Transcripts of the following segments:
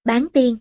Bán tiên.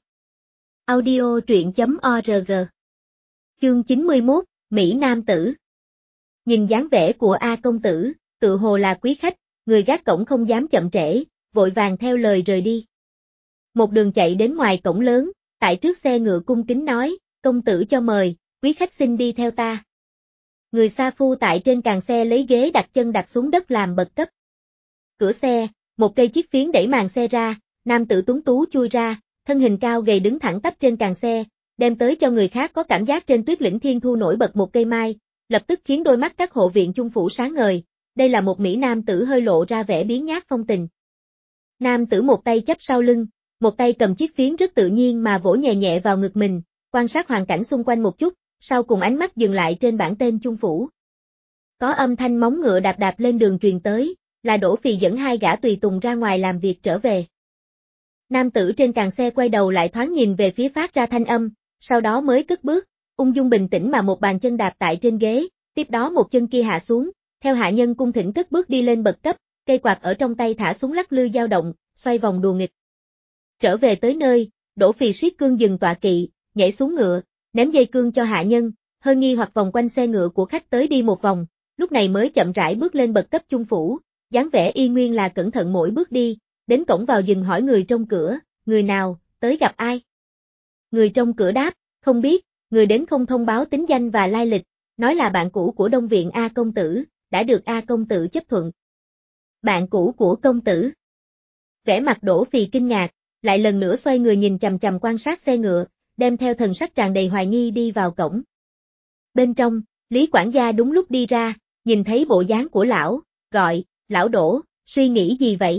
Audio truyện.org. Chương 91, Mỹ Nam tử. Nhìn dáng vẻ của A công tử, tự hồ là quý khách, người gác cổng không dám chậm trễ, vội vàng theo lời rời đi. Một đường chạy đến ngoài cổng lớn, tại trước xe ngựa cung kính nói, công tử cho mời, quý khách xin đi theo ta. Người sa phu tại trên càng xe lấy ghế đặt chân đặt xuống đất làm bậc cấp. Cửa xe, một cây chiếc phiến đẩy màn xe ra, nam tử tuấn tú chui ra, thân hình cao gầy đứng thẳng tắp trên càng xe, đem tới cho người khác có cảm giác trên tuyết lĩnh thiên thu nổi bật một cây mai, lập tức khiến đôi mắt các hộ viện chung phủ sáng ngời. Đây là một mỹ nam tử hơi lộ ra vẻ biếng nhác phong tình. Nam tử một tay chắp sau lưng, một tay cầm chiếc phiến rất tự nhiên mà vỗ nhẹ nhẹ vào ngực mình, quan sát hoàn cảnh xung quanh một chút, sau cùng ánh mắt dừng lại trên bảng tên chung phủ. Có âm thanh móng ngựa đạp đạp lên đường truyền tới, là Đỗ Phì dẫn hai gã tùy tùng ra ngoài làm việc trở về. Nam tử trên càng xe quay đầu lại thoáng nhìn về phía phát ra thanh âm, sau đó mới cất bước, ung dung bình tĩnh mà một bàn chân đạp tại trên ghế, tiếp đó một chân kia hạ xuống, theo hạ nhân cung thỉnh cất bước đi lên bậc cấp, cây quạt ở trong tay thả xuống lắc lư dao động, xoay vòng đùa nghịch. Trở về tới nơi, Đỗ Phì siết cương dừng tọa kỵ, nhảy xuống ngựa, ném dây cương cho hạ nhân, hơi nghi hoặc vòng quanh xe ngựa của khách tới đi một vòng, lúc này mới chậm rãi bước lên bậc cấp chung phủ, dáng vẻ y nguyên là cẩn thận mỗi bước đi, đến cổng vào dừng hỏi người trong cửa, người nào, tới gặp ai? Người trong cửa đáp, không biết, người đến không thông báo tính danh và lai lịch, nói là bạn cũ của Đông viện A công tử, đã được A công tử chấp thuận. Bạn cũ của công tử. Vẻ mặt Đỗ Phì kinh ngạc, lại lần nữa xoay người nhìn chằm chằm quan sát xe ngựa, đem theo thần sắc tràn đầy hoài nghi đi vào cổng. Bên trong, Lý quản gia đúng lúc đi ra, nhìn thấy bộ dáng của lão, gọi, lão Đỗ, suy nghĩ gì vậy?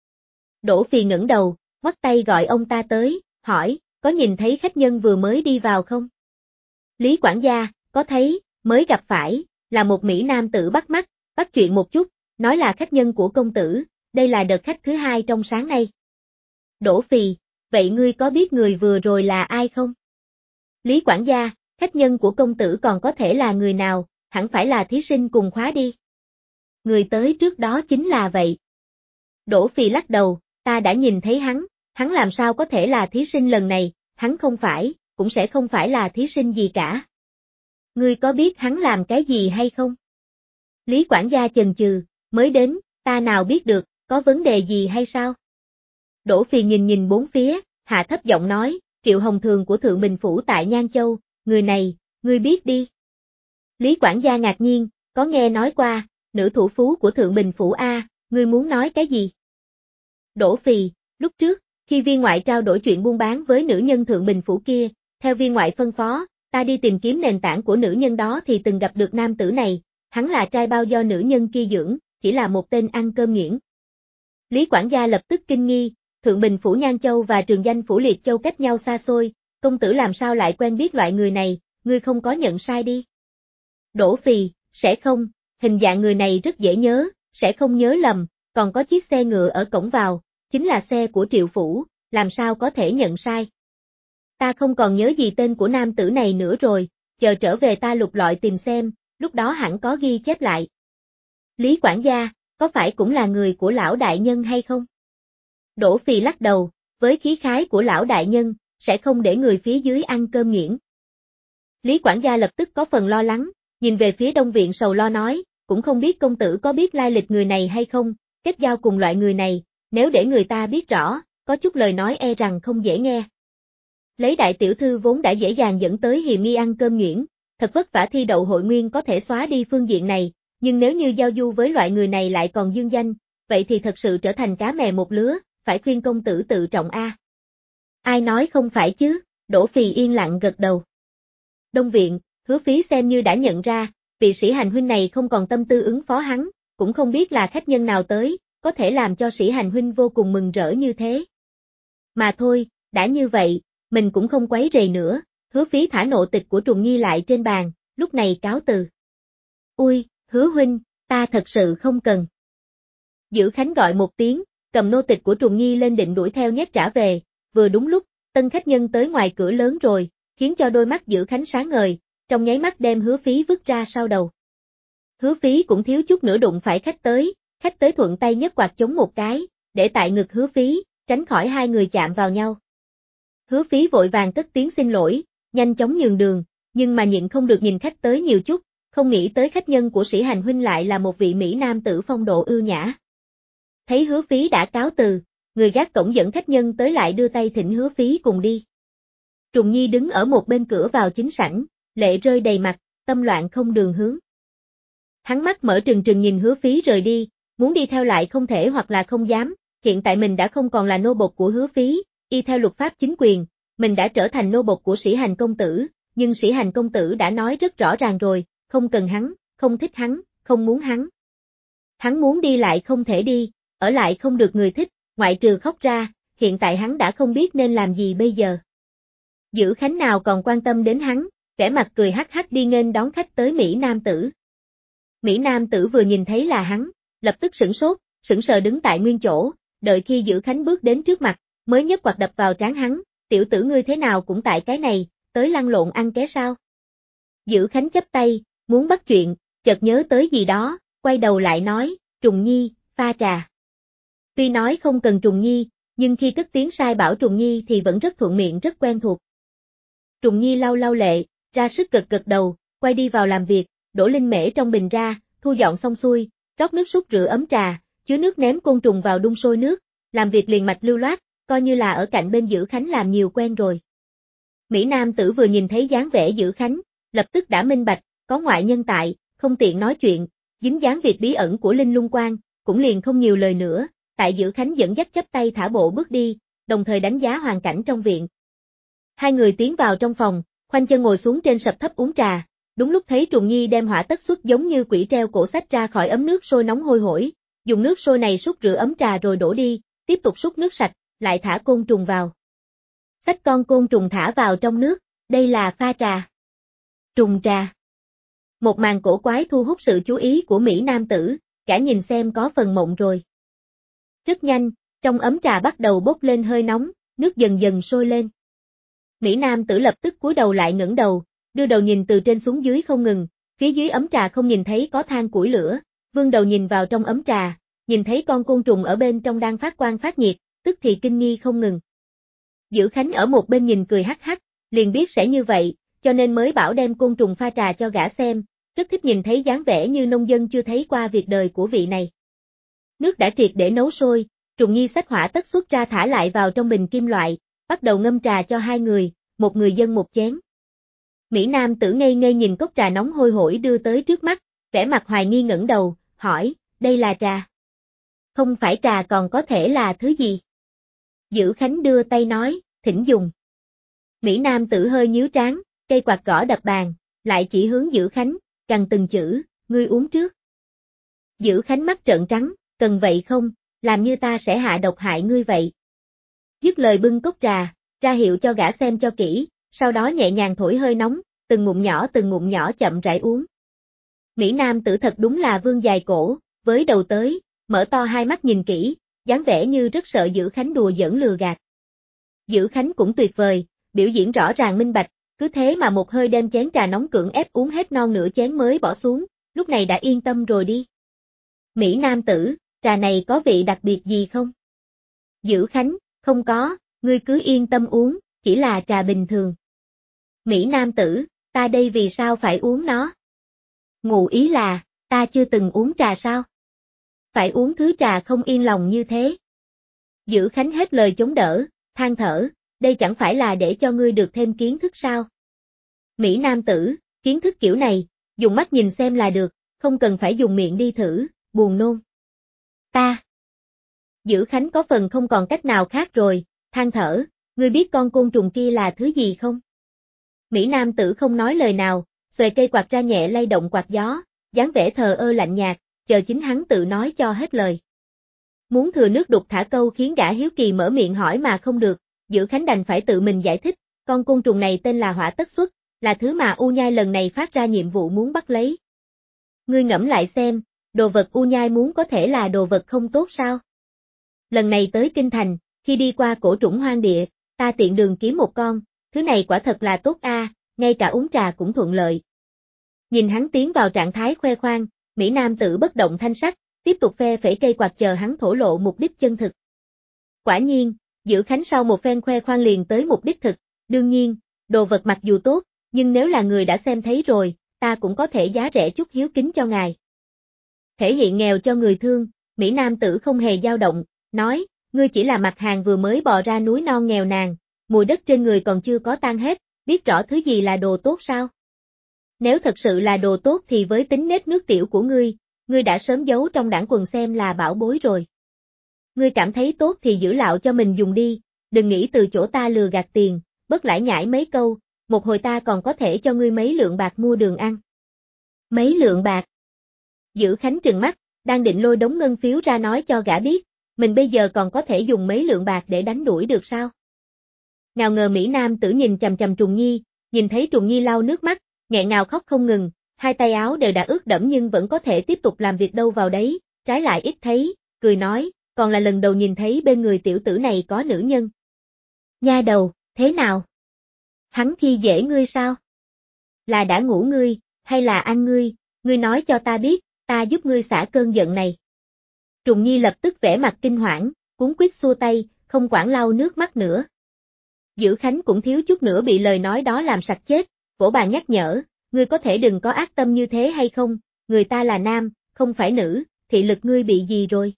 Đỗ Phì ngẩng đầu, ngoắc tay gọi ông ta tới, hỏi, có nhìn thấy khách nhân vừa mới đi vào không? Lý quản gia, có thấy, mới gặp phải, là một mỹ nam tử bắt mắt, bắt chuyện một chút, nói là khách nhân của công tử, đây là đợt khách thứ hai trong sáng nay. Đỗ Phì, vậy ngươi có biết người vừa rồi là ai không? Lý quản gia, khách nhân của công tử còn có thể là người nào, hẳn phải là thí sinh cùng khóa đi. Người tới trước đó chính là vậy. Đỗ Phì lắc đầu, ta đã nhìn thấy hắn làm sao có thể là thí sinh lần này, hắn không phải, cũng sẽ không phải là thí sinh gì cả. Ngươi có biết hắn làm cái gì hay không? Lý quản gia chần chừ, mới đến, ta nào biết được, có vấn đề gì hay sao? Đỗ Phì nhìn nhìn bốn phía, hạ thấp giọng nói, Triệu Hồng Thường của Thượng Bình Phủ tại Nhan Châu, người này, ngươi biết đi. Lý quản gia ngạc nhiên, có nghe nói qua, nữ thủ phú của Thượng Bình Phủ A, ngươi muốn nói cái gì? Đỗ Phì, lúc trước, khi viên ngoại trao đổi chuyện buôn bán với nữ nhân Thượng Bình Phủ kia, theo viên ngoại phân phó, ta đi tìm kiếm nền tảng của nữ nhân đó thì từng gặp được nam tử này, hắn là trai bao do nữ nhân kia dưỡng, chỉ là một tên ăn cơm nghiễn. Lý quản gia lập tức kinh nghi, Thượng Bình Phủ Nhan Châu và Trường Danh Phủ Liệt Châu cách nhau xa xôi, công tử làm sao lại quen biết loại người này, ngươi không có nhận sai đi. Đỗ Phì, sẽ không, hình dạng người này rất dễ nhớ, sẽ không nhớ lầm, còn có chiếc xe ngựa ở cổng vào, chính là xe của Triệu Phủ, làm sao có thể nhận sai. Ta không còn nhớ gì tên của nam tử này nữa rồi, chờ trở về ta lục lọi tìm xem, lúc đó hẳn có ghi chép lại. Lý quản gia, có phải cũng là người của lão đại nhân hay không? Đỗ Phì lắc đầu, với khí khái của lão đại nhân, sẽ không để người phía dưới ăn cơm nghiễn. Lý quản gia lập tức có phần lo lắng, nhìn về phía Đông viện sầu lo nói, cũng không biết công tử có biết lai lịch người này hay không, kết giao cùng loại người này, nếu để người ta biết rõ, có chút lời nói e rằng không dễ nghe. Lấy đại tiểu thư vốn đã dễ dàng dẫn tới hiềm nghi ăn cơm nghiễn, thật vất vả thi đậu hội nguyên có thể xóa đi phương diện này, nhưng nếu như giao du với loại người này lại còn dương danh, vậy thì thật sự trở thành cá mè một lứa, phải khuyên công tử tự trọng a. Ai nói không phải chứ, Đỗ Phì yên lặng gật đầu. Đông viện, Hứa Phí xem như đã nhận ra, vị sĩ hành huynh này không còn tâm tư ứng phó hắn, cũng không biết là khách nhân nào tới, có thể làm cho sĩ hành huynh vô cùng mừng rỡ như thế. Mà thôi, đã như vậy, mình cũng không quấy rầy nữa, Hứa Phí thả nộ tịch của Trùng Nhi lại trên bàn, lúc này cáo từ. Ui, Hứa huynh, ta thật sự không cần. Giữ Khánh gọi một tiếng, cầm nô tịch của Trùng Nhi lên định đuổi theo nhét trả về, vừa đúng lúc, tân khách nhân tới ngoài cửa lớn rồi, khiến cho đôi mắt Giữ Khánh sáng ngời, trong nháy mắt đem Hứa Phí vứt ra sau đầu. Hứa Phí cũng thiếu chút nữa đụng phải khách tới thuận tay nhấc quạt chống một cái, để tại ngực Hứa Phí, tránh khỏi hai người chạm vào nhau. Hứa Phí vội vàng cất tiếng xin lỗi, nhanh chóng nhường đường, nhưng mà nhịn không được nhìn khách tới nhiều chút, không nghĩ tới khách nhân của Sĩ Hành huynh lại là một vị mỹ nam tử phong độ ưu nhã. Thấy Hứa Phí đã cáo từ, người gác cổng dẫn khách nhân tới lại đưa tay thỉnh Hứa Phí cùng đi. Trùng Nhi đứng ở một bên cửa vào chính sảnh, lệ rơi đầy mặt, tâm loạn không đường hướng. Hắn mắt mở trừng trừng nhìn Hứa Phí rời đi, muốn đi theo lại không thể hoặc là không dám, hiện tại mình đã không còn là nô bộc của Hứa Phí, y theo luật pháp chính quyền, mình đã trở thành nô bộc của Sĩ Hành công tử, nhưng Sĩ Hành công tử đã nói rất rõ ràng rồi, không cần hắn, không thích hắn, không muốn hắn. Hắn muốn đi lại không thể đi, ở lại không được người thích, ngoại trừ khóc ra, hiện tại hắn đã không biết nên làm gì bây giờ. Dữ Khánh nào còn quan tâm đến hắn, vẻ mặt cười hắc hắc đi nghênh đón khách tới Mỹ Nam tử. Mỹ Nam tử vừa nhìn thấy là hắn, lập tức sửng sốt, sững sờ đứng tại nguyên chỗ, đợi khi Dữ Khánh bước đến trước mặt, mới nhấc quạt đập vào trán hắn, tiểu tử ngươi thế nào cũng tại cái này, tới lăn lộn ăn ké sao. Dữ Khánh chắp tay, muốn bắt chuyện, chợt nhớ tới gì đó, quay đầu lại nói, Trùng Nhi, pha trà. Tuy nói không cần Trùng Nhi, nhưng khi cất tiếng sai bảo Trùng Nhi thì vẫn rất thuận miệng rất quen thuộc. Trùng Nhi lau lau lệ, ra sức gật gật đầu, quay đi vào làm việc, đổ linh mễ trong bình ra, thu dọn xong xuôi, rót nước súc rửa ấm trà, chứa nước ném côn trùng vào đun sôi nước, làm việc liền mạch lưu loát, coi như là ở cạnh bên Dữ Khánh làm nhiều quen rồi. Mỹ Nam tử vừa nhìn thấy dáng vẻ Dữ Khánh, lập tức đã minh bạch, có ngoại nhân tại, không tiện nói chuyện, dính dáng việc bí ẩn của Linh Lung Quan, cũng liền không nhiều lời nữa, tại Dữ Khánh dẫn dắt chắp tay thả bộ bước đi, đồng thời đánh giá hoàn cảnh trong viện. Hai người tiến vào trong phòng, khoanh chân ngồi xuống trên sập thấp uống trà, đúng lúc thấy Trùng Nhi đem hỏa tất xuất giống như quỷ treo cổ sách ra khỏi ấm nước sôi nóng hôi hổi, dùng nước sôi này súc rửa ấm trà rồi đổ đi, tiếp tục súc nước sạch, lại thả côn trùng vào. Xách con côn trùng thả vào trong nước, đây là pha trà. Trùng trà. Một màn cổ quái thu hút sự chú ý của Mỹ Nam tử, cả nhìn xem có phần mộng rồi. Rất nhanh, trong ấm trà bắt đầu bốc lên hơi nóng, nước dần dần sôi lên. Mỹ Nam tử lập tức cúi đầu lại ngẩng đầu, đưa đầu nhìn từ trên xuống dưới không ngừng, phía dưới ấm trà không nhìn thấy có than củi lửa, vươn đầu nhìn vào trong ấm trà, nhìn thấy con côn trùng ở bên trong đang phát quang phát nhiệt, tức thì kinh nghi không ngừng. Dữ Khánh ở một bên nhìn cười hắc hắc, liền biết sẽ như vậy, cho nên mới bảo đem côn trùng pha trà cho gã xem, rất thích nhìn thấy dáng vẻ như nông dân chưa thấy qua việc đời của vị này. Nước đã triệt để nấu sôi, Trùng Nhi xách hỏa tất xuất ra thả lại vào trong bình kim loại, bắt đầu ngâm trà cho hai người, một người dân một chén. Mỹ Nam tử ngây ngây nhìn cốc trà nóng hôi hổi đưa tới trước mắt, vẻ mặt hoài nghi ngẩng đầu, hỏi, đây là trà? Không phải trà còn có thể là thứ gì? Dữ Khánh đưa tay nói, thỉnh dùng. Mỹ Nam tử hơi nhíu trán, cây quạt gõ đập bàn, lại chỉ hướng Dữ Khánh, gằn từng chữ, ngươi uống trước. Dữ Khánh mắt trợn trắng, cần vậy không, làm như ta sẽ hạ độc hại ngươi vậy. Dứt lời bưng cốc trà, ra hiệu cho gã xem cho kỹ, sau đó nhẹ nhàng thổi hơi nóng, từng ngụm nhỏ chậm rãi uống. Mỹ Nam tử thật đúng là vương dài cổ, với đầu tới, mở to hai mắt nhìn kỹ, dáng vẻ như rất sợ Dữ Khánh đùa giỡn lừa gạt. Dữ Khánh cũng tuyệt vời, biểu diễn rõ ràng minh bạch, cứ thế mà một hơi đem chén trà nóng cưỡng ép uống hết non nửa chén mới bỏ xuống, lúc này đã yên tâm rồi đi. Mỹ Nam tử, trà này có vị đặc biệt gì không? Dữ Khánh, không có, ngươi cứ yên tâm uống, chỉ là trà bình thường. Mỹ Nam tử, ta đây vì sao phải uống nó? Ngụ ý là, ta chưa từng uống trà sao? Phải uống thứ trà không yên lòng như thế. Dữ Khánh hết lời chống đỡ, than thở, đây chẳng phải là để cho ngươi được thêm kiến thức sao? Mỹ Nam tử, kiến thức kiểu này, dùng mắt nhìn xem là được, không cần phải dùng miệng đi thử, buồn nôn. Ta. Dữ Khánh có phần không còn cách nào khác rồi, than thở, ngươi biết con côn trùng kia là thứ gì không? Mỹ Nam tử không nói lời nào, xuề cây quạt ra nhẹ lay động quạt gió, dáng vẻ thờ ơ lạnh nhạt, chờ chính hắn tự nói cho hết lời. Muốn thừa nước đục thả câu khiến gã hiếu kỳ mở miệng hỏi mà không được, Dữ Khánh đành phải tự mình giải thích, con côn trùng này tên là hỏa tất xuất, là thứ mà U Nhai lần này phát ra nhiệm vụ muốn bắt lấy. Ngươi ngẫm lại xem, đồ vật U Nhai muốn có thể là đồ vật không tốt sao? Lần này tới Kinh Thành, khi đi qua cổ trũng hoang địa, ta tiện đường kiếm một con, thứ này quả thật là tốt a, ngay cả uống trà cũng thuận lợi. Nhìn hắn tiến vào trạng thái khoe khoang, Mỹ Nam tử bất động thanh sắc, tiếp tục phe phẩy cây quạt chờ hắn thổ lộ mục đích chân thực. Quả nhiên, Giữ Khánh sau một phen khoe khoang liền tới mục đích thực, đương nhiên, đồ vật mặc dù tốt, nhưng nếu là người đã xem thấy rồi, ta cũng có thể giá rẻ chút hiếu kính cho ngài. Thể hiện nghèo cho người thương, Mỹ nam tử không hề dao động, nói, ngươi chỉ là mặt hàng vừa mới bò ra núi non nghèo nàn, mùi đất trên người còn chưa có tan hết, biết rõ thứ gì là đồ tốt sao? Nếu thật sự là đồ tốt thì với tính nết nước tiểu của ngươi đã sớm giấu trong đảng quần xem là bảo bối rồi. Ngươi cảm thấy tốt thì giữ lạo cho mình dùng đi, đừng nghĩ từ chỗ ta lừa gạt tiền, bớt lải nhải mấy câu, một hồi ta còn có thể cho ngươi mấy lượng bạc mua đường ăn. Mấy lượng bạc? Giữ Khánh trừng mắt, đang định lôi đống ngân phiếu ra nói cho gã biết, mình bây giờ còn có thể dùng mấy lượng bạc để đánh đuổi được sao? Nào ngờ Mỹ Nam tử nhìn chằm chằm Trùng Nhi, nhìn thấy Trùng Nhi lau nước mắt, nghẹn ngào khóc không ngừng, hai tay áo đều đã ướt đẫm nhưng vẫn có thể tiếp tục làm việc đâu vào đấy, trái lại ít thấy, cười nói, còn là lần đầu nhìn thấy bên người tiểu tử này có nữ nhân. Nha đầu, thế nào? Hắn khi dễ ngươi sao? Là đã ngủ ngươi, hay là ăn ngươi nói cho ta biết, ta giúp ngươi xả cơn giận này. Trùng Nhi lập tức vẻ mặt kinh hoảng, cuống quýt xua tay, không quản lau nước mắt nữa. Giữ Khánh cũng thiếu chút nữa bị lời nói đó làm sặc chết, vỗ bàn nhắc nhở, ngươi có thể đừng có ác tâm như thế hay không, người ta là nam, không phải nữ, thị lực ngươi bị gì rồi?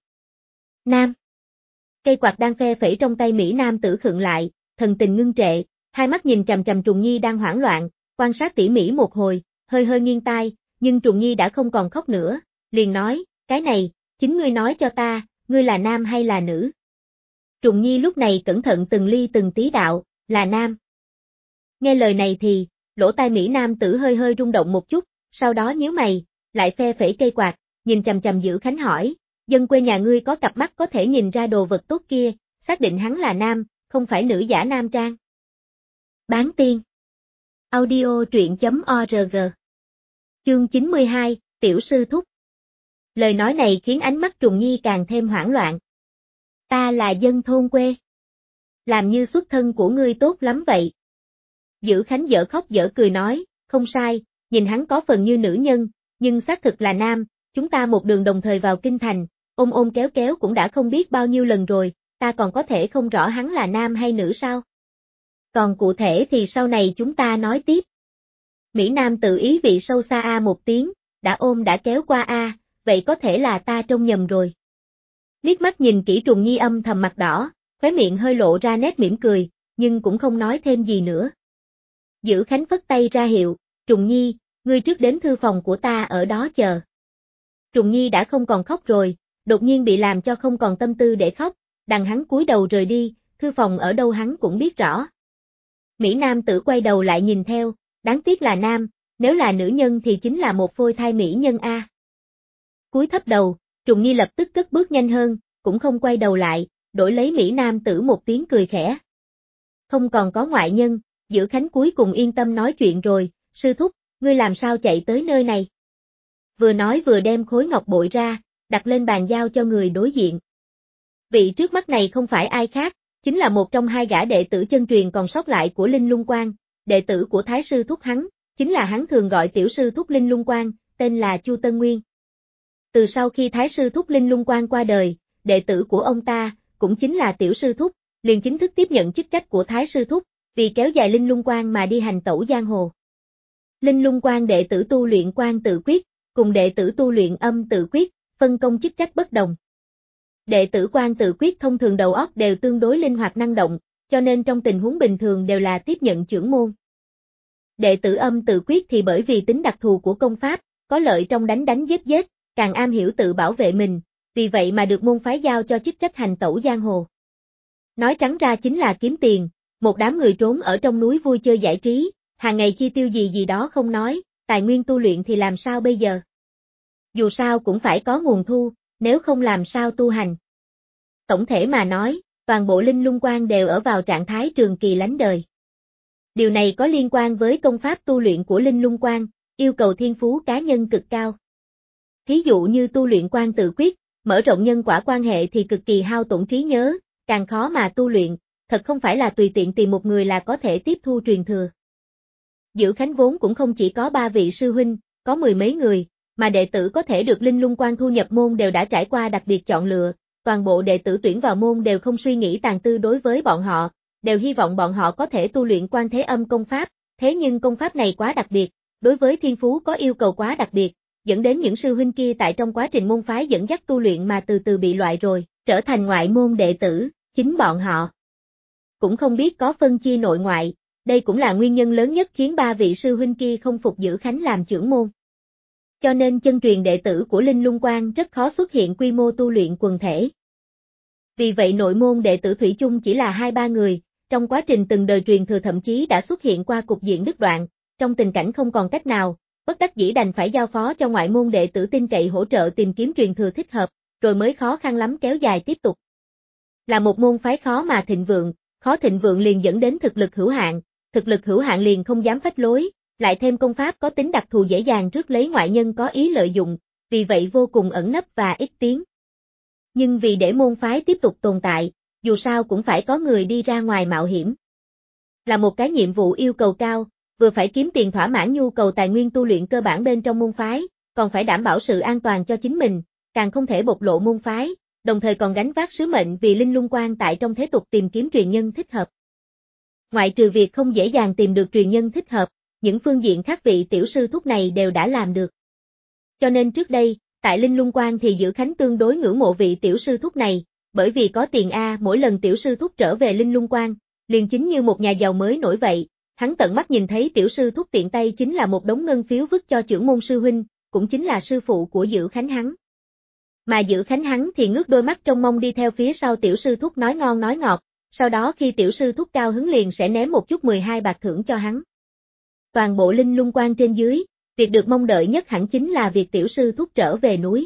Nam. Cây quạt đang phe phẩy trong tay Mỹ nam tử khựng lại, thần tình ngưng trệ, hai mắt nhìn chằm chằm Trùng Nhi đang hoảng loạn, quan sát tỉ mỉ một hồi, hơi hơi nghiêng tai, nhưng Trùng Nhi đã không còn khóc nữa, liền nói, cái này, chính ngươi nói cho ta, ngươi là nam hay là nữ? Trùng Nhi lúc này cẩn thận từng ly từng tí đạo, là nam. Nghe lời này thì, lỗ tai Mỹ nam tử hơi hơi rung động một chút, sau đó nhíu mày, lại phe phẩy cây quạt, nhìn chằm chằm Giữ Khánh hỏi, dân quê nhà ngươi có cặp mắt có thể nhìn ra đồ vật tốt kia, xác định hắn là nam, không phải nữ giả nam trang. Bán tiên. Audio truyện.org. Chương 92, Tiểu sư thúc. Lời nói này khiến ánh mắt Trùng Nhi càng thêm hoảng loạn. Ta là dân thôn quê. Làm như xuất thân của ngươi tốt lắm vậy. Giữ Khánh dở khóc dở cười nói, không sai, nhìn hắn có phần như nữ nhân, nhưng xác thực là nam, chúng ta một đường đồng thời vào kinh thành, ôm ôm kéo kéo cũng đã không biết bao nhiêu lần rồi, ta còn có thể không rõ hắn là nam hay nữ sao? Còn cụ thể thì sau này chúng ta nói tiếp. Mỹ Nam tự ý vị sâu xa a một tiếng, đã ôm đã kéo qua a, vậy có thể là ta trông nhầm rồi. Liếc mắt nhìn kỹ Trùng Nhi âm thầm mặt đỏ, khóe miệng hơi lộ ra nét mỉm cười, nhưng cũng không nói thêm gì nữa. Giữ Khánh phất tay ra hiệu, Trùng Nhi, ngươi trước đến thư phòng của ta ở đó chờ. Trùng Nhi đã không còn khóc rồi, đột nhiên bị làm cho không còn tâm tư để khóc, đằng hắn cúi đầu rời đi, thư phòng ở đâu hắn cũng biết rõ. Mỹ Nam tử quay đầu lại nhìn theo, đáng tiếc là nam, nếu là nữ nhân thì chính là một phôi thai mỹ nhân a. Cúi thấp đầu, Trùng Nhi lập tức cất bước nhanh hơn, cũng không quay đầu lại, đổi lấy Mỹ Nam tử một tiếng cười khẽ. Không còn có ngoại nhân, Giữ Khánh cuối cùng yên tâm nói chuyện rồi, sư thúc, ngươi làm sao chạy tới nơi này? Vừa nói vừa đem khối ngọc bội ra, đặt lên bàn giao cho người đối diện. Vị trước mắt này không phải ai khác, chính là một trong hai gã đệ tử chân truyền còn sót lại của Linh Lung Quan, đệ tử của Thái sư thúc hắn, chính là hắn thường gọi tiểu sư thúc Linh Lung Quan, tên là Chu Tân Nguyên. Từ sau khi Thái sư thúc Linh Lung Quan qua đời, đệ tử của ông ta, cũng chính là tiểu sư thúc, liền chính thức tiếp nhận chức trách của Thái sư thúc, vì kéo dài Linh Lung Quan mà đi hành tẩu giang hồ. Linh Lung Quan đệ tử tu luyện Quan tự quyết, cùng đệ tử tu luyện Âm tự quyết, phân công chức trách bất đồng. Đệ tử Quan tự quyết thông thường đầu óc đều tương đối linh hoạt năng động, cho nên trong tình huống bình thường đều là tiếp nhận chưởng môn. Đệ tử Âm tự quyết thì bởi vì tính đặc thù của công pháp, có lợi trong đánh đánh giết giết, càng am hiểu tự bảo vệ mình, vì vậy mà được môn phái giao cho chức trách hành tẩu giang hồ. Nói trắng ra chính là kiếm tiền, một đám người trốn ở trong núi vui chơi giải trí, hàng ngày chi tiêu gì gì đó không nói, tài nguyên tu luyện thì làm sao bây giờ? Dù sao cũng phải có nguồn thu, nếu không làm sao tu hành. Tổng thể mà nói, toàn bộ Linh Lung Quan đều ở vào trạng thái trường kỳ lánh đời. Điều này có liên quan với công pháp tu luyện của Linh Lung Quan, yêu cầu thiên phú cá nhân cực cao. Thí dụ như tu luyện Quan tự quyết, mở rộng nhân quả quan hệ thì cực kỳ hao tổn trí nhớ, càng khó mà tu luyện, thật không phải là tùy tiện tìm một người là có thể tiếp thu truyền thừa. Giữ Khánh vốn cũng không chỉ có 3 vị sư huynh, có 10 mấy người, mà đệ tử có thể được Linh Lung Quan thu nhập môn đều đã trải qua đặc biệt chọn lựa, toàn bộ đệ tử tuyển vào môn đều không suy nghĩ tàn tư đối với bọn họ, đều hy vọng bọn họ có thể tu luyện Quan Thế Âm công pháp, thế nhưng công pháp này quá đặc biệt, đối với thiên phú có yêu cầu quá đặc biệt, dẫn đến những sư huynh kia tại trong quá trình môn phái dẫn dắt tu luyện mà từ từ bị loại rồi, trở thành ngoại môn đệ tử, chính bọn họ cũng không biết có phân chia nội ngoại, đây cũng là nguyên nhân lớn nhất khiến ba vị sư huynh kia không phục Dữ Khánh làm trưởng môn. Cho nên chân truyền đệ tử của Linh Lung Quan rất khó xuất hiện quy mô tu luyện quần thể. Vì vậy nội môn đệ tử thủy chung chỉ là 2-3 người, trong quá trình từng đời truyền thừa thậm chí đã xuất hiện qua cục diện đứt đoạn, trong tình cảnh không còn cách nào, bất đắc dĩ đành phải giao phó cho ngoại môn đệ tử tin cậy hỗ trợ tìm kiếm truyền thừa thích hợp, rồi mới khó khăn lắm kéo dài tiếp tục. Là một môn phái khó mà thịnh vượng, khó thịnh vượng liền dẫn đến thực lực hữu hạn liền không dám phách lối, lại thêm công pháp có tính đặc thù dễ dàng rước lấy ngoại nhân có ý lợi dụng, vì vậy vô cùng ẩn nấp và ít tiếng. Nhưng vì để môn phái tiếp tục tồn tại, dù sao cũng phải có người đi ra ngoài mạo hiểm. Là một cái nhiệm vụ yêu cầu cao, vừa phải kiếm tiền thỏa mãn nhu cầu tài nguyên tu luyện cơ bản bên trong môn phái, còn phải đảm bảo sự an toàn cho chính mình, càng không thể bộc lộ môn phái, đồng thời còn gánh vác sứ mệnh vì Linh Lung Quan tại trong thế tục tìm kiếm truyền nhân thích hợp. Ngoại trừ việc không dễ dàng tìm được truyền nhân thích hợp, những phương diện khác vị tiểu sư thúc này đều đã làm được. Cho nên trước đây, tại Linh Lung Quan thì Dữ Khánh tương đối ngưỡng mộ vị tiểu sư thúc này, bởi vì có tiền mỗi lần tiểu sư thúc trở về Linh Lung Quan, liền chính như một nhà giàu mới nổi vậy, hắn tận mắt nhìn thấy tiểu sư thúc tiện tay chính là một đống ngân phiếu vứt cho trưởng môn sư huynh, cũng chính là sư phụ của Dữ Khánh hắn. Mà Dữ Khánh hắn thì ngước đôi mắt trông mong đi theo phía sau tiểu sư thúc nói ngon nói ngọt, sau đó khi tiểu sư thúc cao hứng liền sẽ ném một chút 12 bạc thưởng cho hắn. Toàn bộ Linh Lung Quan trên dưới, việc được mong đợi nhất hẳn chính là việc tiểu sư thúc trở về núi.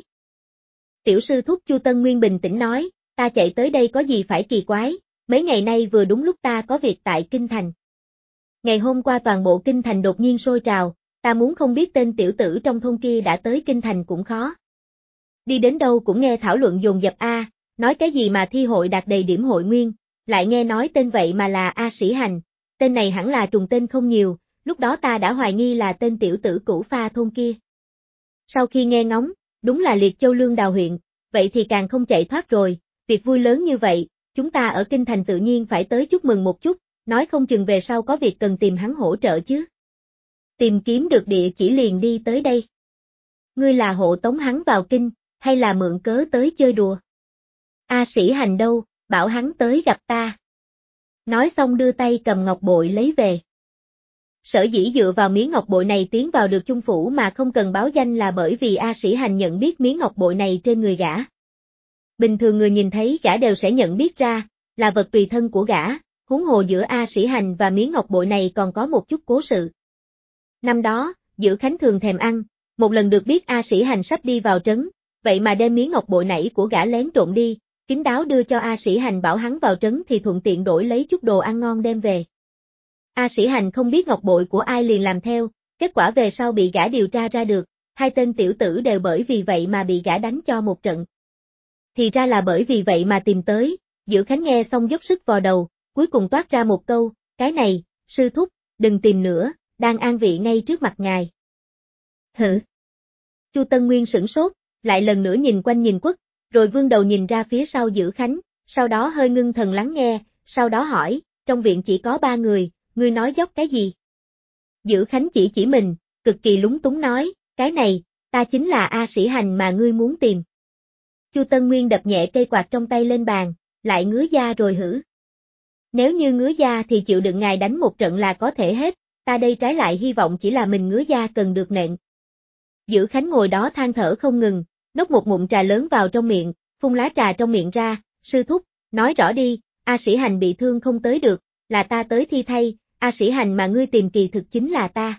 Tiểu sư thúc Chu Tân Nguyên bình tĩnh nói, ta chạy tới đây có gì phải kỳ quái, mấy ngày nay vừa đúng lúc ta có việc tại Kinh Thành. Ngày hôm qua toàn bộ Kinh Thành đột nhiên sôi trào, ta muốn không biết tên tiểu tử trong thôn kia đã tới Kinh Thành cũng khó. Đi đến đâu cũng nghe thảo luận dồn dập nói cái gì mà thi hội đạt đầy điểm hội nguyên, lại nghe nói tên vậy mà là A Sĩ Hành, tên này hẳn là trùng tên không nhiều, lúc đó ta đã hoài nghi là tên tiểu tử Cửu Pha thôn kia. Sau khi nghe ngóng, đúng là Liệt Châu Lương Đào huyện, vậy thì càng không chạy thoát rồi, việc vui lớn như vậy, chúng ta ở Kinh Thành tự nhiên phải tới chúc mừng một chút, nói không chừng về sau có việc cần tìm hắn hỗ trợ chứ. Tìm kiếm được địa chỉ liền đi tới đây. Ngươi là hộ tống hắn vào kinh, hay là mượn cớ tới chơi đùa? A Sĩ Hành đâu, bảo hắn tới gặp ta. Nói xong đưa tay cầm ngọc bội lấy về. Sở dĩ dựa vào miếng ngọc bội này tiến vào được Chung phủ mà không cần báo danh là bởi vì A Sĩ Hành nhận biết miếng ngọc bội này trên người gã. Bình thường người nhìn thấy gã đều sẽ nhận biết ra, là vật tùy thân của gã, huống hồ giữa A Sĩ Hành và miếng ngọc bội này còn có một chút cố sự. Năm đó, Dữ Khánh thường thèm ăn, một lần được biết A Sĩ Hành sắp đi vào trấn, vậy mà đem miếng ngọc bội nãy của gã lén trộn đi, kín đáo đưa cho A Sĩ Hành bảo hắn vào trấn thì thuận tiện đổi lấy chút đồ ăn ngon đem về. A Sĩ Hành không biết ngọc bội của ai liền làm theo, kết quả về sau bị gã điều tra ra được, hai tên tiểu tử đều bởi vì vậy mà bị gã đánh cho một trận. Thì ra là bởi vì vậy mà tìm tới, Dữ Khánh nghe xong dốc sức vò đầu, cuối cùng toát ra một câu, cái này, sư thúc, đừng tìm nữa, đang an vị ngay trước mặt ngài. Hử? Chu Tân Nguyên sửng sốt, lại lần nữa nhìn quanh nhìn quất, rồi vươn đầu nhìn ra phía sau Dữ Khánh, sau đó hơi ngưng thần lắng nghe, sau đó hỏi, trong viện chỉ có 3 người, ngươi nói dốc cái gì? Dữ Khánh chỉ mình, cực kỳ lúng túng nói, cái này, ta chính là A Sĩ Hành mà ngươi muốn tìm. Chu Tân Nguyên đập nhẹ cây quạt trong tay lên bàn, lại ngứa da rồi hử. Nếu như ngứa da thì chịu đựng ngài đánh một trận là có thể hết, ta đây trái lại hy vọng chỉ là mình ngứa da cần được nện. Dữ Khánh ngồi đó than thở không ngừng, nốc một ngụm trà lớn vào trong miệng, phun lá trà trong miệng ra, sư thúc, nói rõ đi, A Sĩ Hành bị thương không tới được, là ta tới thi thay, A Sĩ Hành mà ngươi tìm kỳ thực chính là ta.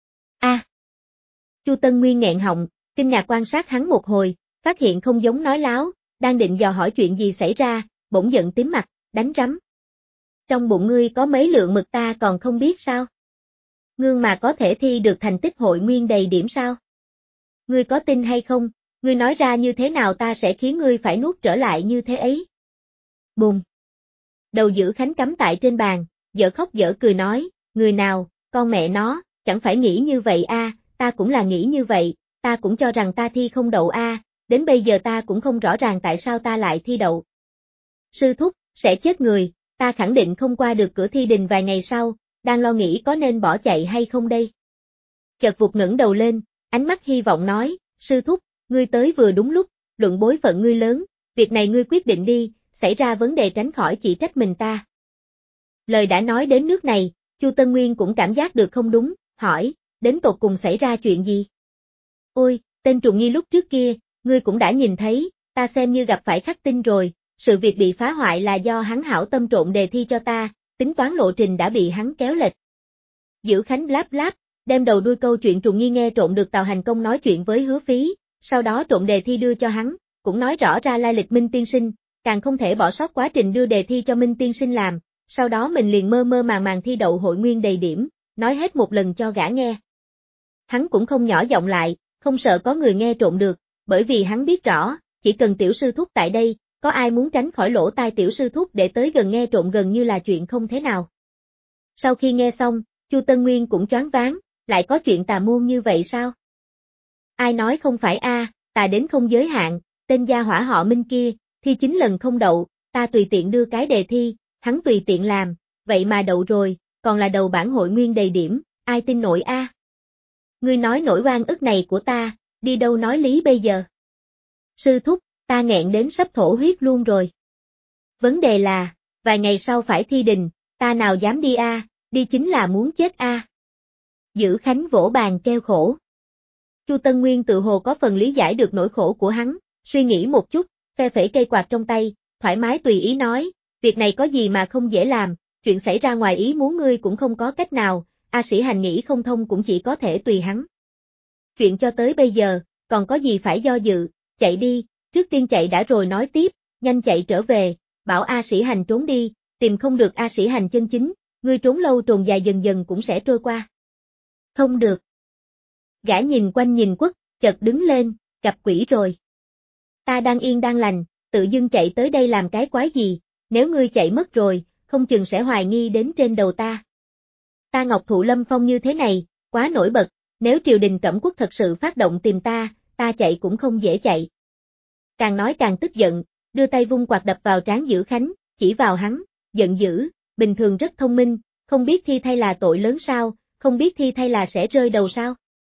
Chu Tân Nguyên nghẹn họng, kinh ngạc quan sát hắn một hồi, phát hiện không giống nói láo, đang định dò hỏi chuyện gì xảy ra, bỗng giận tím mặt, đánh rắm. Trong bụng ngươi có mấy lượng mực ta còn không biết sao? Ngươi mà có thể thi được thành tích hội nguyên đầy điểm sao? Ngươi có tin hay không? Ngươi nói ra như thế nào ta sẽ khiến ngươi phải nuốt trở lại như thế ấy? Bùm! Đầu Dữ Khánh cắm tại trên bàn, dở khóc dở cười nói, người nào, con mẹ nó, chẳng phải nghĩ như vậy ta cũng là nghĩ như vậy, ta cũng cho rằng ta thi không đậu đến bây giờ ta cũng không rõ ràng tại sao ta lại thi đậu. Sư thúc, sẽ chết người, ta khẳng định không qua được cửa thi đình vài ngày sau, đang lo nghĩ có nên bỏ chạy hay không đây. Chợt vụt ngẩng đầu lên, ánh mắt hy vọng nói, sư thúc, ngươi tới vừa đúng lúc, luận bối phận ngươi lớn, việc này ngươi quyết định đi, xảy ra vấn đề tránh khỏi chỉ trách mình ta. Lời đã nói đến nước này, Chu Tân Nguyên cũng cảm giác được không đúng, hỏi, đến tột cùng xảy ra chuyện gì? Ôi, tên Trùng Nhi lúc trước kia, ngươi cũng đã nhìn thấy, ta xem như gặp phải khắc tinh rồi, sự việc bị phá hoại là do hắn hảo tâm trộn đề thi cho ta, tính toán lộ trình đã bị hắn kéo lệch. Dữ Khánh láp láp, đem đầu đuôi câu chuyện Trùng Nhi nghe trộn được Tào Hành Công nói chuyện với Hứa Phí, sau đó trộn đề thi đưa cho hắn, cũng nói rõ ra lai lịch Minh Tiên Sinh, càng không thể bỏ sót quá trình đưa đề thi cho Minh Tiên Sinh làm, sau đó mình liền mơ mơ màng thi đậu hội nguyên đầy điểm, nói hết một lần cho gã nghe. Hắn cũng không nhỏ giọng lại, không sợ có người nghe trộn được, bởi vì hắn biết rõ, chỉ cần tiểu sư thúc tại đây, có ai muốn tránh khỏi lỗ tai tiểu sư thúc để tới gần nghe trộn gần như là chuyện không thế nào. Sau khi nghe xong, Chu Tân Nguyên cũng choáng váng, lại có chuyện tà môn như vậy sao? Ai nói không phải tà đến không giới hạn, tên gia hỏa họ Minh kia, thi 9 lần không đậu, ta tùy tiện đưa cái đề thi, hắn tùy tiện làm, vậy mà đậu rồi, còn là đầu bảng hội nguyên đầy điểm, ai tin nổi Ngươi nói nỗi oan ức này của ta, đi đâu nói lý bây giờ? Sư thúc, ta nghẹn đến sắp thổ huyết luôn rồi. Vấn đề là, vài ngày sau phải thi đình, ta nào dám đi đi chính là muốn chết Dữ Khánh vỗ bàn kêu khổ. Chu Tân Nguyên tự hồ có phần lý giải được nỗi khổ của hắn, suy nghĩ một chút, phe phẩy cây quạt trong tay, thoải mái tùy ý nói, việc này có gì mà không dễ làm, chuyện xảy ra ngoài ý muốn ngươi cũng không có cách nào, A Sĩ Hành nghĩ không thông cũng chỉ có thể tùy hắn. Chuyện cho tới bây giờ, còn có gì phải do dự, chạy đi, trước tiên chạy đã rồi nói tiếp, nhanh chạy trở về, bảo A Sĩ Hành trốn đi, tìm không được A Sĩ Hành chân chính, ngươi trốn lâu trồn dài dần dần cũng sẽ trôi qua. Không được. Gã nhìn quanh nhìn quất, chợt đứng lên, gặp quỷ rồi. Ta đang yên đang lành, tự dưng chạy tới đây làm cái quái gì, nếu ngươi chạy mất rồi, không chừng sẽ hoài nghi đến trên đầu ta. Ta Ngọc Thụ Lâm Phong như thế này, quá nổi bật, nếu triều đình Cẩm Quốc thật sự phát động tìm ta chạy cũng không dễ chạy. Càng nói càng tức giận, đưa tay vung quạt đập vào trán Dữ Khánh, chỉ vào hắn, giận dữ, bình thường rất thông minh, không biết thi thay là tội lớn sao, không biết thi thay là sẽ rơi đầu sao.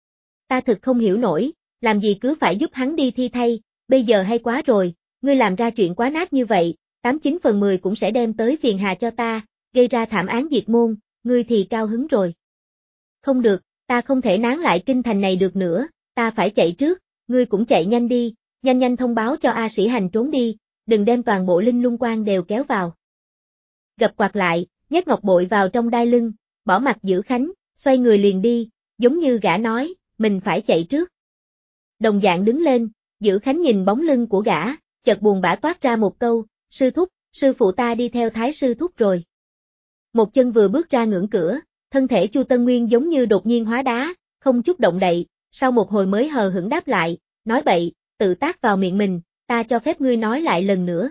Ta thực không hiểu nổi, làm gì cứ phải giúp hắn đi thi thay, bây giờ hay quá rồi, ngươi làm ra chuyện quá nát như vậy, 89 phần 10 cũng sẽ đem tới phiền hà cho ta, gây ra thảm án diệt môn, ngươi thì cao hứng rồi. Không được, ta không thể nán lại kinh thành này được nữa, ta phải chạy trước, ngươi cũng chạy nhanh đi, nhanh nhanh thông báo cho A Sĩ Hành trốn đi, đừng đem toàn bộ Linh Lung Quan đều kéo vào. Gập quạt lại, nhét ngọc bội vào trong đai lưng, bỏ mặt Dữ Khánh, xoay người liền đi, giống như gã nói, mình phải chạy trước. Đồng dạng đứng lên, Dữ Khánh nhìn bóng lưng của gã, chợt buồn bã toát ra một câu, sư thúc, sư phụ ta đi theo Thái sư thúc rồi. Một chân vừa bước ra ngưỡng cửa, thân thể Chu Tân Nguyên giống như đột nhiên hóa đá, không chút động đậy, sau một hồi mới hờ hững đáp lại, nói bậy, tự tác vào miệng mình, ta cho phép ngươi nói lại lần nữa.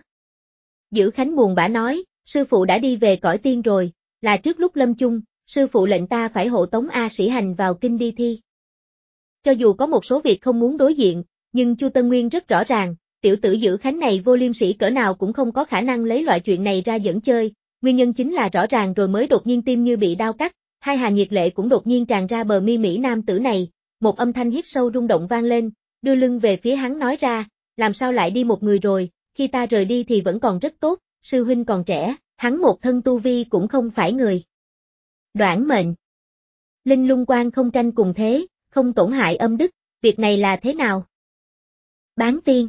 Dữ Khánh buồn bã nói, sư phụ đã đi về cõi tiên rồi, là trước lúc lâm chung, sư phụ lệnh ta phải hộ tống A Sĩ Hành vào kinh đi thi. Cho dù có một số việc không muốn đối diện, nhưng Chu Tân Nguyên rất rõ ràng, tiểu tử Dữ Khánh này vô liêm sỉ cỡ nào cũng không có khả năng lấy loại chuyện này ra giỡn chơi, nguyên nhân chính là rõ ràng rồi mới đột nhiên tim như bị đau cắt, hai hàng nhiệt lệ cũng đột nhiên tràn ra bờ mi mỹ nam tử này, một âm thanh hít sâu rung động vang lên, đưa lưng về phía hắn nói ra, làm sao lại đi một người rồi, khi ta rời đi thì vẫn còn rất tốt, sư huynh còn trẻ, hắn một thân tu vi cũng không phải người. Đoản mệnh. Linh Lung Quan không tranh cùng thế, không tổn hại âm đức, việc này là thế nào? Bán tiên.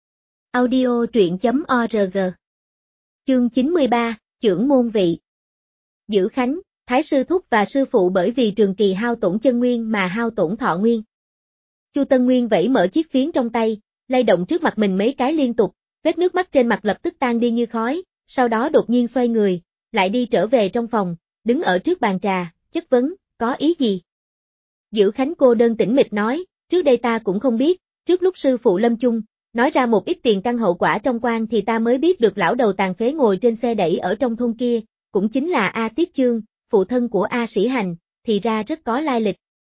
Audio truyện.org. Chương 93, Chưởng môn vị. Dữ Khánh, Thái sư thúc và sư phụ bởi vì trường kỳ hao tổn chân nguyên mà hao tổn thọ nguyên. Chu Tân Nguyên vẫy mở chiếc phiến trong tay, lay động trước mặt mình mấy cái liên tục, vết nước mắt trên mặt lập tức tan đi như khói, sau đó đột nhiên xoay người, lại đi trở về trong phòng, đứng ở trước bàn trà, chất vấn, có ý gì? Dữ Khánh cô đơn tĩnh mịch nói, trước đây ta cũng không biết, trước lúc sư phụ lâm chung, nói ra một ít tiền căn hậu quả trong quan thì ta mới biết được lão đầu tàn phế ngồi trên xe đẩy ở trong thôn kia, cũng chính là A Tiết Chương, phụ thân của A Sĩ Hành, thì ra rất có lai lịch.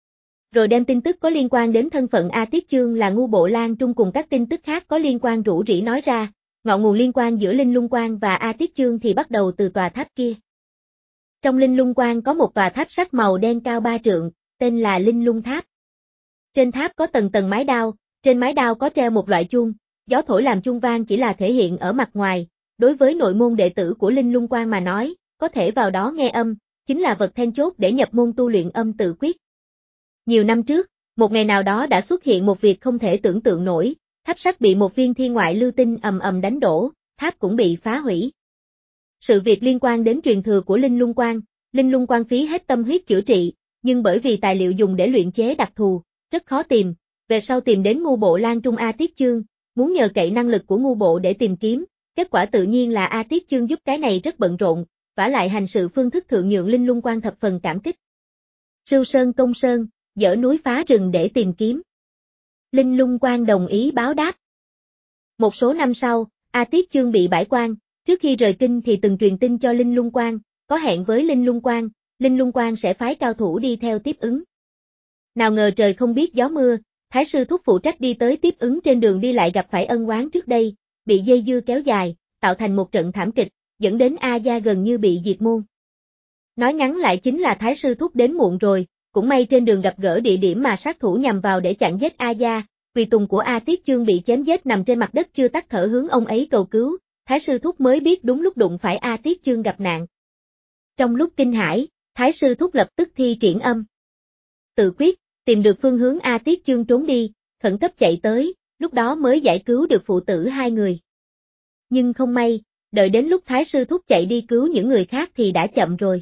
Rồi đem tin tức có liên quan đến thân phận A Tiết Chương là Ngu Bộ Lan Trung cùng các tin tức khác có liên quan rủ rỉ nói ra, ngọn nguồn liên quan giữa Linh Lung Quan và A Tiết Chương thì bắt đầu từ tòa tháp kia. Trong Linh Lung Quan có một tòa tháp sắt màu đen cao 3 trượng, tên là Linh Lung Tháp. Trên tháp có tầng tầng mái đao, trên mái đao có treo một loại chuông, gió thổi làm chuông vang chỉ là thể hiện ở mặt ngoài, đối với nội môn đệ tử của Linh Lung Quan mà nói, có thể vào đó nghe âm, chính là vật then chốt để nhập môn tu luyện âm tự quyết. Nhiều năm trước, một ngày nào đó đã xuất hiện một việc không thể tưởng tượng nổi, tháp sắt bị một viên thiên ngoại lưu tinh ầm ầm đánh đổ, tháp cũng bị phá hủy. Sự việc liên quan đến truyền thừa của Linh Lung Quan phí hết tâm huyết chữa trị, nhưng bởi vì tài liệu dùng để luyện chế đặc thù, rất khó tìm, về sau tìm đến Ngu Bộ Lan Trung A Tiết Chương, muốn nhờ cậy năng lực của Ngu Bộ để tìm kiếm, kết quả tự nhiên là A Tiết Chương giúp cái này rất bận rộn, vả lại hành sự phương thức thượng nhượng Linh Lung Quan thập phần cảm kích. Sưu sơn công sơn, dỡ núi phá rừng để tìm kiếm. Linh Lung Quan đồng ý báo đáp. Một số năm sau, A Tiết Chương bị bãi quan, trước khi rời kinh thì từng truyền tin cho Linh Lung Quan, có hẹn với Linh Lung Quan sẽ phái cao thủ đi theo tiếp ứng. Nào ngờ trời không biết gió mưa, Thái sư thúc phụ trách đi tới tiếp ứng trên đường đi lại gặp phải ân oán trước đây, bị dây dưa kéo dài, tạo thành một trận thảm kịch, dẫn đến A gia gần như bị diệt môn. Nói ngắn lại chính là Thái sư thúc đến muộn rồi, cũng may trên đường gặp gỡ địa điểm mà sát thủ nhằm vào để chặn giết A gia, tùy tùng của A Tiết Chương bị chém giết nằm trên mặt đất chưa tắt thở hướng ông ấy cầu cứu, Thái sư thúc mới biết đúng lúc đụng phải A Tiết Chương gặp nạn. Trong lúc kinh hãi, Thái sư thúc lập tức thi triển âm tự quyết, tìm được phương hướng A Tiết Chương trốn đi, khẩn cấp chạy tới, lúc đó mới giải cứu được phụ tử hai người. Nhưng không may, đợi đến lúc Thái sư thúc chạy đi cứu những người khác thì đã chậm rồi.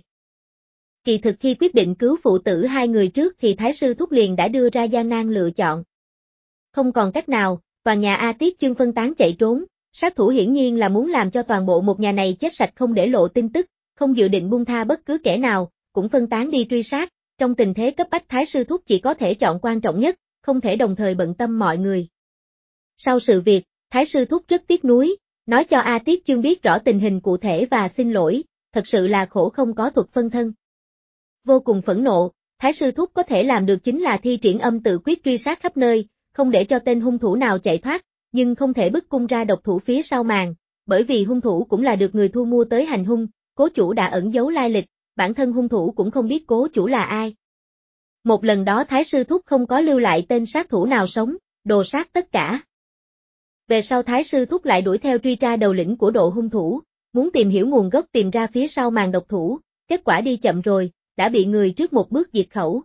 Kỳ thực khi quyết định cứu phụ tử hai người trước thì Thái sư thúc liền đã đưa ra gian nan lựa chọn. Không còn cách nào, toàn nhà A Tiết Chương phân tán chạy trốn, sát thủ hiển nhiên là muốn làm cho toàn bộ một nhà này chết sạch không để lộ tin tức, không dự định buông tha bất cứ kẻ nào, cũng phân tán đi truy sát, trong tình thế cấp bách Thái sư thúc chỉ có thể chọn quan trọng nhất, không thể đồng thời bận tâm mọi người. Sau sự việc, Thái sư thúc rất tiếc nuối, nói cho A Tiết Chương biết rõ tình hình cụ thể và xin lỗi, thật sự là khổ không có thuật phân thân. Vô cùng phẫn nộ, Thái sư thúc có thể làm được chính là thi triển âm tự quyết truy sát khắp nơi, không để cho tên hung thủ nào chạy thoát, nhưng không thể bức cung ra độc thủ phía sau màn, bởi vì hung thủ cũng là được người thu mua tới hành hung, cố chủ đã ẩn giấu lai lịch, bản thân hung thủ cũng không biết cố chủ là ai. Một lần đó Thái sư thúc không có lưu lại tên sát thủ nào sống, đồ sát tất cả. Về sau Thái sư thúc lại đuổi theo truy tra đầu lĩnh của độ hung thủ, muốn tìm hiểu nguồn gốc tìm ra phía sau màn độc thủ, kết quả đi chậm rồi, đã bị người trước một bước diệt khẩu.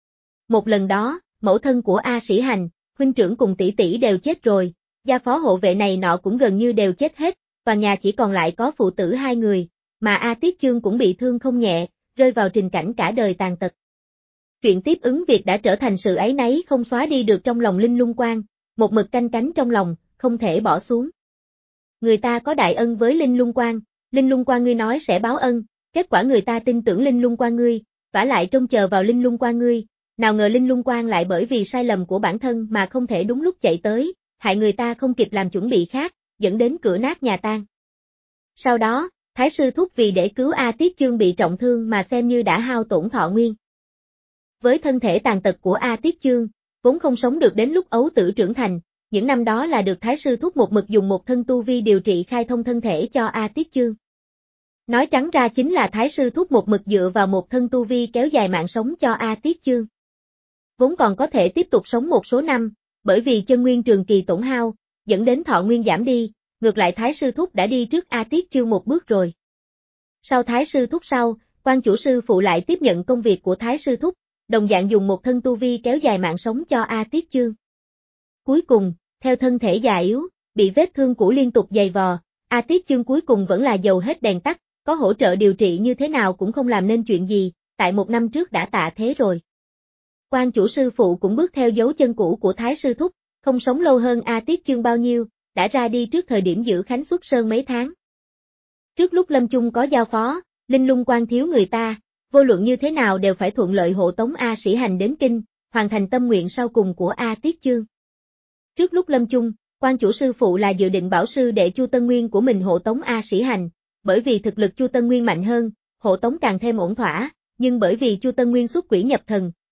Một lần đó, mẫu thân của A Sĩ Hành, huynh trưởng cùng tỷ tỷ đều chết rồi, gia phó hộ vệ này nọ cũng gần như đều chết hết, toàn nhà chỉ còn lại có phụ tử hai người, mà A Tiết Chương cũng bị thương không nhẹ, rơi vào trình cảnh cả đời tàn tật. Chuyện tiếp ứng việc đã trở thành sự áy náy không xóa đi được trong lòng Linh Lung Quan, một mực canh cánh trong lòng, không thể bỏ xuống. Người ta có đại ân với Linh Lung Quan ngươi nói sẽ báo ân, kết quả người ta tin tưởng Linh Lung Quan ngươi, vả lại trông chờ vào Linh Lung Quan ngươi, nào ngờ Linh Lung Quan lại bởi vì sai lầm của bản thân mà không thể đúng lúc chạy tới, hại người ta không kịp làm chuẩn bị khác, dẫn đến cửa nát nhà tan. Sau đó, Thái sư thúc vì để cứu A Tiết Chương bị trọng thương mà xem như đã hao tổn thọ nguyên. Với thân thể tàn tật của A Tiết Chương, vốn không sống được đến lúc ấu tử trưởng thành, những năm đó là được Thái sư thúc một mực dùng một thân tu vi điều trị khai thông thân thể cho A Tiết Chương. Nói trắng ra chính là Thái sư thúc một mực dựa vào một thân tu vi kéo dài mạng sống cho A Tiết Chương. Vốn còn có thể tiếp tục sống một số năm, bởi vì chân nguyên trường kỳ tổn hao, dẫn đến thọ nguyên giảm đi, ngược lại Thái sư thúc đã đi trước A Tiết Chương một bước rồi. Sau Thái sư thúc sau, quan chủ sư phụ lại tiếp nhận công việc của Thái sư thúc, đồng dạng dùng một thân tu vi kéo dài mạng sống cho A Tiết Chương. Cuối cùng, theo thân thể già yếu, bị vết thương cũ liên tục dày vò, A Tiết Chương cuối cùng vẫn là dầu hết đèn tắt, có hỗ trợ điều trị như thế nào cũng không làm nên chuyện gì, tại một năm trước đã tạ thế rồi. Quan chủ sư phụ cũng bước theo dấu chân cũ của Thái sư thúc, không sống lâu hơn A Tiết Chương bao nhiêu, đã ra đi trước thời điểm giữ Khánh xuất sơn mấy tháng. Trước lúc lâm chung có giao phó, Linh Lung Quan thiếu người ta, vô luận như thế nào đều phải thuận lợi hộ tống A Sĩ Hành đến kinh, hoàn thành tâm nguyện sau cùng của A Tiết Chương. Trước lúc lâm chung, quan chủ sư phụ là dự định bảo sư đệ Chu Tân Nguyên của mình hộ tống A Sĩ Hành, bởi vì thực lực Chu Tân Nguyên mạnh hơn, hộ tống càng thêm ổn thỏa, nhưng bởi vì Chu Tân Nguyên xuất quỷ nhập thần,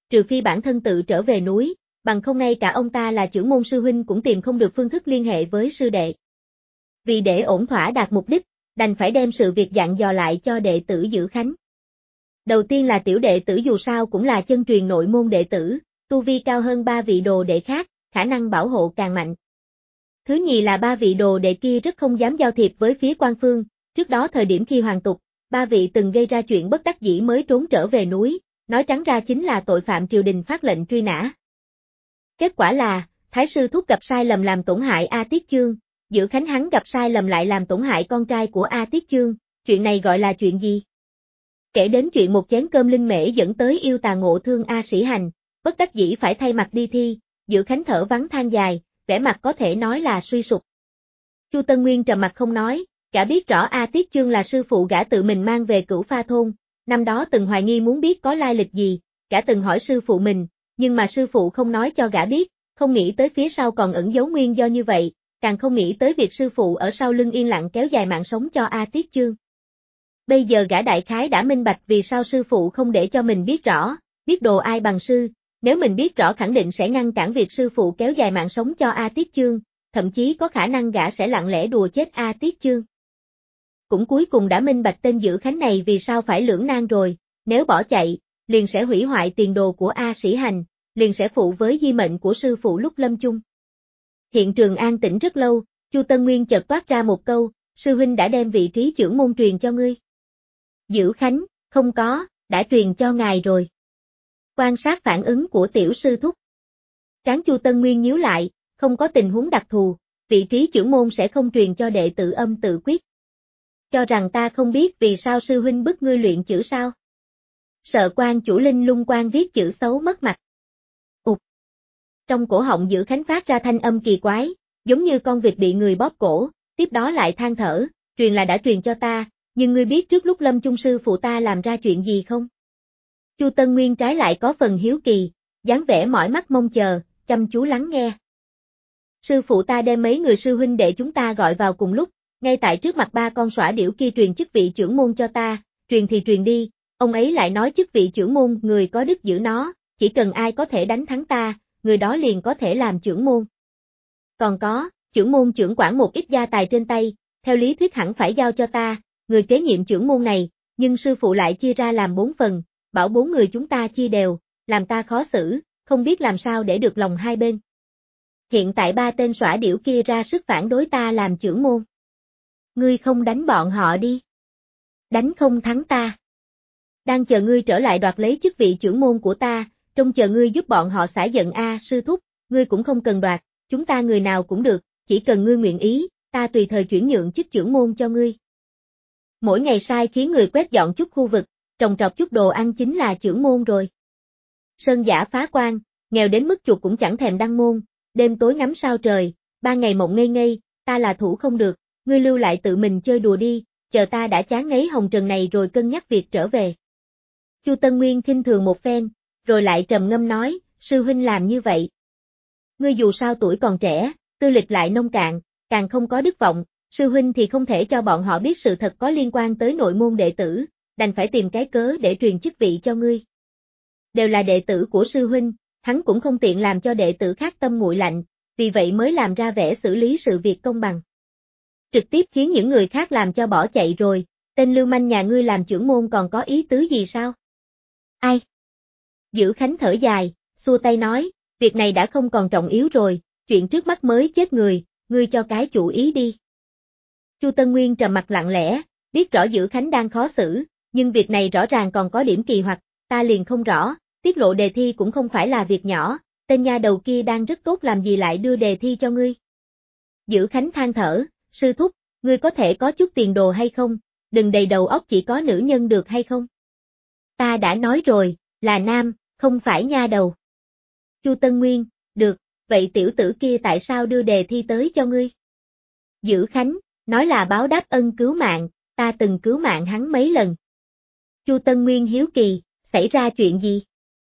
trừ phi bản thân tự trở về núi, bằng không ngay cả ông ta là trưởng môn sư huynh cũng tìm không được phương thức liên hệ với sư đệ. Vì để ổn thỏa đạt mục đích, đành phải đem sự việc dặn dò lại cho đệ tử Dữ Khánh. Đầu tiên là tiểu đệ tử dù sao cũng là chân truyền nội môn đệ tử, tu vi cao hơn 3 vị đồ đệ khác, khả năng bảo hộ càng mạnh. Thứ nhì là 3 vị đồ đệ kia rất không dám giao thiệp với phía quan phương, trước đó thời điểm khi hoàn tục, 3 vị từng gây ra chuyện bất đắc dĩ mới trốn trở về núi, nói trắng ra chính là tội phạm triều đình phát lệnh truy nã. Kết quả là, Thái sư thúc gặp sai lầm làm tổn hại A Tiết Chương, Dữ Khánh hắn gặp sai lầm lại làm tổn hại con trai của A Tiết Chương, chuyện này gọi là chuyện gì? Kể đến chuyện một chén cơm linh mễ dẫn tới yêu tà ngộ thương A Sĩ Hành, bất đắc dĩ phải thay mặt đi thi, Dữ Khánh thở vắng than dài, vẻ mặt có thể nói là suy sụp. Chu Tân Nguyên trầm mặt không nói, gã biết rõ A Tiết Chương là sư phụ gã tự mình mang về Cửu Pha thôn, năm đó từng hoài nghi muốn biết có lai lịch gì, gã từng hỏi sư phụ mình, nhưng mà sư phụ không nói cho gã biết, không nghĩ tới phía sau còn ẩn giấu nguyên do như vậy, càng không nghĩ tới việc sư phụ ở sau lưng yên lặng kéo dài mạng sống cho A Tiết Chương. Bây giờ gã đại khái đã minh bạch vì sao sư phụ không để cho mình biết rõ, biết đồ ai bằng sư, nếu mình biết rõ khẳng định sẽ ngăn cản việc sư phụ kéo dài mạng sống cho A Tiết Chương, thậm chí có khả năng gã sẽ lặng lẽ đùa chết A Tiết Chương. Cũng cuối cùng đã minh bạch tên Dữ Khánh này vì sao phải lưỡng nan rồi, nếu bỏ chạy, liền sẽ hủy hoại tiền đồ của A Sĩ Hành, liền sẽ phụ với di mệnh của sư phụ lúc lâm chung. Hiện trường an tĩnh rất lâu, Chu Tân Nguyên chợt toát ra một câu, sư huynh đã đem vị trí trưởng môn truyền cho ngươi. Dữ Khánh, không có, đã truyền cho ngài rồi. Quan sát phản ứng của tiểu sư thúc. Trán Chu Tân Nguyên nhíu lại, không có tình huống đặc thù, vị trí trưởng môn sẽ không truyền cho đệ tử Âm Tự Quyết. Cho rằng ta không biết vì sao sư huynh bức ngươi luyện chữ sao? Sợ quan chủ linh lung quan viết chữ xấu mất mặt. Ụt. Trong cổ họng Dữ Khánh phát ra thanh âm kỳ quái, giống như con vịt bị người bóp cổ, tiếp đó lại than thở, truyền là đã truyền cho ta, nhưng ngươi biết trước lúc lâm chung sư phụ ta làm ra chuyện gì không? Chu Tân Nguyên trái lại có phần hiếu kỳ, dáng vẻ mỏi mắt mong chờ, chăm chú lắng nghe. Sư phụ ta đem mấy người sư huynh đệ chúng ta gọi vào cùng lúc, ngay tại trước mặt 3 con sỏa điểu kia truyền chức vị trưởng môn cho ta, truyền thì truyền đi, ông ấy lại nói chức vị trưởng môn người có đức giữ nó, chỉ cần ai có thể đánh thắng ta, người đó liền có thể làm trưởng môn. Còn có, trưởng môn trưởng quản một ít gia tài trên tay, theo lý thuyết hẳn phải giao cho ta, người kế nhiệm trưởng môn này, nhưng sư phụ lại chia ra làm 4 phần, bảo 4 người chúng ta chia đều, làm ta khó xử, không biết làm sao để được lòng hai bên. Hiện tại 3 tên sỏa điểu kia ra sức phản đối ta làm trưởng môn. Ngươi không đánh bọn họ đi. Đánh không thắng ta. Đang chờ ngươi trở lại đoạt lấy chức vị trưởng môn của ta, trông chờ ngươi giúp bọn họ xả giận a sư thúc, ngươi cũng không cần đoạt, chúng ta người nào cũng được, chỉ cần ngươi nguyện ý, ta tùy thời chuyển nhượng chức trưởng môn cho ngươi. Mỗi ngày sai khiến người quét dọn chút khu vực, trồng trọt chút đồ ăn chính là trưởng môn rồi. Sơn giả phá quan, nghèo đến mức chuột cũng chẳng thèm đăng môn, đêm tối ngắm sao trời, 3 ngày mộng ngây ngây, ta là thủ không được, ngươi lưu lại tự mình chơi đùa đi, chờ ta đã chán ngấy hồng trần này rồi cân nhắc việc trở về. Chu Tân Nguyên khinh thường một phen, rồi lại trầm ngâm nói, sư huynh làm như vậy. Ngươi dù sao tuổi còn trẻ, tư lịch lại nông cạn, càng không có đức vọng, sư huynh thì không thể cho bọn họ biết sự thật có liên quan tới nội môn đệ tử, đành phải tìm cái cớ để truyền chức vị cho ngươi. Đều là đệ tử của sư huynh, hắn cũng không tiện làm cho đệ tử khác tâm nguội lạnh, vì vậy mới làm ra vẻ xử lý sự việc công bằng. Trực tiếp khiến những người khác làm cho bỏ chạy rồi, tên lưu manh nhà ngươi làm trưởng môn còn có ý tứ gì sao? Ai? Dữ Khánh thở dài, xua tay nói, việc này đã không còn trọng yếu rồi, chuyện trước mắt mới chết người, ngươi cho cái chủ ý đi. Chu Tân Nguyên trầm mặt lặng lẽ, biết rõ Dữ Khánh đang khó xử, nhưng việc này rõ ràng còn có điểm kỳ hoặc, ta liền không rõ, tiết lộ đề thi cũng không phải là việc nhỏ, tên nha đầu kia đang rất tốt làm gì lại đưa đề thi cho ngươi. Dữ Khánh than thở, sư thúc, ngươi có thể có chút tiền đồ hay không, đừng đầy đầu óc chỉ có nữ nhân được hay không? Ta đã nói rồi, là nam, không phải nha đầu. Chu Tân Nguyên, được, vậy tiểu tử kia tại sao đưa đề thi tới cho ngươi? Dữ Khánh, nói là báo đáp ân cứu mạng, ta từng cứu mạng hắn mấy lần. Chu Tân Nguyên hiếu kỳ, xảy ra chuyện gì?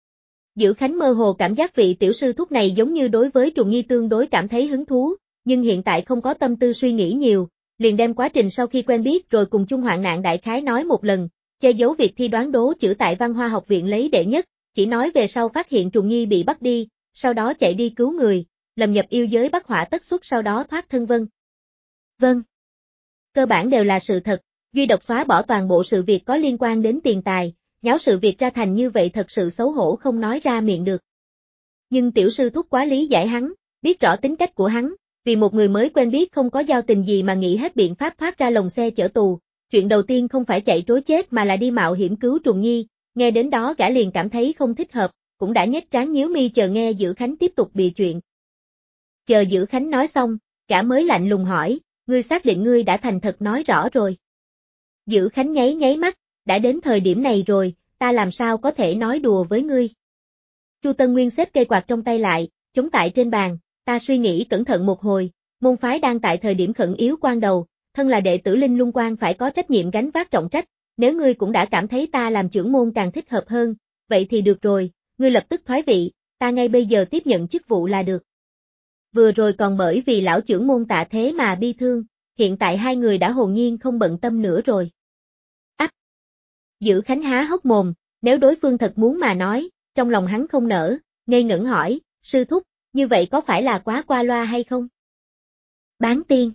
Dữ Khánh mơ hồ cảm giác vị tiểu sư thúc này giống như đối với Trùng Nhi tương đối cảm thấy hứng thú, nhưng hiện tại không có tâm tư suy nghĩ nhiều, liền đem quá trình sau khi quen biết rồi cùng chung hoạn nạn đại khái nói một lần, che giấu việc thi đoán đố chữ tại Văn Hoa học viện lấy đệ nhất, chỉ nói về sau phát hiện Trùng Nhi bị bắt đi, sau đó chạy đi cứu người, lầm nhập yêu giới bắt hỏa tất xuất sau đó thoát thân vân. Vâng. Cơ bản đều là sự thật, duy độc xóa bỏ toàn bộ sự việc có liên quan đến tiền tài, nháo sự việc ra thành như vậy thật sự xấu hổ không nói ra miệng được. Nhưng tiểu sư thúc quá lý giải hắn, biết rõ tính cách của hắn, vì một người mới quen biết không có giao tình gì mà nghĩ hết biện pháp thoát ra lồng xe chở tù, chuyện đầu tiên không phải chạy trối chết mà là đi mạo hiểm cứu Trùng Nhi, nghe đến đó gã liền cảm thấy không thích hợp, cũng đã nhếch trán nhíu mi chờ nghe Dữ Khánh tiếp tục bịa chuyện. Chờ Dữ Khánh nói xong, gã mới lạnh lùng hỏi, ngươi xác định ngươi đã thành thật nói rõ rồi. Dữ Khánh nháy nháy mắt, đã đến thời điểm này rồi, ta làm sao có thể nói đùa với ngươi. Chu Tân Nguyên xếp cây quạt trong tay lại, chống tại trên bàn, ta suy nghĩ cẩn thận một hồi, môn phái đang tại thời điểm khẩn yếu quan đầu, thân là đệ tử Linh Lung Quan phải có trách nhiệm gánh vác trọng trách, nếu ngươi cũng đã cảm thấy ta làm trưởng môn càng thích hợp hơn, vậy thì được rồi, ngươi lập tức thoái vị, ta ngay bây giờ tiếp nhận chức vụ là được. Vừa rồi còn bởi vì lão trưởng môn Tạ Thế mà bi thương, hiện tại hai người đã hồn nhiên không bận tâm nữa rồi. Ách! Dữ Khánh há hốc mồm, nếu đối phương thật muốn mà nói, trong lòng hắn không nở, ngây ngẩn hỏi, sư thúc, như vậy có phải là quá qua loa hay không? Bán tiên.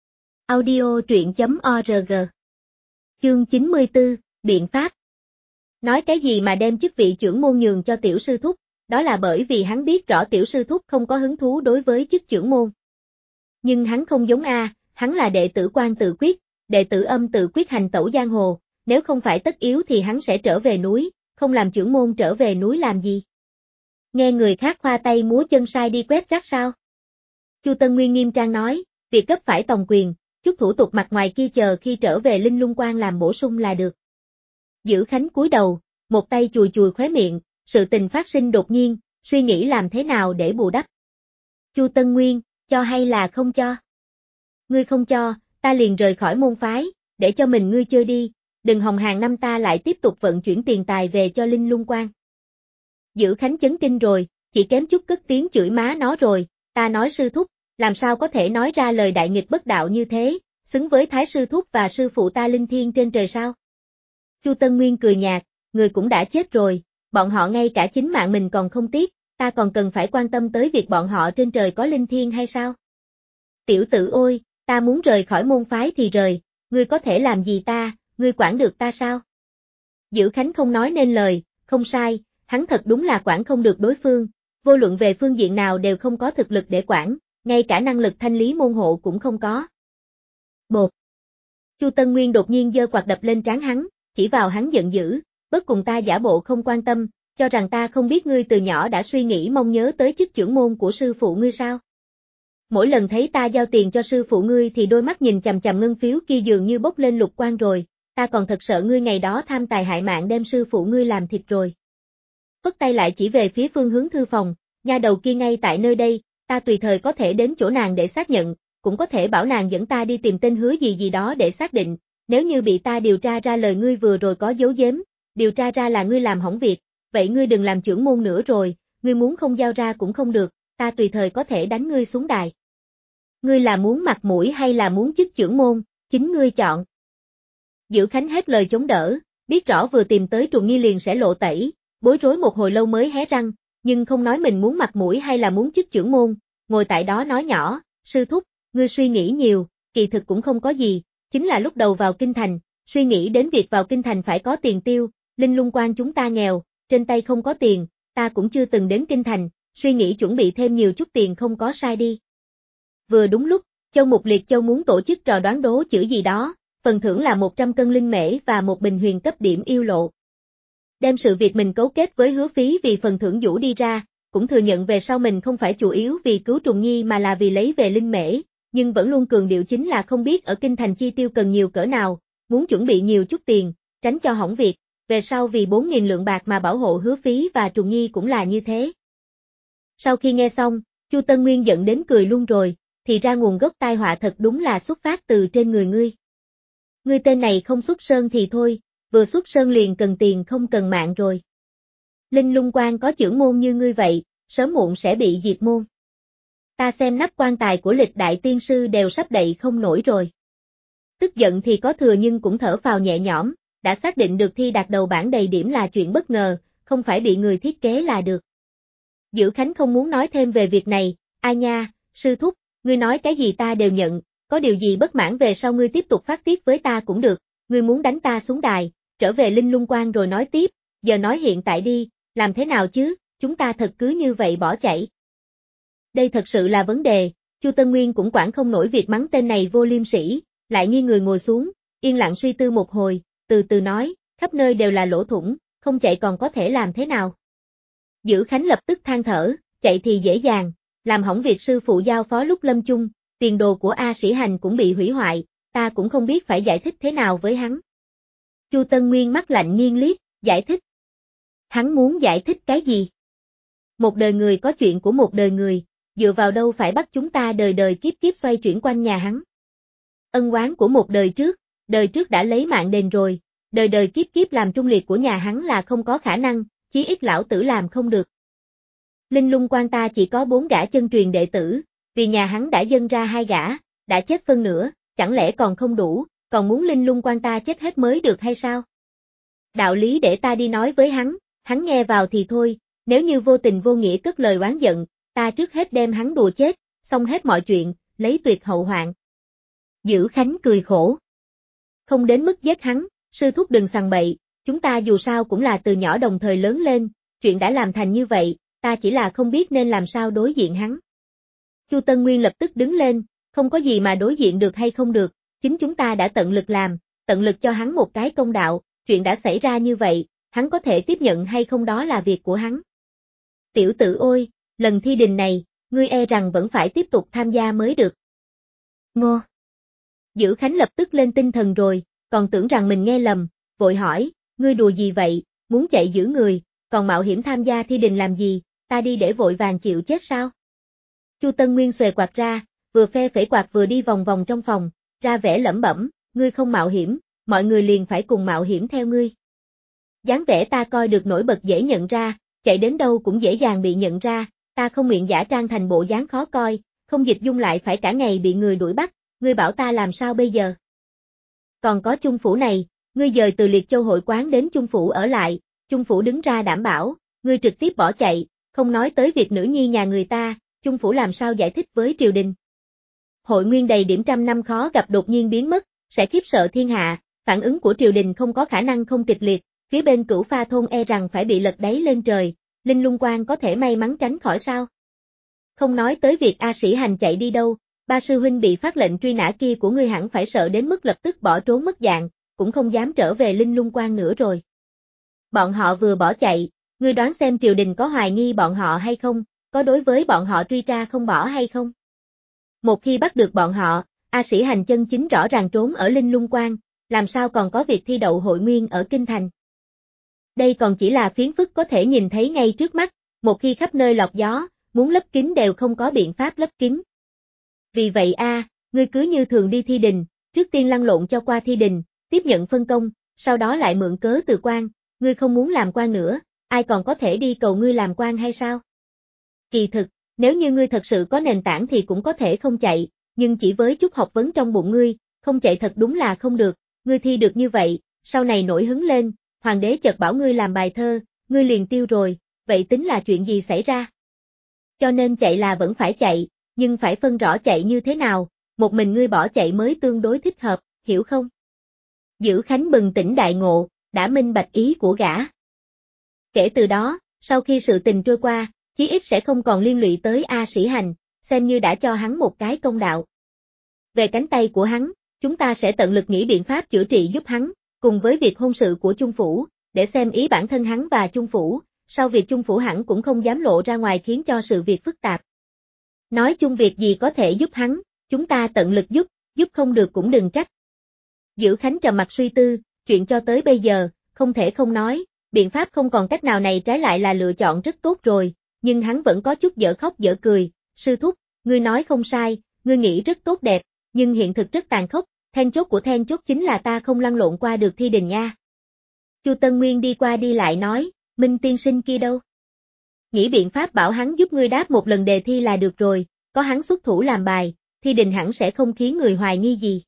Audio truyện.org. Chương 94, Biện pháp. Nói cái gì mà đem chức vị trưởng môn nhường cho tiểu sư thúc, đó là bởi vì hắn biết rõ tiểu sư thúc không có hứng thú đối với chức trưởng môn. Nhưng hắn không giống hắn là đệ tử Quan tự quyết, đệ tử Âm tự quyết hành tẩu giang hồ, nếu không phải tất yếu thì hắn sẽ trở về núi, không làm trưởng môn trở về núi làm gì? Nghe người khác khoa tay múa chân sai đi quét rác sao? Chu Tân Nguyên nghiêm trang nói, việc cấp phải tòng quyền, chút thủ tục mặt ngoài kia chờ khi trở về Linh Lung Quan làm bổ sung là được. Dữ Khánh cúi đầu, một tay chùi chùi khóe miệng, sự tình phát sinh đột nhiên, suy nghĩ làm thế nào để bù đắp. Chu Tân Nguyên, cho hay là không cho? Ngươi không cho, ta liền rời khỏi môn phái, để cho mình ngươi chơi đi, đừng hòng hàng năm ta lại tiếp tục vận chuyển tiền tài về cho Linh Lung Quan. Dữ Khánh chấn kinh rồi, chỉ kém chút cất tiếng chửi má nó rồi, ta nói sư thúc, làm sao có thể nói ra lời đại nghịch bất đạo như thế, xứng với thái sư thúc và sư phụ ta linh thiêng trên trời sao? Chu Tân Nguyên cười nhạt, người cũng đã chết rồi, bọn họ ngay cả chính mạng mình còn không tiếc, ta còn cần phải quan tâm tới việc bọn họ trên trời có linh thiêng hay sao? Tiểu tử ôi, ta muốn rời khỏi môn phái thì rời, ngươi có thể làm gì ta, ngươi quản được ta sao? Dữ Khánh không nói nên lời, không sai, hắn thật đúng là quản không được đối phương, vô luận về phương diện nào đều không có thực lực để quản, ngay cả năng lực thanh lý môn hộ cũng không có. Bột. Chu Tân Nguyên đột nhiên giơ quạt đập lên trán hắn, chỉ vào hắn giận dữ, bất cùng ta giả bộ không quan tâm, cho rằng ta không biết ngươi từ nhỏ đã suy nghĩ mong nhớ tới chức trưởng môn của sư phụ ngươi sao? Mỗi lần thấy ta giao tiền cho sư phụ ngươi thì đôi mắt nhìn chằm chằm ngân phiếu kia dường như bốc lên lục quang rồi, ta còn thật sợ ngươi ngày đó tham tài hại mạng đem sư phụ ngươi làm thịt rồi. Phất tay lại chỉ về phía phương hướng thư phòng, nha đầu kia ngay tại nơi đây, ta tùy thời có thể đến chỗ nàng để xác nhận, cũng có thể bảo nàng dẫn ta đi tìm tên hứa gì gì đó để xác định, nếu như bị ta điều tra ra lời ngươi vừa rồi có giấu giếm, điều tra ra là ngươi làm hỏng việc, vậy ngươi đừng làm trưởng môn nữa rồi, ngươi muốn không giao ra cũng không được, ta tùy thời có thể đánh ngươi xuống đài. Ngươi là muốn mặt mũi hay là muốn chức trưởng môn, chính ngươi chọn. Dữ Khánh hết lời chống đỡ, biết rõ vừa tìm tới Trùng Nhi liền sẽ lộ tẩy, bối rối một hồi lâu mới hé răng, nhưng không nói mình muốn mặt mũi hay là muốn chức trưởng môn, ngồi tại đó nói nhỏ, sư thúc, ngươi suy nghĩ nhiều, kỳ thực cũng không có gì, chính là lúc đầu vào kinh thành, suy nghĩ đến việc vào kinh thành phải có tiền tiêu, Linh Lung Quan chúng ta nghèo, trên tay không có tiền, ta cũng chưa từng đến kinh thành, suy nghĩ chuẩn bị thêm nhiều chút tiền không có sai đi. Vừa đúng lúc, Châu Mục Liệt Châu muốn tổ chức trò đoán đố chữ gì đó, phần thưởng là 100 cân linh mễ và một bình huyền cấp điểm yêu lộ. Đem sự việc mình cấu kết với Hứa Phí vì phần thưởng vũ đi ra, cũng thừa nhận về sau mình không phải chủ yếu vì cứu Trùng Nhi mà là vì lấy về linh mễ, nhưng vẫn luôn cường điệu chính là không biết ở kinh thành chi tiêu cần nhiều cỡ nào, muốn chuẩn bị nhiều chút tiền, tránh cho hỏng việc, về sau vì 4.000 lượng bạc mà bảo hộ Hứa Phí và Trùng Nhi cũng là như thế. Sau khi nghe xong, Chu Tân Nguyên giận đến cười luôn rồi, thì ra nguồn gốc tai họa thật đúng là xuất phát từ trên người ngươi. Ngươi tên này không xuất sơn thì thôi, vừa xuất sơn liền cần tiền không cần mạng rồi. Linh Lung Quan có trưởng môn như ngươi vậy, sớm muộn sẽ bị diệt môn. Ta xem nắp quan tài của lịch đại tiên sư đều sắp đậy không nổi rồi. Tức giận thì có thừa nhưng cũng thở phào nhẹ nhõm, đã xác định được thi đạt đầu bảng đầy điểm là chuyện bất ngờ, không phải bị người thiết kế là được. Dữ Khánh không muốn nói thêm về việc này, ai nha, sư thúc, ngươi nói cái gì ta đều nhận, có điều gì bất mãn về sau ngươi tiếp tục phát tiết với ta cũng được, ngươi muốn đánh ta xuống đài, trở về Linh Lung Quan rồi nói tiếp, giờ nói hiện tại đi, làm thế nào chứ, chúng ta thật cứ như vậy bỏ chạy. Đây thật sự là vấn đề, Chu Tân Nguyên cũng quản không nổi việc mắng tên này vô liêm sỉ, lại nghiêng người ngồi xuống, yên lặng suy tư một hồi, từ từ nói, khắp nơi đều là lỗ thủng, không chạy còn có thể làm thế nào. Dữ Khánh lập tức than thở, chạy thì dễ dàng, làm hỏng việc sư phụ giao phó lúc lâm chung, tiền đồ của A Sĩ Hành cũng bị hủy hoại, ta cũng không biết phải giải thích thế nào với hắn. Chu Tân Nguyên mắt lạnh nghiêng liếc, giải thích. Hắn muốn giải thích cái gì? Một đời người có chuyện của một đời người, dựa vào đâu phải bắt chúng ta đời đời kiếp kiếp xoay chuyển quanh nhà hắn. Ân oán của một đời trước đã lấy mạng đền rồi, đời đời kiếp kiếp làm trung liệt của nhà hắn là không có khả năng, chí ít lão tử làm không được. Linh Lung Quan ta chỉ có 4 gã chân truyền đệ tử, vì nhà hắn đã dâng ra 2 gã, đã chết phân nửa, chẳng lẽ còn không đủ, còn muốn Linh Lung Quan ta chết hết mới được hay sao? Đạo lý để ta đi nói với hắn nghe vào thì thôi, nếu như vô tình vô nghĩa cất lời oán giận, ta trước hết đem hắn đùa chết, xong hết mọi chuyện, lấy tuyệt hậu hoạn. Dữ Khánh cười khổ. Không đến mức giết hắn, sư thúc đừng sằng bậy, chúng ta dù sao cũng là từ nhỏ đồng thời lớn lên, chuyện đã làm thành như vậy, ta chỉ là không biết nên làm sao đối diện hắn. Chu Tân Nguyên lập tức đứng lên, không có gì mà đối diện được hay không được, chính chúng ta đã tận lực làm, tận lực cho hắn một cái công đạo, chuyện đã xảy ra như vậy, hắn có thể tiếp nhận hay không đó là việc của hắn. Tiểu tử ôi, lần thi đình này, ngươi e rằng vẫn phải tiếp tục tham gia mới được. Ngô. Dữ Khánh lập tức lên tinh thần rồi, còn tưởng rằng mình nghe lầm, vội hỏi, ngươi đùa gì vậy, muốn chạy giữ người, còn mạo hiểm tham gia thi đình làm gì, ta đi để vội vàng chịu chết sao? Chu Tân Nguyên xuề quạt ra, vừa phe phẩy quạt vừa đi vòng vòng trong phòng, ra vẻ lẩm bẩm, ngươi không mạo hiểm, mọi người liền phải cùng mạo hiểm theo ngươi. Dáng vẻ ta coi được nổi bật dễ nhận ra, chạy đến đâu cũng dễ dàng bị nhận ra, ta không nguyện giả trang thành bộ dáng khó coi, không dịch dung lại phải cả ngày bị người đuổi bắt, ngươi bảo ta làm sao bây giờ? Còn có Chung Phủ này, ngươi dời từ Liệt Châu hội quán đến Chung Phủ ở lại, Chung Phủ đứng ra đảm bảo, ngươi trực tiếp bỏ chạy, không nói tới việc nữ nhi nhà người ta, Chung Phủ làm sao giải thích với triều đình. Hội nguyên đầy điểm trăm năm khó gặp đột nhiên biến mất, sẽ khiếp sợ thiên hạ, phản ứng của triều đình không có khả năng không kịch liệt, phía bên Cửu Pha thôn e rằng phải bị lật đáy lên trời, Linh Lung Quan có thể may mắn tránh khỏi sao? Không nói tới việc A Sĩ Hành chạy đi đâu, ba sư huynh bị phát lệnh truy nã kia của ngươi hẳn phải sợ đến mức lập tức bỏ trốn mất dạng, cũng không dám trở về Linh Lung Quan nữa rồi. Bọn họ vừa bỏ chạy, ngươi đoán xem triều đình có hoài nghi bọn họ hay không, có đối với bọn họ truy tra không bỏ hay không? Một khi bắt được bọn họ, A Sĩ Hành chân chính rõ ràng trốn ở Linh Lung Quan, làm sao còn có việc thi đậu hội nguyên ở Kinh Thành. Đây còn chỉ là phiến phức có thể nhìn thấy ngay trước mắt, một khi khắp nơi lọt gió, muốn lấp kín đều không có biện pháp lấp kín. Vì vậy ngươi cứ như thường đi thi đình, trước tiên lăn lộn cho qua thi đình, tiếp nhận phân công, sau đó lại mượn cớ từ quan, ngươi không muốn làm quan nữa, ai còn có thể đi cầu ngươi làm quan hay sao? Kỳ thực, nếu như ngươi thật sự có nền tảng thì cũng có thể không chạy, nhưng chỉ với chút học vấn trong bụng ngươi, không chạy thật đúng là không được, ngươi thi được như vậy, sau này nổi hứng lên, hoàng đế chợt bảo ngươi làm bài thơ, ngươi liền tiêu rồi, vậy tính là chuyện gì xảy ra? Cho nên chạy là vẫn phải chạy, nhưng phải phân rõ chạy như thế nào, một mình ngươi bỏ chạy mới tương đối thích hợp, hiểu không? Dữ Khánh bừng tỉnh đại ngộ, đã minh bạch ý của gã. Kể từ đó, sau khi sự tình trôi qua, chí ít sẽ không còn liên lụy tới A Sĩ Hành, xem như đã cho hắn một cái công đạo. Về cánh tay của hắn, chúng ta sẽ tận lực nghĩ biện pháp chữa trị giúp hắn, cùng với việc hôn sự của Chung Phủ, để xem ý bản thân hắn và Chung Phủ, sau việc Chung Phủ hẳn cũng không dám lộ ra ngoài khiến cho sự việc phức tạp. Nói chung việc gì có thể giúp hắn, chúng ta tận lực giúp không được cũng đừng trách. Dữ Khánh trầm mặt suy tư, chuyện cho tới bây giờ, không thể không nói, biện pháp không còn cách nào này trái lại là lựa chọn rất tốt rồi, nhưng hắn vẫn có chút dở khóc dở cười, sư thúc, ngươi nói không sai, ngươi nghĩ rất tốt đẹp, nhưng hiện thực rất tàn khốc, then chốt của then chốt chính là ta không lăn lộn qua được thi đình nha. Chu Tân Nguyên đi qua đi lại nói, Minh tiên sinh kia đâu? Nghĩ biện pháp bảo hắn giúp ngươi đáp một lần đề thi là được rồi, có hắn xuất thủ làm bài, thi đình hẳn sẽ không khiến người hoài nghi gì.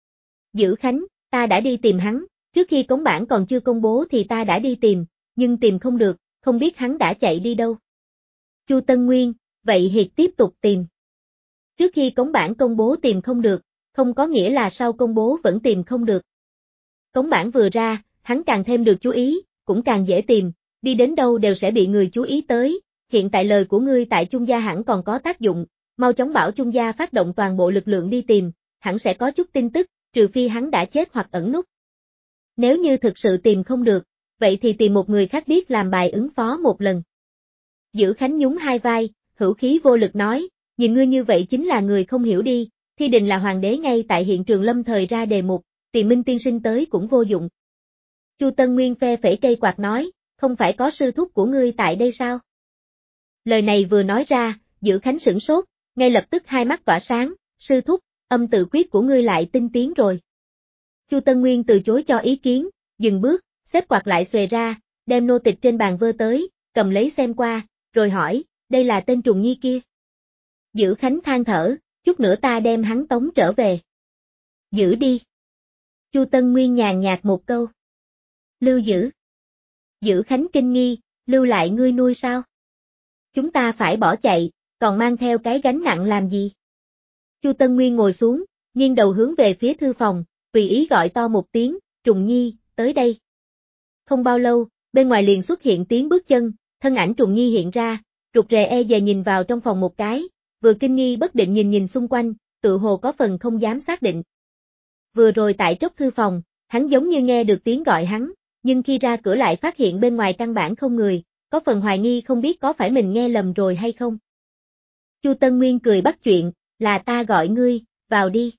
Dữ Khánh, ta đã đi tìm hắn, trước khi cống bản còn chưa công bố thì ta đã đi tìm, nhưng tìm không được, không biết hắn đã chạy đi đâu. Chu Tân Nguyên, vậy Hiệt tiếp tục tìm. Trước khi cống bản công bố tìm không được, không có nghĩa là sau công bố vẫn tìm không được. Cống bản vừa ra, hắn càng thêm được chú ý, cũng càng dễ tìm, đi đến đâu đều sẽ bị người chú ý tới, hiện tại lời của ngươi tại Trung gia hẳn còn có tác dụng, mau chóng bảo Trung gia phát động toàn bộ lực lượng đi tìm, hẳn sẽ có chút tin tức, trừ phi hắn đã chết hoặc ẩn núp. Nếu như thực sự tìm không được, vậy thì tìm một người khác biết làm bài ứng phó một lần. Dữ Khánh nhún hai vai, hữu khí vô lực nói, nhìn ngươi như vậy chính là người không hiểu đi, Thi Đình là hoàng đế ngay tại hiện trường lâm thời ra đề mục, tìm Minh tiên sinh tới cũng vô dụng. Chu Tân Nguyên phe phẩy cây quạt nói, không phải có sư thúc của ngươi tại đây sao? Lời này vừa nói ra, Dữ Khánh sửng sốt, ngay lập tức hai mắt tỏa sáng, sư thúc, âm tự quyết của ngươi lại tinh tiến rồi. Chu Tân Nguyên từ chối cho ý kiến, dừng bước, xếp quạt lại xuề ra, đem nô tịch trên bàn vơ tới, cầm lấy xem qua, rồi hỏi, đây là tên Trùng Nhi kia. Dữ Khánh than thở, chút nữa ta đem hắn tống trở về. Giữ đi. Chu Tân Nguyên nhàn nhạt một câu. Lưu giữ. Dữ Khánh kinh nghi, lưu lại ngươi nuôi sao? Chúng ta phải bỏ chạy, còn mang theo cái gánh nặng làm gì? Chu Tân Nguyên ngồi xuống, nghiêng đầu hướng về phía thư phòng, tùy ý gọi to một tiếng, Trùng Nhi, tới đây. Không bao lâu, bên ngoài liền xuất hiện tiếng bước chân, thân ảnh Trùng Nhi hiện ra, rụt rè e dè nhìn vào trong phòng một cái, vừa kinh nghi bất định nhìn xung quanh, tự hồ có phần không dám xác định. Vừa rồi tại trốc thư phòng, hắn giống như nghe được tiếng gọi hắn, nhưng khi ra cửa lại phát hiện bên ngoài căn bản không người, có phần hoài nghi không biết có phải mình nghe lầm rồi hay không. Chu Tân Nguyên cười bắt chuyện, là ta gọi ngươi, vào đi.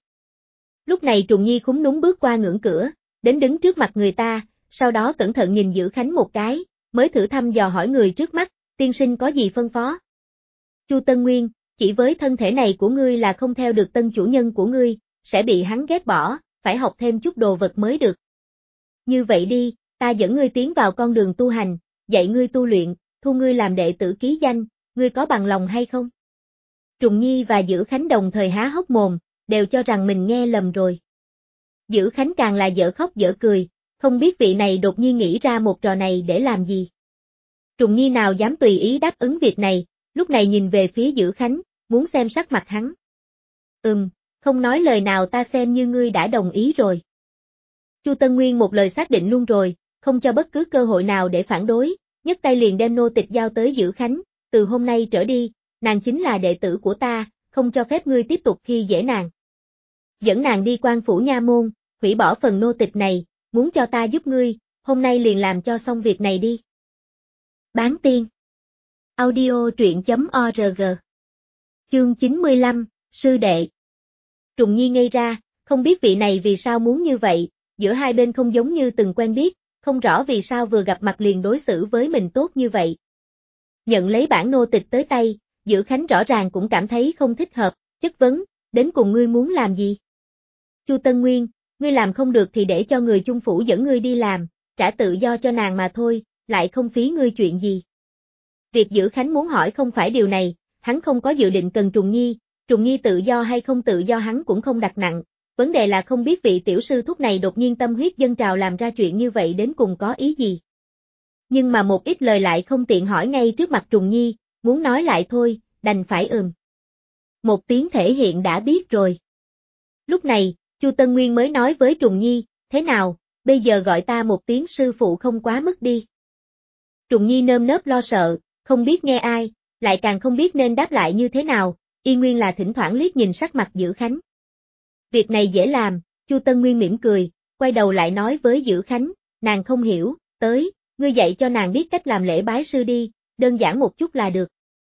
Lúc này Trùng Nhi khúm núm bước qua ngưỡng cửa, đến đứng trước mặt người ta, sau đó cẩn thận nhìn Dữ Khánh một cái, mới thử thăm dò hỏi người trước mắt, tiên sinh có gì phân phó? Chu Tân Nguyên, chỉ với thân thể này của ngươi là không theo được tân chủ nhân của ngươi, sẽ bị hắn ghét bỏ, phải học thêm chút đồ vật mới được. Như vậy đi, ta dẫn ngươi tiến vào con đường tu hành, dạy ngươi tu luyện, thu ngươi làm đệ tử ký danh, ngươi có bằng lòng hay không? Trùng Nhi và Dữ Khánh đồng thời há hốc mồm, đều cho rằng mình nghe lầm rồi. Dữ Khánh càng là dở khóc dở cười, không biết vị này đột nhiên nghĩ ra một trò này để làm gì. Trùng Nhi nào dám tùy ý đáp ứng việc này, lúc này nhìn về phía Dữ Khánh, muốn xem sắc mặt hắn. Không nói lời nào ta xem như ngươi đã đồng ý rồi. Chu Tân Nguyên một lời xác định luôn rồi, không cho bất cứ cơ hội nào để phản đối, nhấc tay liền đem nô tịch giao tới Dữ Khánh, từ hôm nay trở đi, nàng chính là đệ tử của ta, không cho phép ngươi tiếp tục khi dễ nàng. Dẫn nàng đi quan phủ nha môn, hủy bỏ phần nô tịch này, muốn cho ta giúp ngươi, hôm nay liền làm cho xong việc này đi. Bán tiên. Audio truyện.org. Chương 95, Sư đệ. Trùng Nhi ngây ra, không biết vị này vì sao muốn như vậy, giữa hai bên không giống như từng quen biết, không rõ vì sao vừa gặp mặt liền đối xử với mình tốt như vậy. Nhận lấy bản nô tịch tới tay, Dữ Khánh rõ ràng cũng cảm thấy không thích hợp, chất vấn, đến cùng ngươi muốn làm gì? Chu Tân Nguyên, ngươi làm không được thì để cho người chung phủ dẫn ngươi đi làm, trả tự do cho nàng mà thôi, lại không phí ngươi chuyện gì. Việc Dữ Khánh muốn hỏi không phải điều này, hắn không có dự định cần Trùng Nhi tự do hay không tự do hắn cũng không đặt nặng, vấn đề là không biết vị tiểu sư thúc này đột nhiên tâm huyết dâng trào làm ra chuyện như vậy đến cùng có ý gì. Nhưng mà một ít lời lại không tiện hỏi ngay trước mặt Trùng Nhi, muốn nói lại thôi, đành phải một tiếng thể hiện đã biết rồi. Lúc này, Chu Tân Nguyên mới nói với Trùng Nhi, thế nào, bây giờ gọi ta một tiếng sư phụ không quá mức đi. Trùng Nhi nơm nớp lo sợ, không biết nghe ai, lại càng không biết nên đáp lại như thế nào, y nguyên là thỉnh thoảng liếc nhìn sắc mặt Dữ Khánh. Việc này dễ làm, Chu Tân Nguyên mỉm cười, quay đầu lại nói với Dữ Khánh, nàng không hiểu, tới, ngươi dạy cho nàng biết cách làm lễ bái sư đi, đơn giản một chút là được.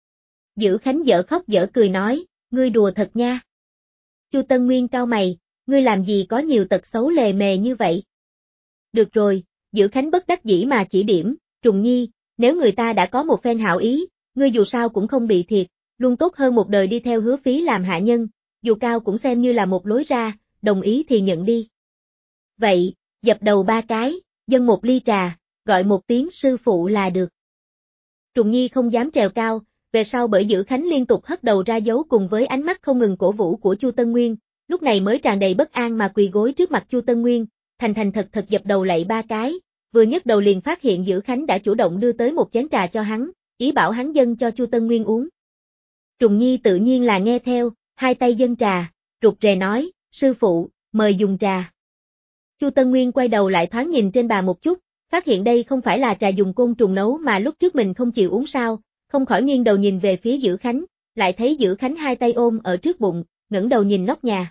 Dữ Khánh dở khóc dở cười nói, ngươi đùa thật nha. Chu Tân Nguyên cau mày, ngươi làm gì có nhiều tật xấu lề mề như vậy? Được rồi, Dữ Khánh bất đắc dĩ mà chỉ điểm, Trùng Nhi, nếu người ta đã có một phen hảo ý, ngươi dù sao cũng không bị thiệt, luôn tốt hơn một đời đi theo Hứa Phí làm hạ nhân, dù cao cũng xem như là một lối ra, đồng ý thì nhận đi. Vậy, dập đầu 3 cái, dâng một ly trà, gọi một tiếng sư phụ là được. Trùng Nhi không dám trèo cao, về sau bởi Dữ Khánh liên tục hất đầu ra dấu cùng với ánh mắt không ngừng cổ vũ của Chu Tân Nguyên, lúc này mới tràn đầy bất an mà quỳ gối trước mặt Chu Tân Nguyên, thành thật dập đầu lạy 3 cái, vừa nhấc đầu liền phát hiện Dữ Khánh đã chủ động đưa tới một chén trà cho hắn, ý bảo hắn dâng cho Chu Tân Nguyên uống. Trùng Nhi tự nhiên là nghe theo, hai tay dâng trà, rụt rè nói, sư phụ, mời dùng trà. Chu Tân Nguyên quay đầu lại thoáng nhìn trên bàn một chút, phát hiện đây không phải là trà dùng côn trùng nấu mà lúc trước mình không chịu uống sao, không khỏi nghiêng đầu nhìn về phía Dữ Khánh, lại thấy Dữ Khánh hai tay ôm ở trước bụng, ngẩng đầu nhìn nóc nhà.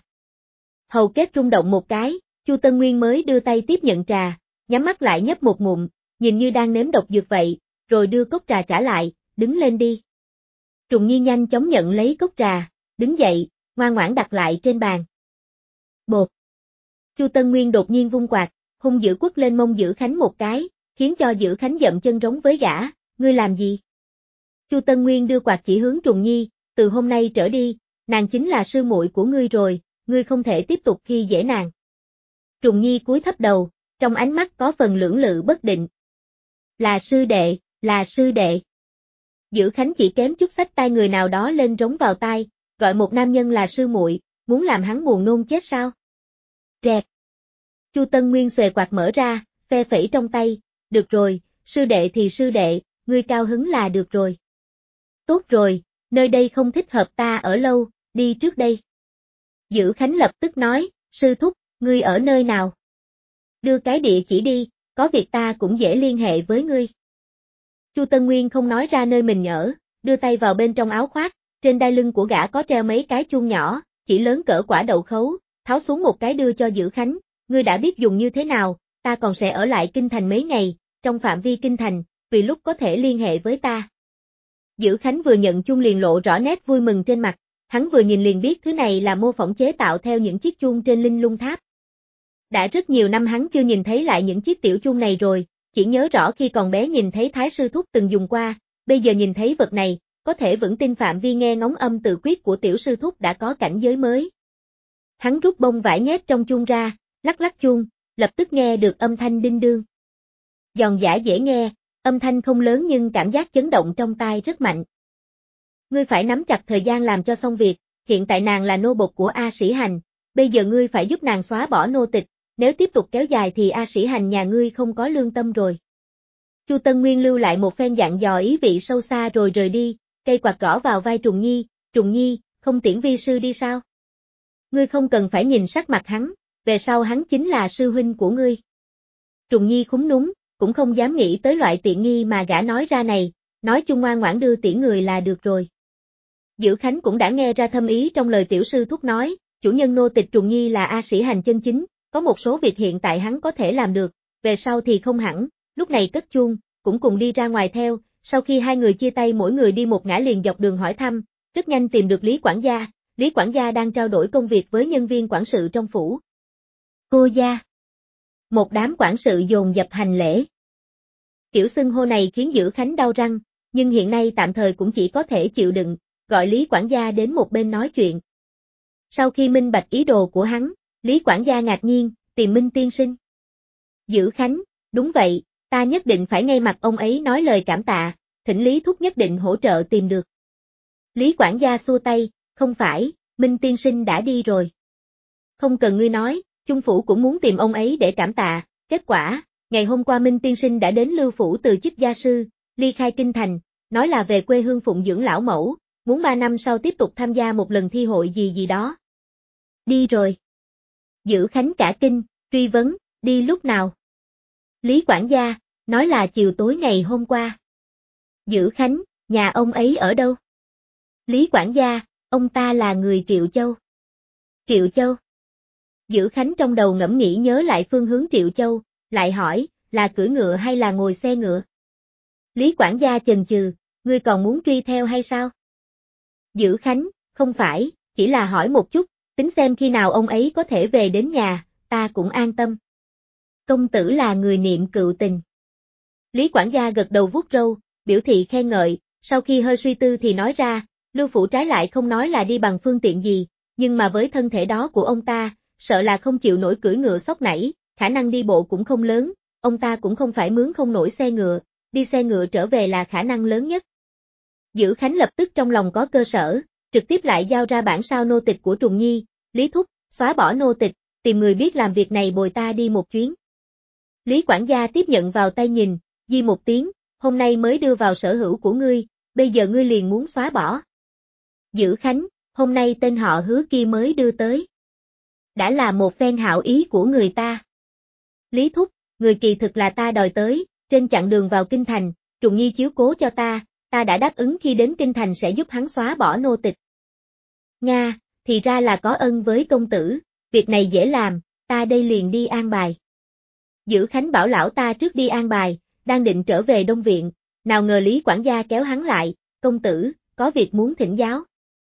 Hầu kết rung động một cái, Chu Tân Nguyên mới đưa tay tiếp nhận trà, nhắm mắt lại nhấp một ngụm, nhìn như đang nếm độc dược vậy, rồi đưa cốc trà trả lại, đứng lên đi. Trùng Nhi nhanh chóng nhận lấy cốc trà, đứng dậy, ngoan ngoãn đặt lại trên bàn. Bột. Chu Tân Nguyên đột nhiên vung quạt, hung dữ quất lên mông Dữ Khánh một cái, khiến cho Dữ Khánh dậm chân rống với gã, ngươi làm gì? Chu Tân Nguyên đưa quạt chỉ hướng Trùng Nhi, từ hôm nay trở đi, nàng chính là sư muội của ngươi rồi, ngươi không thể tiếp tục khi dễ nàng. Trùng Nhi cúi thấp đầu, trong ánh mắt có phần lưỡng lự bất định. Là sư đệ, là sư đệ. Dữ Khánh chỉ kém chút xách tay người nào đó lên rống vào tai, gọi một nam nhân là sư muội, muốn làm hắn buồn nôn chết sao? Rẹt. Chu Tân Nguyên xuề quạt mở ra, phe phẩy trong tay, được rồi, sư đệ thì sư đệ, ngươi cao hứng là được rồi. Tốt rồi, nơi đây không thích hợp ta ở lâu, đi trước đây. Dữ Khánh lập tức nói, sư thúc, ngươi ở nơi nào? Đưa cái địa chỉ đi, có việc ta cũng dễ liên hệ với ngươi. Chu Tân Nguyên không nói ra nơi mình ở, đưa tay vào bên trong áo khoác, trên đai lưng của gã có treo mấy cái chuông nhỏ, chỉ lớn cỡ quả đậu khấu, tháo xuống một cái đưa cho Dữ Khánh, ngươi đã biết dùng như thế nào, ta còn sẽ ở lại kinh thành mấy ngày, trong phạm vi kinh thành, vì lúc có thể liên hệ với ta. Dữ Khánh vừa nhận chuông liền lộ rõ nét vui mừng trên mặt, hắn vừa nhìn liền biết thứ này là mô phỏng chế tạo theo những chiếc chuông trên Linh Lung Tháp. Đã rất nhiều năm hắn chưa nhìn thấy lại những chiếc tiểu chuông này rồi, chỉ nhớ rõ khi còn bé nhìn thấy Thái sư thúc từng dùng qua, bây giờ nhìn thấy vật này, có thể vững tin phạm vi nghe ngóng âm tự quyết của tiểu sư thúc đã có cảnh giới mới. Hắn rút bông vải nhét trong chuông ra, lắc lắc chuông, lập tức nghe được âm thanh đinh đương. Giòn giã dễ nghe, âm thanh không lớn nhưng cảm giác chấn động trong tai rất mạnh. Ngươi phải nắm chặt thời gian làm cho xong việc, hiện tại nàng là nô bộc của A Sĩ Hành, bây giờ ngươi phải giúp nàng xóa bỏ nô tịch, nếu tiếp tục kéo dài thì A Sĩ Hành nhà ngươi không có lương tâm rồi. Chu Tân Nguyên lưu lại một phen dặn dò ý vị sâu xa rồi rời đi, cây quạt gõ vào vai Trùng Nhi, không tiễn vi sư đi sao? Ngươi không cần phải nhìn sắc mặt hắn, về sau hắn chính là sư huynh của ngươi. Trùng Nhi khúm núm, cũng không dám nghĩ tới loại tiện nghi mà gã nói ra này, nói chung ngoan ngoãn đưa tiễn người là được rồi. Dữ Khánh cũng đã nghe ra thâm ý trong lời tiểu sư thúc nói, chủ nhân nô tịch Trùng Nhi là A Sĩ Hành chân chính, có một số việc hiện tại hắn có thể làm được, về sau thì không hẳn, lúc này cất chuông, cũng cùng đi ra ngoài theo, sau khi hai người chia tay mỗi người đi một ngã liền dọc đường hỏi thăm, rất nhanh tìm được Lý quản gia đang trao đổi công việc với nhân viên quản sự trong phủ. Cô gia. Một đám quản sự dồn dập hành lễ. Kiểu xưng hô này khiến Dữ Khánh đau răng, nhưng hiện nay tạm thời cũng chỉ có thể chịu đựng, gọi Lý quản gia đến một bên nói chuyện. Sau khi minh bạch ý đồ của hắn, Lý quản gia ngạc nhiên, tìm Minh tiên sinh. Dữ Khánh, đúng vậy, ta nhất định phải ngay mặt ông ấy nói lời cảm tạ, thỉnh Lý thúc nhất định hỗ trợ tìm được. Lý quản gia xua tay, không phải, Minh tiên sinh đã đi rồi. Không cần ngươi nói, Chung phủ cũng muốn tìm ông ấy để cảm tạ, kết quả, ngày hôm qua Minh tiên sinh đã đến Lưu phủ từ chức gia sư, ly khai kinh thành, nói là về quê hương phụng dưỡng lão mẫu, muốn 3 năm sau tiếp tục tham gia một lần thi hội gì đó. Đi rồi. Dữ Khánh cả kinh, truy vấn, đi lúc nào? Lý quản gia, nói là chiều tối ngày hôm qua. Dữ Khánh, nhà ông ấy ở đâu? Lý quản gia, ông ta là người Triệu Châu. Triệu Châu. Dữ Khánh trong đầu ngẫm nghĩ nhớ lại phương hướng Triệu Châu, lại hỏi, là cưỡi ngựa hay là ngồi xe ngựa? Lý quản gia chần chừ, ngươi còn muốn truy theo hay sao? Dữ Khánh, không phải, chỉ là hỏi một chút, tính xem khi nào ông ấy có thể về đến nhà, ta cũng an tâm. Công tử là người niệm cựu tình. Lý quản gia gật đầu vuốt râu, biểu thị khen ngợi, sau khi hơi suy tư thì nói ra, Lưu phủ trái lại không nói là đi bằng phương tiện gì, nhưng mà với thân thể đó của ông ta, sợ là không chịu nổi cưỡi ngựa sóc nảy, khả năng đi bộ cũng không lớn, ông ta cũng không phải mướn không nổi xe ngựa, đi xe ngựa trở về là khả năng lớn nhất. Dữ Khánh lập tức trong lòng có cơ sở, trực tiếp lại giao ra bản sao nô tịch của Trùng Nhi, Lý thúc, xóa bỏ nô tịch, tìm người biết làm việc này bồi ta đi một chuyến. Lý quản gia tiếp nhận vào tay nhìn, di một tiếng, hôm nay mới đưa vào sở hữu của ngươi, bây giờ ngươi liền muốn xóa bỏ. Dữ Khánh, hôm nay tên họ Hứa kia mới đưa tới. Đã là một phen hảo ý của người ta. Lý thúc, người kỳ thực là ta đòi tới, trên chặng đường vào kinh thành, Trùng Nhi chiếu cố cho ta đã đáp ứng khi đến kinh thành sẽ giúp hắn xóa bỏ nô tịch. Nga, thì ra là có ân với công tử, việc này dễ làm, ta đây liền đi an bài. Dữ Khánh bảo lão ta trước đi an bài, đang định trở về Đông Viện, nào ngờ Lý quản gia kéo hắn lại, công tử, có việc muốn thỉnh giáo.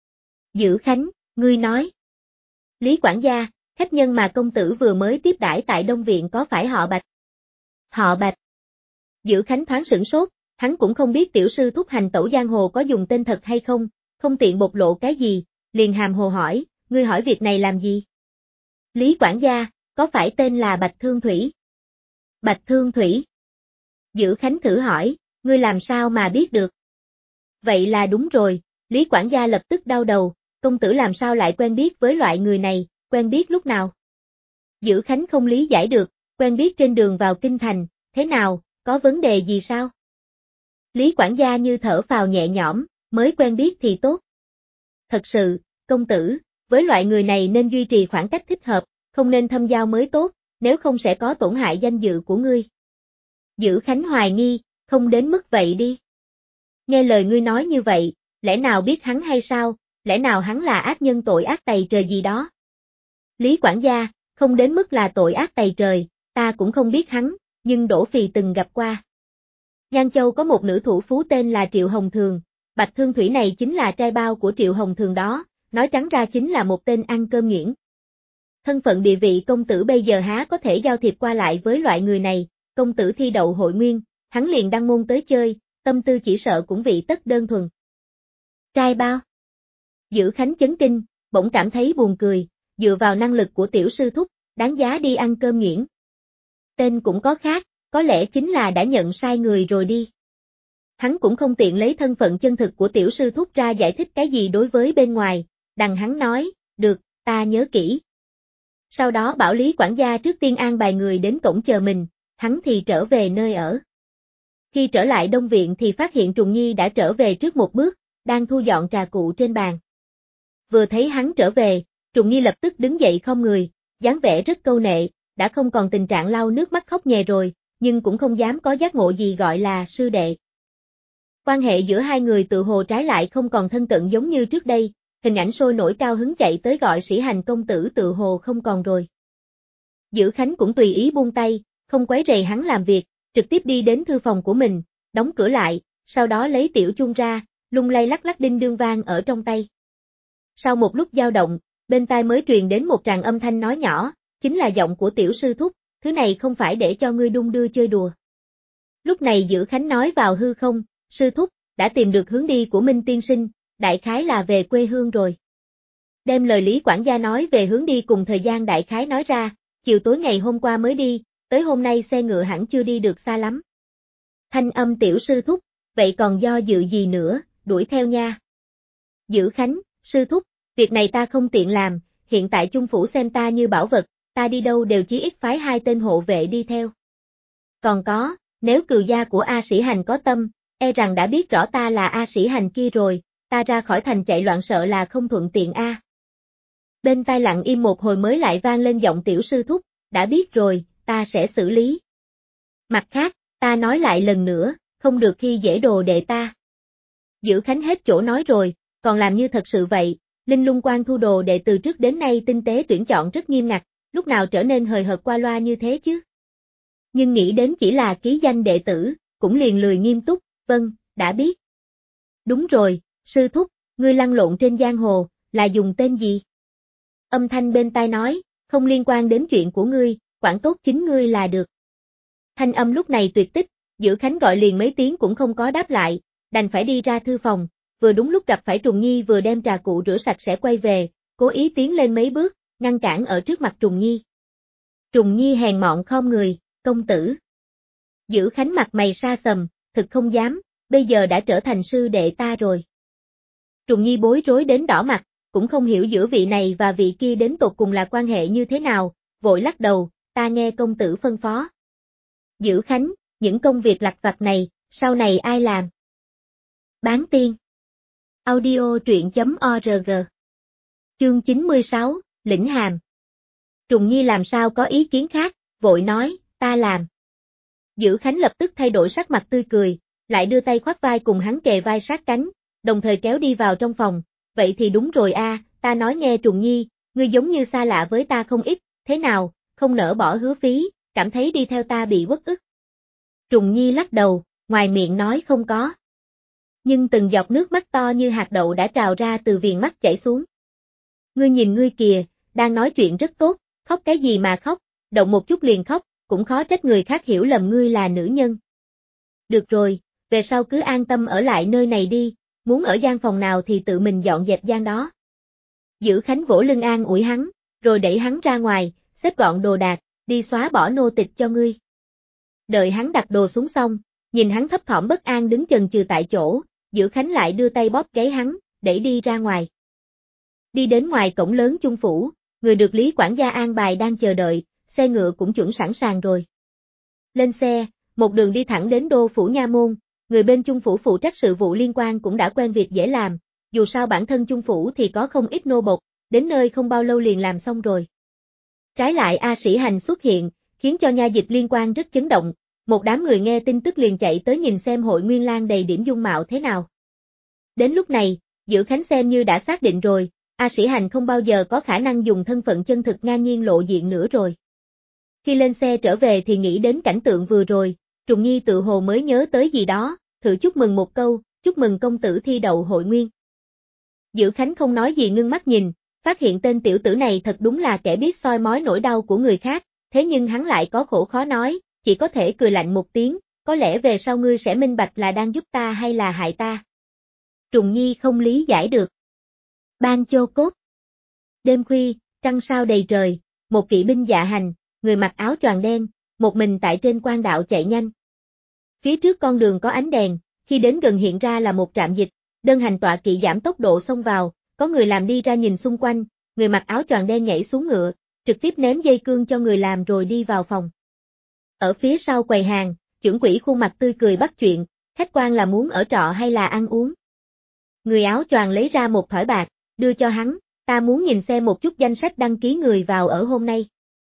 Dữ Khánh, ngươi nói. Lý quản gia, khách nhân mà công tử vừa mới tiếp đãi tại Đông Viện có phải họ Bạch? Họ Bạch. Dữ Khánh thoáng sửng sốt, hắn cũng không biết tiểu sư thúc hành tẩu giang hồ có dùng tên thật hay không, không tiện bộc lộ cái gì, liền hàm hồ hỏi, ngươi hỏi việc này làm gì? Lý quản gia, có phải tên là Bạch Thương Thủy? Bạch Thương Thủy. Dữ Khánh thử hỏi, ngươi làm sao mà biết được? Vậy là đúng rồi, Lý quản gia lập tức đau đầu, công tử làm sao lại quen biết với loại người này, quen biết lúc nào? Dữ Khánh không lý giải được, quen biết trên đường vào kinh thành, thế nào, có vấn đề gì sao? Lý quản gia như thở phào nhẹ nhõm, mới quen biết thì tốt. Thật sự, công tử, với loại người này nên duy trì khoảng cách thích hợp, không nên thâm giao mới tốt, nếu không sẽ có tổn hại danh dự của ngươi. Dữ Khánh hoài nghi, không đến mức vậy đi. Nghe lời ngươi nói như vậy, lẽ nào biết hắn hay sao, lẽ nào hắn là ác nhân tội ác tày trời gì đó? Lý quản gia, không đến mức là tội ác tày trời, ta cũng không biết hắn, nhưng Đỗ Phì từng gặp qua. Nhan Châu có một nữ thủ phú tên là Triệu Hồng Thường, Bạch Thương Thủy này chính là trai bao của Triệu Hồng Thường đó, nói trắng ra chính là một tên ăn cơm nghiễn. Thân phận địa vị công tử bây giờ há có thể giao thiệp qua lại với loại người này, công tử thi đậu hội nguyên, hắn liền đăng môn tới chơi, tâm tư chỉ sợ cũng vị tất đơn thuần. Trai bao. Dữ Khánh chấn kinh, bỗng cảm thấy buồn cười, dựa vào năng lực của tiểu sư thúc, đáng giá đi ăn cơm nghiễn. Tên cũng có khác, có lẽ chính là đã nhận sai người rồi đi. Hắn cũng không tiện lấy thân phận chân thực của tiểu sư thúc ra giải thích cái gì đối với bên ngoài, đằng hắn nói, được, ta nhớ kỹ. Sau đó bảo Lý quản gia trước tiên an bài người đến cổng chờ mình, hắn thì trở về nơi ở. Khi trở lại Đông Viện thì phát hiện Trùng Nhi đã trở về trước một bước, đang thu dọn trà cụ trên bàn. Vừa thấy hắn trở về, Trùng Nhi lập tức đứng dậy khom người, dáng vẻ rất câu nệ, đã không còn tình trạng lau nước mắt khóc nhè rồi, nhưng cũng không dám có giác ngộ gì gọi là sư đệ. Quan hệ giữa hai người tự hồ trái lại không còn thân cận giống như trước đây, hình ảnh sôi nổi cao hứng chạy tới gọi Sĩ Hành công tử tự hồ không còn rồi. Dữ Khánh cũng tùy ý buông tay, không quấy rầy hắn làm việc, trực tiếp đi đến thư phòng của mình, đóng cửa lại, sau đó lấy tiểu chuông ra, lung lay lắc lắc đinh đương vang ở trong tay. Sau một lúc dao động, bên tai mới truyền đến một tràng âm thanh nói nhỏ, chính là giọng của tiểu sư thúc, thứ này không phải để cho ngươi đung đưa chơi đùa. Lúc này Dữ Khánh nói vào hư không, sư thúc, đã tìm được hướng đi của Minh tiên sinh, đại khái là về quê hương rồi. Đem lời Lý quản gia nói về hướng đi cùng thời gian đại khái nói ra, chiều tối ngày hôm qua mới đi, tới hôm nay xe ngựa hẳn chưa đi được xa lắm. Thanh âm tiểu sư thúc, vậy còn do dự gì nữa, đuổi theo nha. Dữ Khánh, sư thúc, việc này ta không tiện làm, hiện tại Chung phủ xem ta như bảo vật, ta đi đâu đều chí ít phái 2 tên hộ vệ đi theo. Còn có, nếu cừu gia của A Sĩ Hành có tâm, e rằng đã biết rõ ta là A Sĩ Hành kia rồi, ta ra khỏi thành chạy loạn sợ là không thuận tiện a. Bên tai lặng im một hồi mới lại vang lên giọng tiểu sư thúc, đã biết rồi, ta sẽ xử lý. Mặt khác, ta nói lại lần nữa, không được khi dễ đồ đệ ta. Dữ Khánh hết chỗ nói rồi, còn làm như thật sự vậy, Linh Lung Quan thu đồ đệ từ trước đến nay tinh tế tuyển chọn rất nghiêm ngặt, lúc nào trở nên hời hợt qua loa như thế chứ? Nhưng nghĩ đến chỉ là ký danh đệ tử, cũng liền lười nghiêm túc, vâng, đã biết. Đúng rồi, sư thúc, ngươi lăn lộn trên giang hồ, là dùng tên gì? Âm thanh bên tai nói, không liên quan đến chuyện của ngươi, quản tốt chính ngươi là được. Thanh âm lúc này tuyệt tích, Dữ Khánh gọi liền mấy tiếng cũng không có đáp lại, đành phải đi ra thư phòng, vừa đúng lúc gặp phải Trùng Nhi vừa đem trà cụ rửa sạch sẽ quay về, cố ý tiến lên mấy bước, ngăn cản ở trước mặt Trùng Nhi. Trùng Nhi hèn mọn khom người, công tử. Dữ Khánh mặt mày sa sầm, thực không dám, bây giờ đã trở thành sư đệ ta rồi. Trùng Nhi bối rối đến đỏ mặt, cũng không hiểu giữa vị này và vị kia đến tột cùng là quan hệ như thế nào, vội lắc đầu, ta nghe công tử phân phó. Dữ Khánh, những công việc lặt vặt này, sau này ai làm? Bán tiên. Audio truyện.org. Chương 96, Lĩnh Hàm. Trùng Nhi làm sao có ý kiến khác, vội nói, ta làm. Dữ Khánh lập tức thay đổi sắc mặt tươi cười, lại đưa tay khoác vai cùng hắn kề vai sát cánh, đồng thời kéo đi vào trong phòng, vậy thì đúng rồi ta nói nghe Trùng Nhi, ngươi giống như xa lạ với ta không ít, thế nào, không nỡ bỏ hứa phí, cảm thấy đi theo ta bị uất ức. Trùng Nhi lắc đầu, ngoài miệng nói không có. Nhưng từng giọt nước mắt to như hạt đậu đã trào ra từ viền mắt chảy xuống. Ngươi nhìn ngươi kìa, đang nói chuyện rất tốt, khóc cái gì mà khóc, động một chút liền khóc, cũng khó trách người khác hiểu lầm ngươi là nữ nhân. Được rồi, về sau cứ an tâm ở lại nơi này đi, muốn ở gian phòng nào thì tự mình dọn dẹp gian đó. Dữ Khánh vỗ lưng an ủi hắn, rồi đẩy hắn ra ngoài, xếp gọn đồ đạc, đi xóa bỏ nô tịch cho ngươi. Đợi hắn đặt đồ xuống xong, nhìn hắn thấp thỏm bất an đứng chần chừ tại chỗ, Dữ Khánh lại đưa tay bóp gáy hắn, đẩy đi ra ngoài. Đi đến ngoài cổng lớn Chung phủ, người được Lý quản gia an bài đang chờ đợi, xe ngựa cũng chuẩn sẵn sàng rồi. Lên xe, một đường đi thẳng đến Đô phủ nha môn, người bên Chung phủ phụ trách sự vụ liên quan cũng đã quen việc dễ làm, dù sao bản thân Chung phủ thì có không ít nô bộc, đến nơi không bao lâu liền làm xong rồi. Trái lại A Sĩ Hành xuất hiện, khiến cho nha dịch liên quan rất chấn động, một đám người nghe tin tức liền chạy tới nhìn xem Hội Nguyên Lang đầy điểm dung mạo thế nào. Đến lúc này, Dữ Khánh xem như đã xác định rồi, A Sĩ Hành không bao giờ có khả năng dùng thân phận chân thực ngang nhiên lộ diện nữa rồi. Khi lên xe trở về thì nghĩ đến cảnh tượng vừa rồi, Trùng Nhi tự hồ mới nhớ tới gì đó, thử chúc mừng một câu, chúc mừng công tử thi đậu Hội Nguyên. Dữ Khánh không nói gì ngưng mắt nhìn, phát hiện tên tiểu tử này thật đúng là kẻ biết soi mói nỗi đau của người khác, thế nhưng hắn lại có khổ khó nói, chỉ có thể cười lạnh một tiếng, có lẽ về sau ngươi sẽ minh bạch là đang giúp ta hay là hại ta. Trùng Nhi không lý giải được. Ban Chô Cốt. Đêm khuya, trăng sao đầy trời, một kỵ binh dạ hành, người mặc áo choàng đen, một mình tại trên quan đạo chạy nhanh. Phía trước con đường có ánh đèn, khi đến gần hiện ra là một trạm dịch, đơn hành tọa kỵ giảm tốc độ xông vào, có người làm đi ra nhìn xung quanh, người mặc áo choàng đen nhảy xuống ngựa, trực tiếp ném dây cương cho người làm rồi đi vào phòng. Ở phía sau quầy hàng, chưởng quỹ khuôn mặt tươi cười bắt chuyện, khách quan là muốn ở trọ hay là ăn uống. Người áo choàng lấy ra một thỏi bạc, đưa cho hắn, ta muốn nhìn xem một chút danh sách đăng ký người vào ở hôm nay.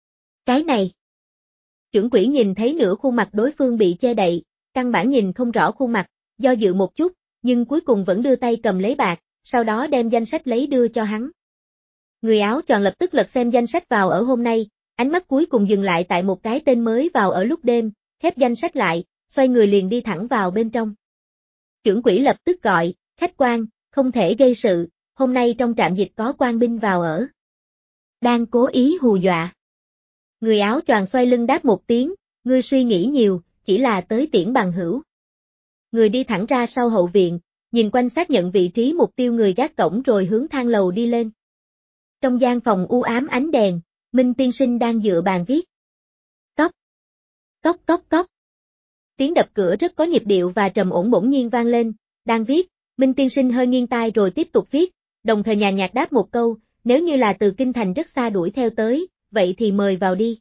Cái này. Chưởng quỹ nhìn thấy nửa khuôn mặt đối phương bị che đậy, căn bản nhìn không rõ khuôn mặt, do dự một chút, nhưng cuối cùng vẫn đưa tay cầm lấy bạc, sau đó đem danh sách lấy đưa cho hắn. Người áo choàng lập tức lật xem danh sách vào ở hôm nay, ánh mắt cuối cùng dừng lại tại một cái tên mới vào ở lúc đêm, khép danh sách lại, xoay người liền đi thẳng vào bên trong. Chưởng quỹ lập tức gọi, khách quan, không thể gây sự, hôm nay trong trạm dịch có quan binh vào ở. Đang cố ý hù dọa. Người áo choàng xoay lưng đáp một tiếng, ngươi suy nghĩ nhiều, chỉ là tới tiễn bằng hữu. Người đi thẳng ra sau hậu viện, nhìn quanh xác nhận vị trí mục tiêu người gác cổng rồi hướng thang lầu đi lên. Trong gian phòng u ám ánh đèn, Minh tiên sinh đang dựa bàn viết. Cốc, cốc cốc cốc. Tiếng đập cửa rất có nhịp điệu và trầm ổn bỗng nhiên vang lên, đang viết, Minh tiên sinh hơi nghiêng tai rồi tiếp tục viết, đồng thời nhàn nhạt đáp một câu, nếu như là từ kinh thành rất xa đuổi theo tới, vậy thì mời vào đi.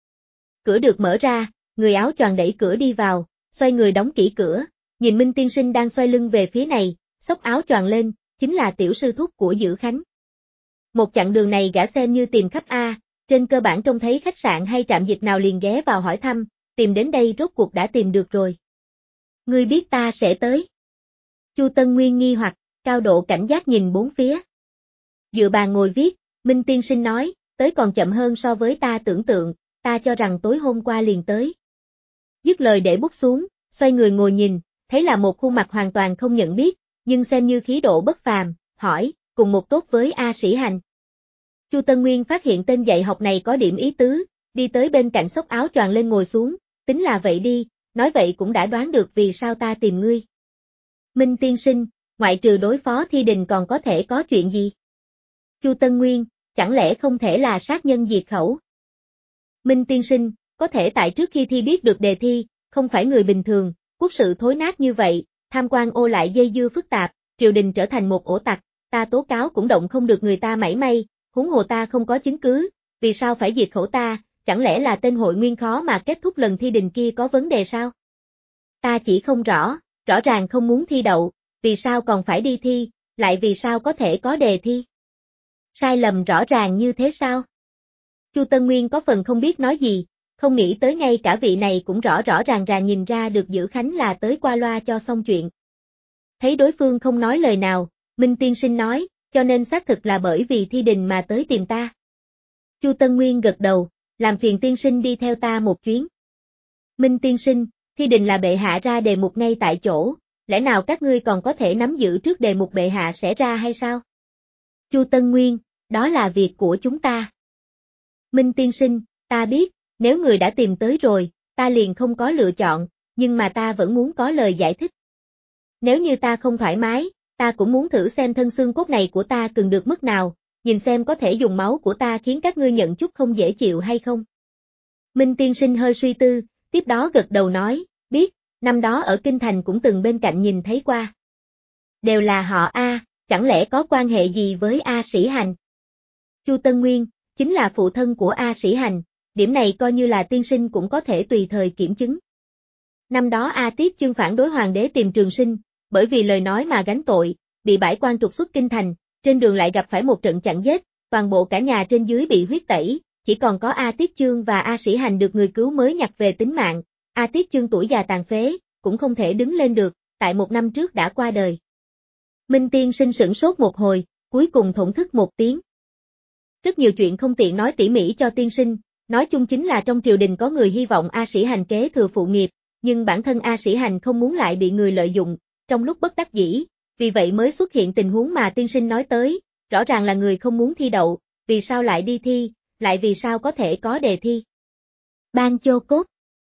Cửa được mở ra, người áo choàng đẩy cửa đi vào, xoay người đóng kỹ cửa, nhìn Minh tiên sinh đang xoay lưng về phía này, xốc áo choàng lên, chính là tiểu sư thúc của Dữ Khánh. Một chặng đường này gã xem như tìm khắp trên cơ bản trông thấy khách sạn hay trạm dịch nào liền ghé vào hỏi thăm, tìm đến đây rốt cuộc đã tìm được rồi. Ngươi biết ta sẽ tới. Chu Tân Nguyên nghi hoặc, cao độ cảnh giác nhìn bốn phía. Dựa bàn ngồi viết, Minh tiên sinh nói, tới còn chậm hơn so với ta tưởng tượng, ta cho rằng tối hôm qua liền tới. Dứt lời để bút xuống, xoay người ngồi nhìn, thấy là một khuôn mặt hoàn toàn không nhận biết, nhưng xem như khí độ bất phàm, hỏi, cùng một tốt với A Sĩ Hành. Chu Tân Nguyên phát hiện tên dạy học này có điểm ý tứ, đi tới bên cạnh xốc áo choàng lên ngồi xuống, tính là vậy đi, nói vậy cũng đã đoán được vì sao ta tìm ngươi. Minh tiên sinh, ngoại trừ đối phó Thi Đình còn có thể có chuyện gì? Chu Tân Nguyên, chẳng lẽ không thể là sát nhân diệt khẩu? Minh tiên sinh, có thể tại trước khi thi biết được đề thi, không phải người bình thường, quốc sự thối nát như vậy, tham quan ô lại dây dưa phức tạp, triều đình trở thành một ổ tặc, ta tố cáo cũng động không được người ta mảy may, huống hồ ta không có chứng cứ, vì sao phải diệt khẩu ta, chẳng lẽ là tên hội nguyên khó mà kết thúc lần thi đình kia có vấn đề sao? Ta chỉ không rõ, rõ ràng không muốn thi đậu, vì sao còn phải đi thi, lại vì sao có thể có đề thi? Sai lầm rõ ràng như thế sao? Chu Tân Nguyên có phần không biết nói gì, không nghĩ tới ngay cả vị này cũng rõ rõ ràng ràng nhìn ra được Dữ Khánh là tới qua loa cho xong chuyện. Thấy đối phương không nói lời nào, Minh Tiên Sinh nói, cho nên xác thực là bởi vì thi đình mà tới tìm ta. Chu Tân Nguyên gật đầu, làm phiền tiên sinh đi theo ta một chuyến. Minh Tiên Sinh, thi đình là bệ hạ ra đề mục ngay tại chỗ, lẽ nào các ngươi còn có thể nắm giữ trước đề mục bệ hạ sẽ ra hay sao? Chu Tân Nguyên, đó là việc của chúng ta. Minh Tiên Sinh, ta biết, nếu người đã tìm tới rồi, ta liền không có lựa chọn, nhưng mà ta vẫn muốn có lời giải thích. Nếu như ta không thoải mái, ta cũng muốn thử xem thân xương cốt này của ta cần được mức nào, nhìn xem có thể dùng máu của ta khiến các ngươi nhận chút không dễ chịu hay không. Minh Tiên Sinh hơi suy tư, tiếp đó gật đầu nói, biết, năm đó ở Kinh Thành cũng từng bên cạnh nhìn thấy qua. Đều là họ A, chẳng lẽ có quan hệ gì với A Sĩ Hành? Chu Tân Nguyên, chính là phụ thân của A Sĩ Hành, điểm này coi như là tiên sinh cũng có thể tùy thời kiểm chứng. Năm đó A Tiết Chương phản đối hoàng đế tìm Trường Sinh, bởi vì lời nói mà gánh tội, bị bãi quan trục xuất Kinh Thành, trên đường lại gặp phải một trận chặn giết, toàn bộ cả nhà trên dưới bị huyết tẩy, chỉ còn có A Tiết Chương và A Sĩ Hành được người cứu mới nhặt về tính mạng. A Tiết Chương tuổi già tàn phế, cũng không thể đứng lên được, tại 1 năm trước đã qua đời. Minh Tiên Sinh sửng sốt một hồi, cuối cùng thổn thức một tiếng. Rất nhiều chuyện không tiện nói tỉ mỉ cho tiên sinh, nói chung chính là trong triều đình có người hy vọng A Sĩ Hành kế thừa phụ nghiệp, nhưng bản thân A Sĩ Hành không muốn lại bị người lợi dụng, trong lúc bất đắc dĩ, vì vậy mới xuất hiện tình huống mà tiên sinh nói tới, rõ ràng là người không muốn thi đậu, vì sao lại đi thi, lại vì sao có thể có đề thi. Ban Chô Cốt.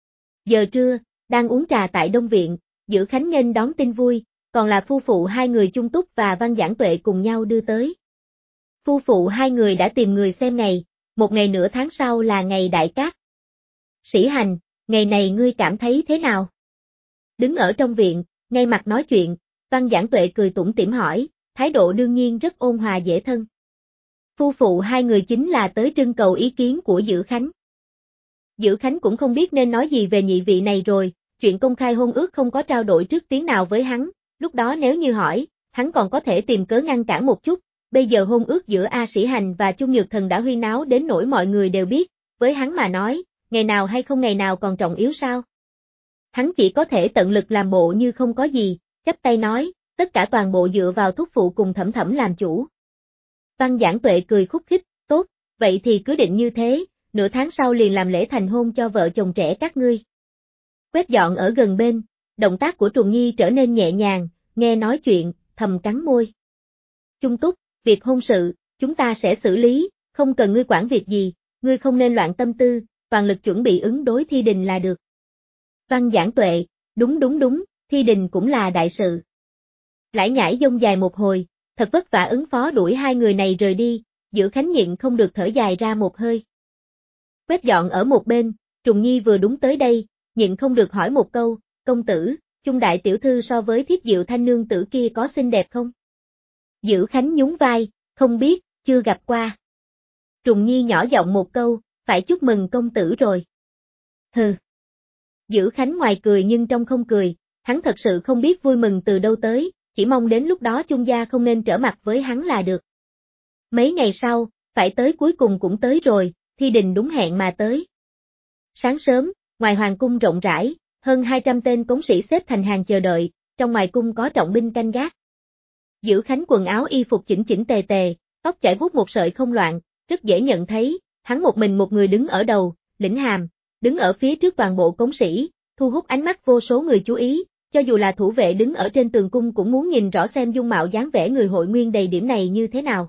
Giờ trưa, đang uống trà tại Đông Viện, Dữ Khánh nghênh đón tin vui, còn là phu phụ hai người Chung Túc và Văn Giảng Tuệ cùng nhau đưa tới. Phu phụ hai người đã tìm người xem ngày, một ngày nửa tháng sau là ngày đại cát. Sĩ Hành, ngày này ngươi cảm thấy thế nào? Đứng ở trong viện, ngay mặt nói chuyện, Văn Giảng Tuệ cười tủm tỉm hỏi, thái độ đương nhiên rất ôn hòa dễ thân. Phu phụ hai người chính là tới trưng cầu ý kiến của Dữ Khánh. Dữ Khánh cũng không biết nên nói gì về nhị vị này rồi, chuyện công khai hôn ước không có trao đổi trước tiếng nào với hắn, lúc đó nếu như hỏi, hắn còn có thể tìm cớ ngăn cản một chút, bây giờ hôn ước giữa A Sĩ Hành và Chung Nhược Thần đã huyên náo đến nỗi mọi người đều biết, với hắn mà nói, ngày nào hay không ngày nào còn trọng yếu sao? Hắn chỉ có thể tận lực làm bộ như không có gì, chắp tay nói, tất cả toàn bộ dựa vào thúc phụ cùng Thẩm Thẩm làm chủ. Văn Giảng Tuệ cười khúc khích, tốt, vậy thì cứ định như thế, nửa tháng sau liền làm lễ thành hôn cho vợ chồng trẻ các ngươi. Quét dọn ở gần bên, động tác của Trùng Nhi trở nên nhẹ nhàng, nghe nói chuyện, thầm cắn môi. Chung Túc, việc hôn sự, chúng ta sẽ xử lý, không cần ngươi quản việc gì, ngươi không nên loạn tâm tư, toàn lực chuẩn bị ứng đối thi đình là được. Văn Giảng Tuệ, đúng, thi đình cũng là đại sự. Lải nhải dông dài một hồi, thật vất vả ứng phó đuổi hai người này rời đi, Dữ Khánh nhịn không được thở dài ra một hơi. Quét dọn ở một bên, Trùng Nhi vừa đúng tới đây, nhịn không được hỏi một câu, công tử, Chung đại tiểu thư so với Thiếp Diệu Thanh nương tử kia có xinh đẹp không? Dữ Khánh nhún vai, không biết, chưa gặp qua. Trùng Nhi nhỏ giọng một câu, phải chúc mừng công tử rồi. Hừ. Dữ Khánh ngoài cười nhưng trong không cười, hắn thật sự không biết vui mừng từ đâu tới, chỉ mong đến lúc đó Chung gia không nên trở mặt với hắn là được. Mấy ngày sau, phải tới cuối cùng cũng tới rồi, thi đình đúng hẹn mà tới. Sáng sớm, ngoài hoàng cung rộng rãi, hơn 200 tên cống sĩ xếp thành hàng chờ đợi, trong ngoài cung có trọng binh canh gác. Dữ Khánh quần áo y phục chỉnh chỉnh tề tề, tóc chải vuốt một sợi không loạn, rất dễ nhận thấy, hắn một mình một người đứng ở đầu, lĩnh hàm, đứng ở phía trước toàn bộ cống sĩ, thu hút ánh mắt vô số người chú ý, cho dù là thủ vệ đứng ở trên tường cung cũng muốn nhìn rõ xem dung mạo dáng vẻ người hội nguyên đầy điểm này như thế nào.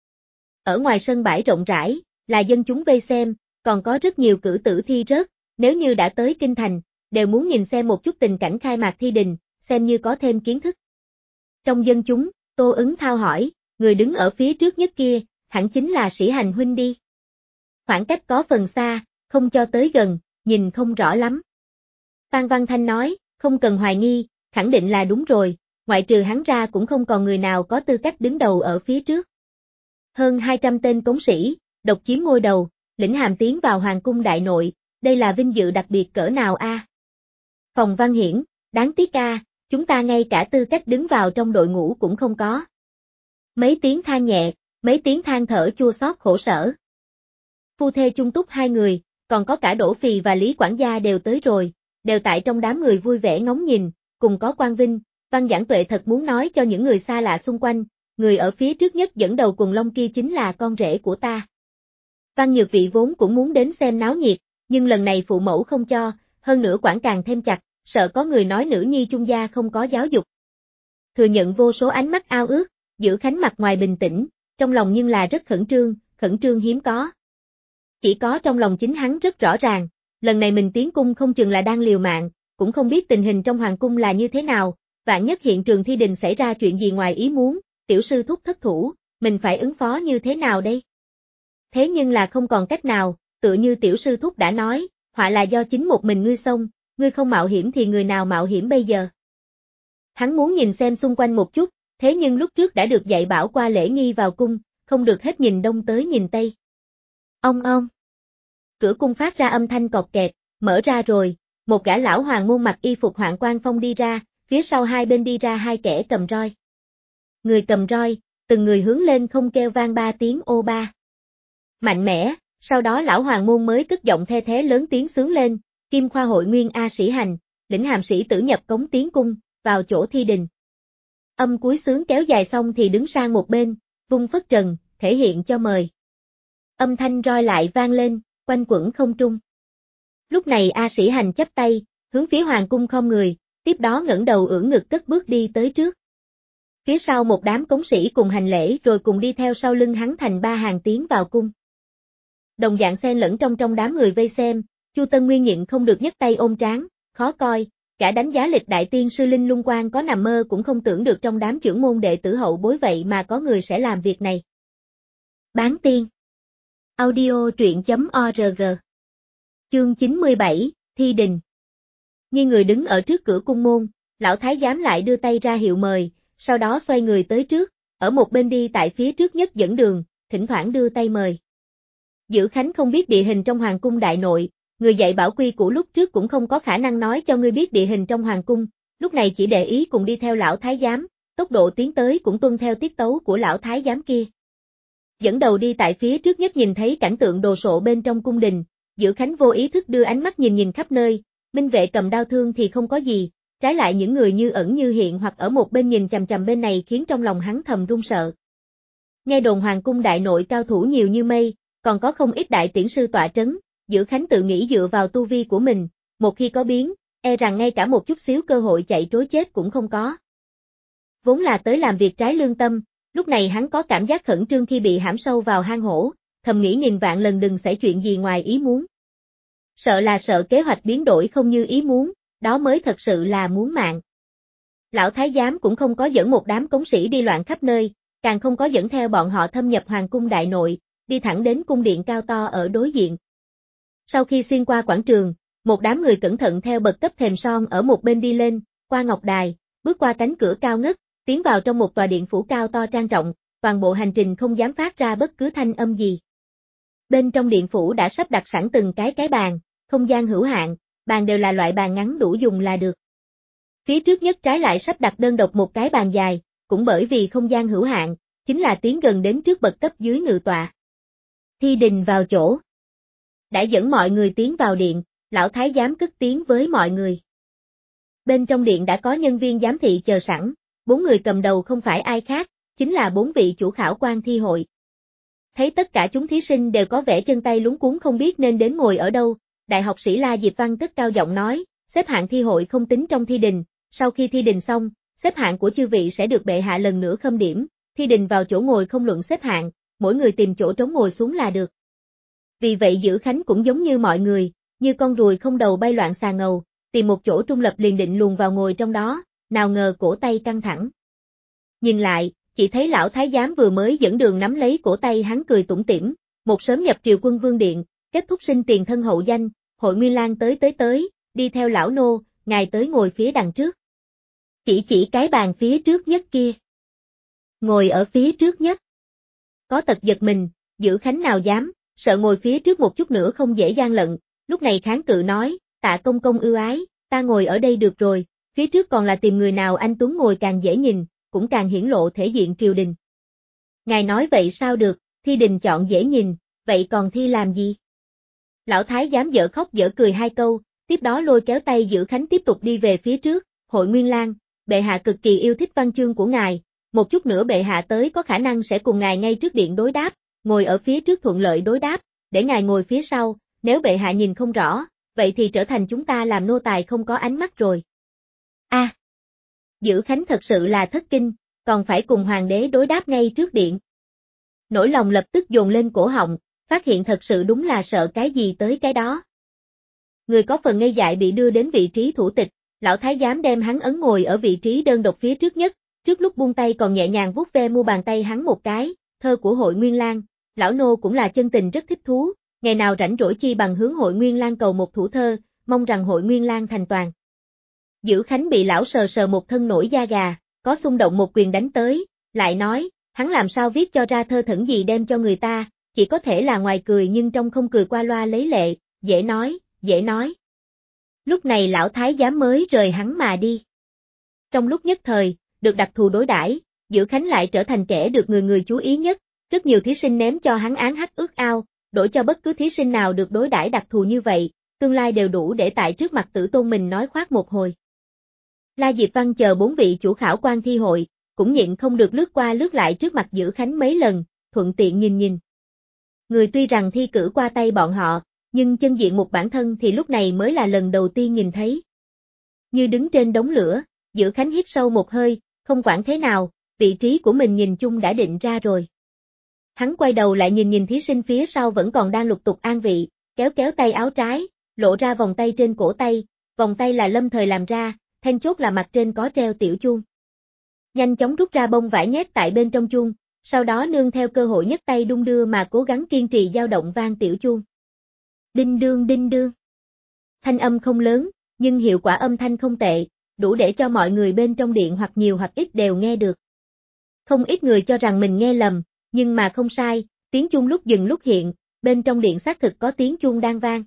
Ở ngoài sân bãi rộng rãi, là dân chúng vây xem, còn có rất nhiều cử tử thi rớt, nếu như đã tới Kinh Thành, đều muốn nhìn xem một chút tình cảnh khai mạc thi đình, xem như có thêm kiến thức. Trong dân chúng, Tô Ứng Thao hỏi, người đứng ở phía trước nhất kia, hẳn chính là Sĩ Hành huynh đi. Khoảng cách có phần xa, không cho tới gần, nhìn không rõ lắm. Phan Văn Thanh nói, không cần hoài nghi, khẳng định là đúng rồi, ngoại trừ hắn ra cũng không còn người nào có tư cách đứng đầu ở phía trước. Hơn 200 tên cống sĩ, độc chiếm ngôi đầu, lĩnh hàm tiến vào hoàng cung đại nội, đây là vinh dự đặc biệt cỡ nào a? Phòng Văn Hiển, đáng tiếc a, chúng ta ngay cả tư cách đứng vào trong đội ngũ cũng không có. Mấy tiếng than nhẹ, mấy tiếng than thở chua xót khổ sở. Phu thê chung túc hai người, còn có cả Đỗ Phì và Lý quản gia đều tới rồi, đều tại trong đám người vui vẻ ngóng nhìn, cùng có Quang Vinh, Văn Giảng Tuệ thật muốn nói cho những người xa lạ xung quanh, người ở phía trước nhất dẫn đầu quần long kia chính là con rể của ta. Văn Nhược Vị vốn cũng muốn đến xem náo nhiệt, nhưng lần này phụ mẫu không cho, hơn nữa quản càng thêm chặt, sợ có người nói nữ nhi Chung gia không có giáo dục. Thừa nhận vô số ánh mắt ao ước, Giữ Khánh mặt ngoài bình tĩnh, trong lòng nhưng là rất khẩn trương hiếm có. Chỉ có trong lòng chính hắn rất rõ ràng, lần này mình tiến cung không chừng là đang liều mạng, cũng không biết tình hình trong hoàng cung là như thế nào, vạn nhất hiện trường thi đình xảy ra chuyện gì ngoài ý muốn, tiểu sư thúc thất thủ, mình phải ứng phó như thế nào đây? Thế nhưng là không còn cách nào, tựa như tiểu sư thúc đã nói, họa là do chính một mình ngươi xông, ngươi không mạo hiểm thì người nào mạo hiểm bây giờ? Hắn muốn nhìn xem xung quanh một chút, thế nhưng lúc trước đã được dạy bảo qua lễ nghi vào cung, không được hết nhìn đông tới nhìn tây. Ông. Cửa cung phát ra âm thanh cọt kẹt, mở ra rồi, một gã lão hoàng môn mặc y phục Hoạn Quan Phong đi ra, phía sau hai bên đi ra hai kẻ cầm roi. Người cầm roi, từng người hướng lên không kêu vang ba tiếng ô ba. Mạnh mẽ, sau đó lão hoàng môn mới cất giọng the thé lớn tiếng sướng lên, Kim Khoa Hội Nguyên A Sĩ Hành, lĩnh hàm sĩ tử nhập cống tiến cung, vào chỗ thi đình. Âm cuối sướng kéo dài xong thì đứng sang một bên, vung phất trần, thể hiện cho mời. Âm thanh roi lại vang lên, quanh quẩn không trung. Lúc này A Sĩ Hành chắp tay, hướng phía hoàng cung khom người, tiếp đó ngẩng đầu ưỡn ngực cất bước đi tới trước. Phía sau một đám cống sĩ cùng hành lễ rồi cùng đi theo sau lưng hắn thành ba hàng tiến vào cung. Đồng dạng xen lẫn trong đám người vây xem, Chu Tân Nguyên nhịn không được nhấc tay ôm trán, khó coi, cả đánh giá lịch đại tiên sư Linh Lung Quang có nằm mơ cũng không tưởng được trong đám trưởng môn đệ tử hậu bối vậy mà có người sẽ làm việc này. Bán tiên. Audio truyện.org. Chương 97, Thi Đình. Như người đứng ở trước cửa cung môn, lão thái giám lại đưa tay ra hiệu mời, sau đó xoay người tới trước, ở một bên đi tại phía trước nhất dẫn đường, thỉnh thoảng đưa tay mời. Giữ Khánh không biết địa hình trong hoàng cung đại nội, người dạy bảo quy củ lúc trước cũng không có khả năng nói cho ngươi biết địa hình trong hoàng cung, lúc này chỉ để ý cùng đi theo lão thái giám, tốc độ tiến tới cũng tuân theo tiết tấu của lão thái giám kia. Dẫn đầu đi tại phía trước nhất nhìn thấy cảnh tượng đồ sộ bên trong cung đình, Giữ Khánh vô ý thức đưa ánh mắt nhìn khắp nơi, minh vệ cầm đao thương thì không có gì, trái lại những người như ẩn như hiện hoặc ở một bên nhìn chằm chằm bên này khiến trong lòng hắn thầm run sợ. Nghe đồn hoàng cung đại nội cao thủ nhiều như mây, còn có không ít đại tiễn sư tọa trấn, Giữ Khánh tự nghĩ dựa vào tu vi của mình, một khi có biến, e rằng ngay cả một chút xíu cơ hội chạy trối chết cũng không có. Vốn là tới làm việc trái lương tâm, lúc này hắn có cảm giác khẩn trương khi bị hãm sâu vào hang hổ, thầm nghĩ nghìn vạn lần đừng xảy chuyện gì ngoài ý muốn. Sợ là sợ kế hoạch biến đổi không như ý muốn, đó mới thật sự là muốn mạng. Lão thái giám cũng không có dẫn một đám cống sĩ đi loạn khắp nơi, càng không có dẫn theo bọn họ thâm nhập hoàng cung đại nội, đi thẳng đến cung điện cao to ở đối diện. Sau khi xuyên qua quảng trường, một đám người cẩn thận theo bậc cấp thềm son ở một bên đi lên, qua ngọc đài, bước qua cánh cửa cao ngất, tiến vào trong một tòa điện phủ cao to trang trọng, toàn bộ hành trình không dám phát ra bất cứ thanh âm gì. Bên trong điện phủ đã sắp đặt sẵn từng cái bàn, không gian hữu hạn, bàn đều là loại bàn ngắn đủ dùng là được. Phía trước nhất trái lại sắp đặt đơn độc một cái bàn dài, cũng bởi vì không gian hữu hạn, chính là tiến gần đến trước bậc cấp dưới ngự tọa. Thi đình vào chỗ. Đã dẫn mọi người tiến vào điện, lão thái giám cất tiếng với mọi người. Bên trong điện đã có nhân viên giám thị chờ sẵn, 4 người cầm đầu không phải ai khác, chính là 4 vị chủ khảo quan thi hội. Thấy tất cả chúng thí sinh đều có vẻ chân tay luống cuống không biết nên đến ngồi ở đâu, đại học sĩ La Diệp Văn cất cao giọng nói, xếp hạng thi hội không tính trong thi đình, sau khi thi đình xong, xếp hạng của chư vị sẽ được bệ hạ lần nữa khâm điểm, thi đình vào chỗ ngồi không luận xếp hạng, mỗi người tìm chỗ trống ngồi xuống là được. Vì vậy Giữ Khánh cũng giống như mọi người, như con ruồi không đầu bay loạn xà ngầu, tìm một chỗ trung lập liền định luồn vào ngồi trong đó, nào ngờ cổ tay căng thẳng. Nhìn lại, chỉ thấy lão thái giám vừa mới dẫn đường nắm lấy cổ tay hắn cười tủm tỉm, một sớm nhập triều quân vương điện, kết thúc sinh tiền thân hậu danh, Hội Nguyên Lang tới, đi theo lão nô, ngài tới ngồi phía đằng trước. Chỉ cái bàn phía trước nhất kia. Ngồi ở phía trước nhất. Có tật giật mình, Giữ Khánh nào dám, sợ ngồi phía trước một chút nữa không dễ gian lận, lúc này kháng cự nói, Tạ công công ưu ái, ta ngồi ở đây được rồi, phía trước còn là tìm người nào anh tuấn ngồi càng dễ nhìn, cũng càng hiển lộ thể diện triều đình. Ngài nói vậy sao được, thi đình chọn dễ nhìn, vậy còn thi làm gì? Lão thái giám dở khóc dở cười hai câu, tiếp đó lôi kéo tay Dữ Khánh tiếp tục đi về phía trước, Hội Nguyên Lang, bệ hạ cực kỳ yêu thích văn chương của ngài, một chút nữa bệ hạ tới có khả năng sẽ cùng ngài ngay trước điện đối đáp, ngồi ở phía trước thuận lợi đối đáp, để ngài ngồi phía sau, nếu bệ hạ nhìn không rõ, vậy thì trở thành chúng ta làm nô tài không có ánh mắt rồi. Dữ Khánh thật sự là thất kinh, còn phải cùng hoàng đế đối đáp ngay trước điện. Nỗi lòng lập tức dồn lên cổ họng, phát hiện thật sự đúng là sợ cái gì tới cái đó. Người có phần ngây dại bị đưa đến vị trí thủ tịch, lão thái giám đem hắn ấn ngồi ở vị trí đơn độc phía trước nhất, trước lúc buông tay còn nhẹ nhàng vuốt ve mu bàn tay hắn một cái, thơ của Hội Nguyên Lang, lão nô cũng là chân tình rất thích thú, ngày nào rảnh rỗi chi bằng hướng Hội Nguyên Lang cầu một thủ thơ, mong rằng Hội Nguyên Lang thành toàn. Dữ Khánh bị lão sờ sờ một thân nổi da gà, có xung động một quyền đánh tới, lại nói, hắn làm sao viết cho ra thơ thẩn gì đem cho người ta, chỉ có thể là ngoài cười nhưng trong không cười qua loa lấy lệ, dễ nói, dễ nói. Lúc này lão thái giám mới rời hắn mà đi. Trong lúc nhất thời, được đặc thù đối đãi, Dữ Khánh lại trở thành kẻ được người người chú ý nhất, rất nhiều thí sinh ném cho hắn án hắc ước ao, đổi cho bất cứ thí sinh nào được đối đãi đặc thù như vậy, tương lai đều đủ để tại trước mặt tử tôn mình nói khoác một hồi. La Diệp Văn chờ 4 vị chủ khảo quan thi hội, cũng nhịn không được lướt qua lướt lại trước mặt Dữ Khánh mấy lần, thuận tiện nhìn nhìn. Người tuy rằng thi cử qua tay bọn họ, nhưng chân diện mục bản thân thì lúc này mới là lần đầu tiên nhìn thấy. Như đứng trên đống lửa, Dữ Khánh hít sâu một hơi, không quản thế nào, vị trí của mình nhìn chung đã định ra rồi. Hắn quay đầu lại nhìn nhìn thí sinh phía sau vẫn còn đang lục tục an vị, kéo kéo tay áo trái, lộ ra vòng tay trên cổ tay, vòng tay là lâm thời làm ra, then chốt là mặt trên có treo tiểu chuông. Nhanh chóng rút ra bông vải nhét tại bên trong chuông, sau đó nương theo cơ hội nhấc tay đung đưa mà cố gắng kiên trì dao động vang tiểu chuông. Đinh đương đinh đương. Thanh âm không lớn, nhưng hiệu quả âm thanh không tệ, đủ để cho mọi người bên trong điện hoặc nhiều hoặc ít đều nghe được. Không ít người cho rằng mình nghe lầm, nhưng mà không sai, tiếng chuông lúc dừng lúc hiện, bên trong điện xác thực có tiếng chuông đang vang.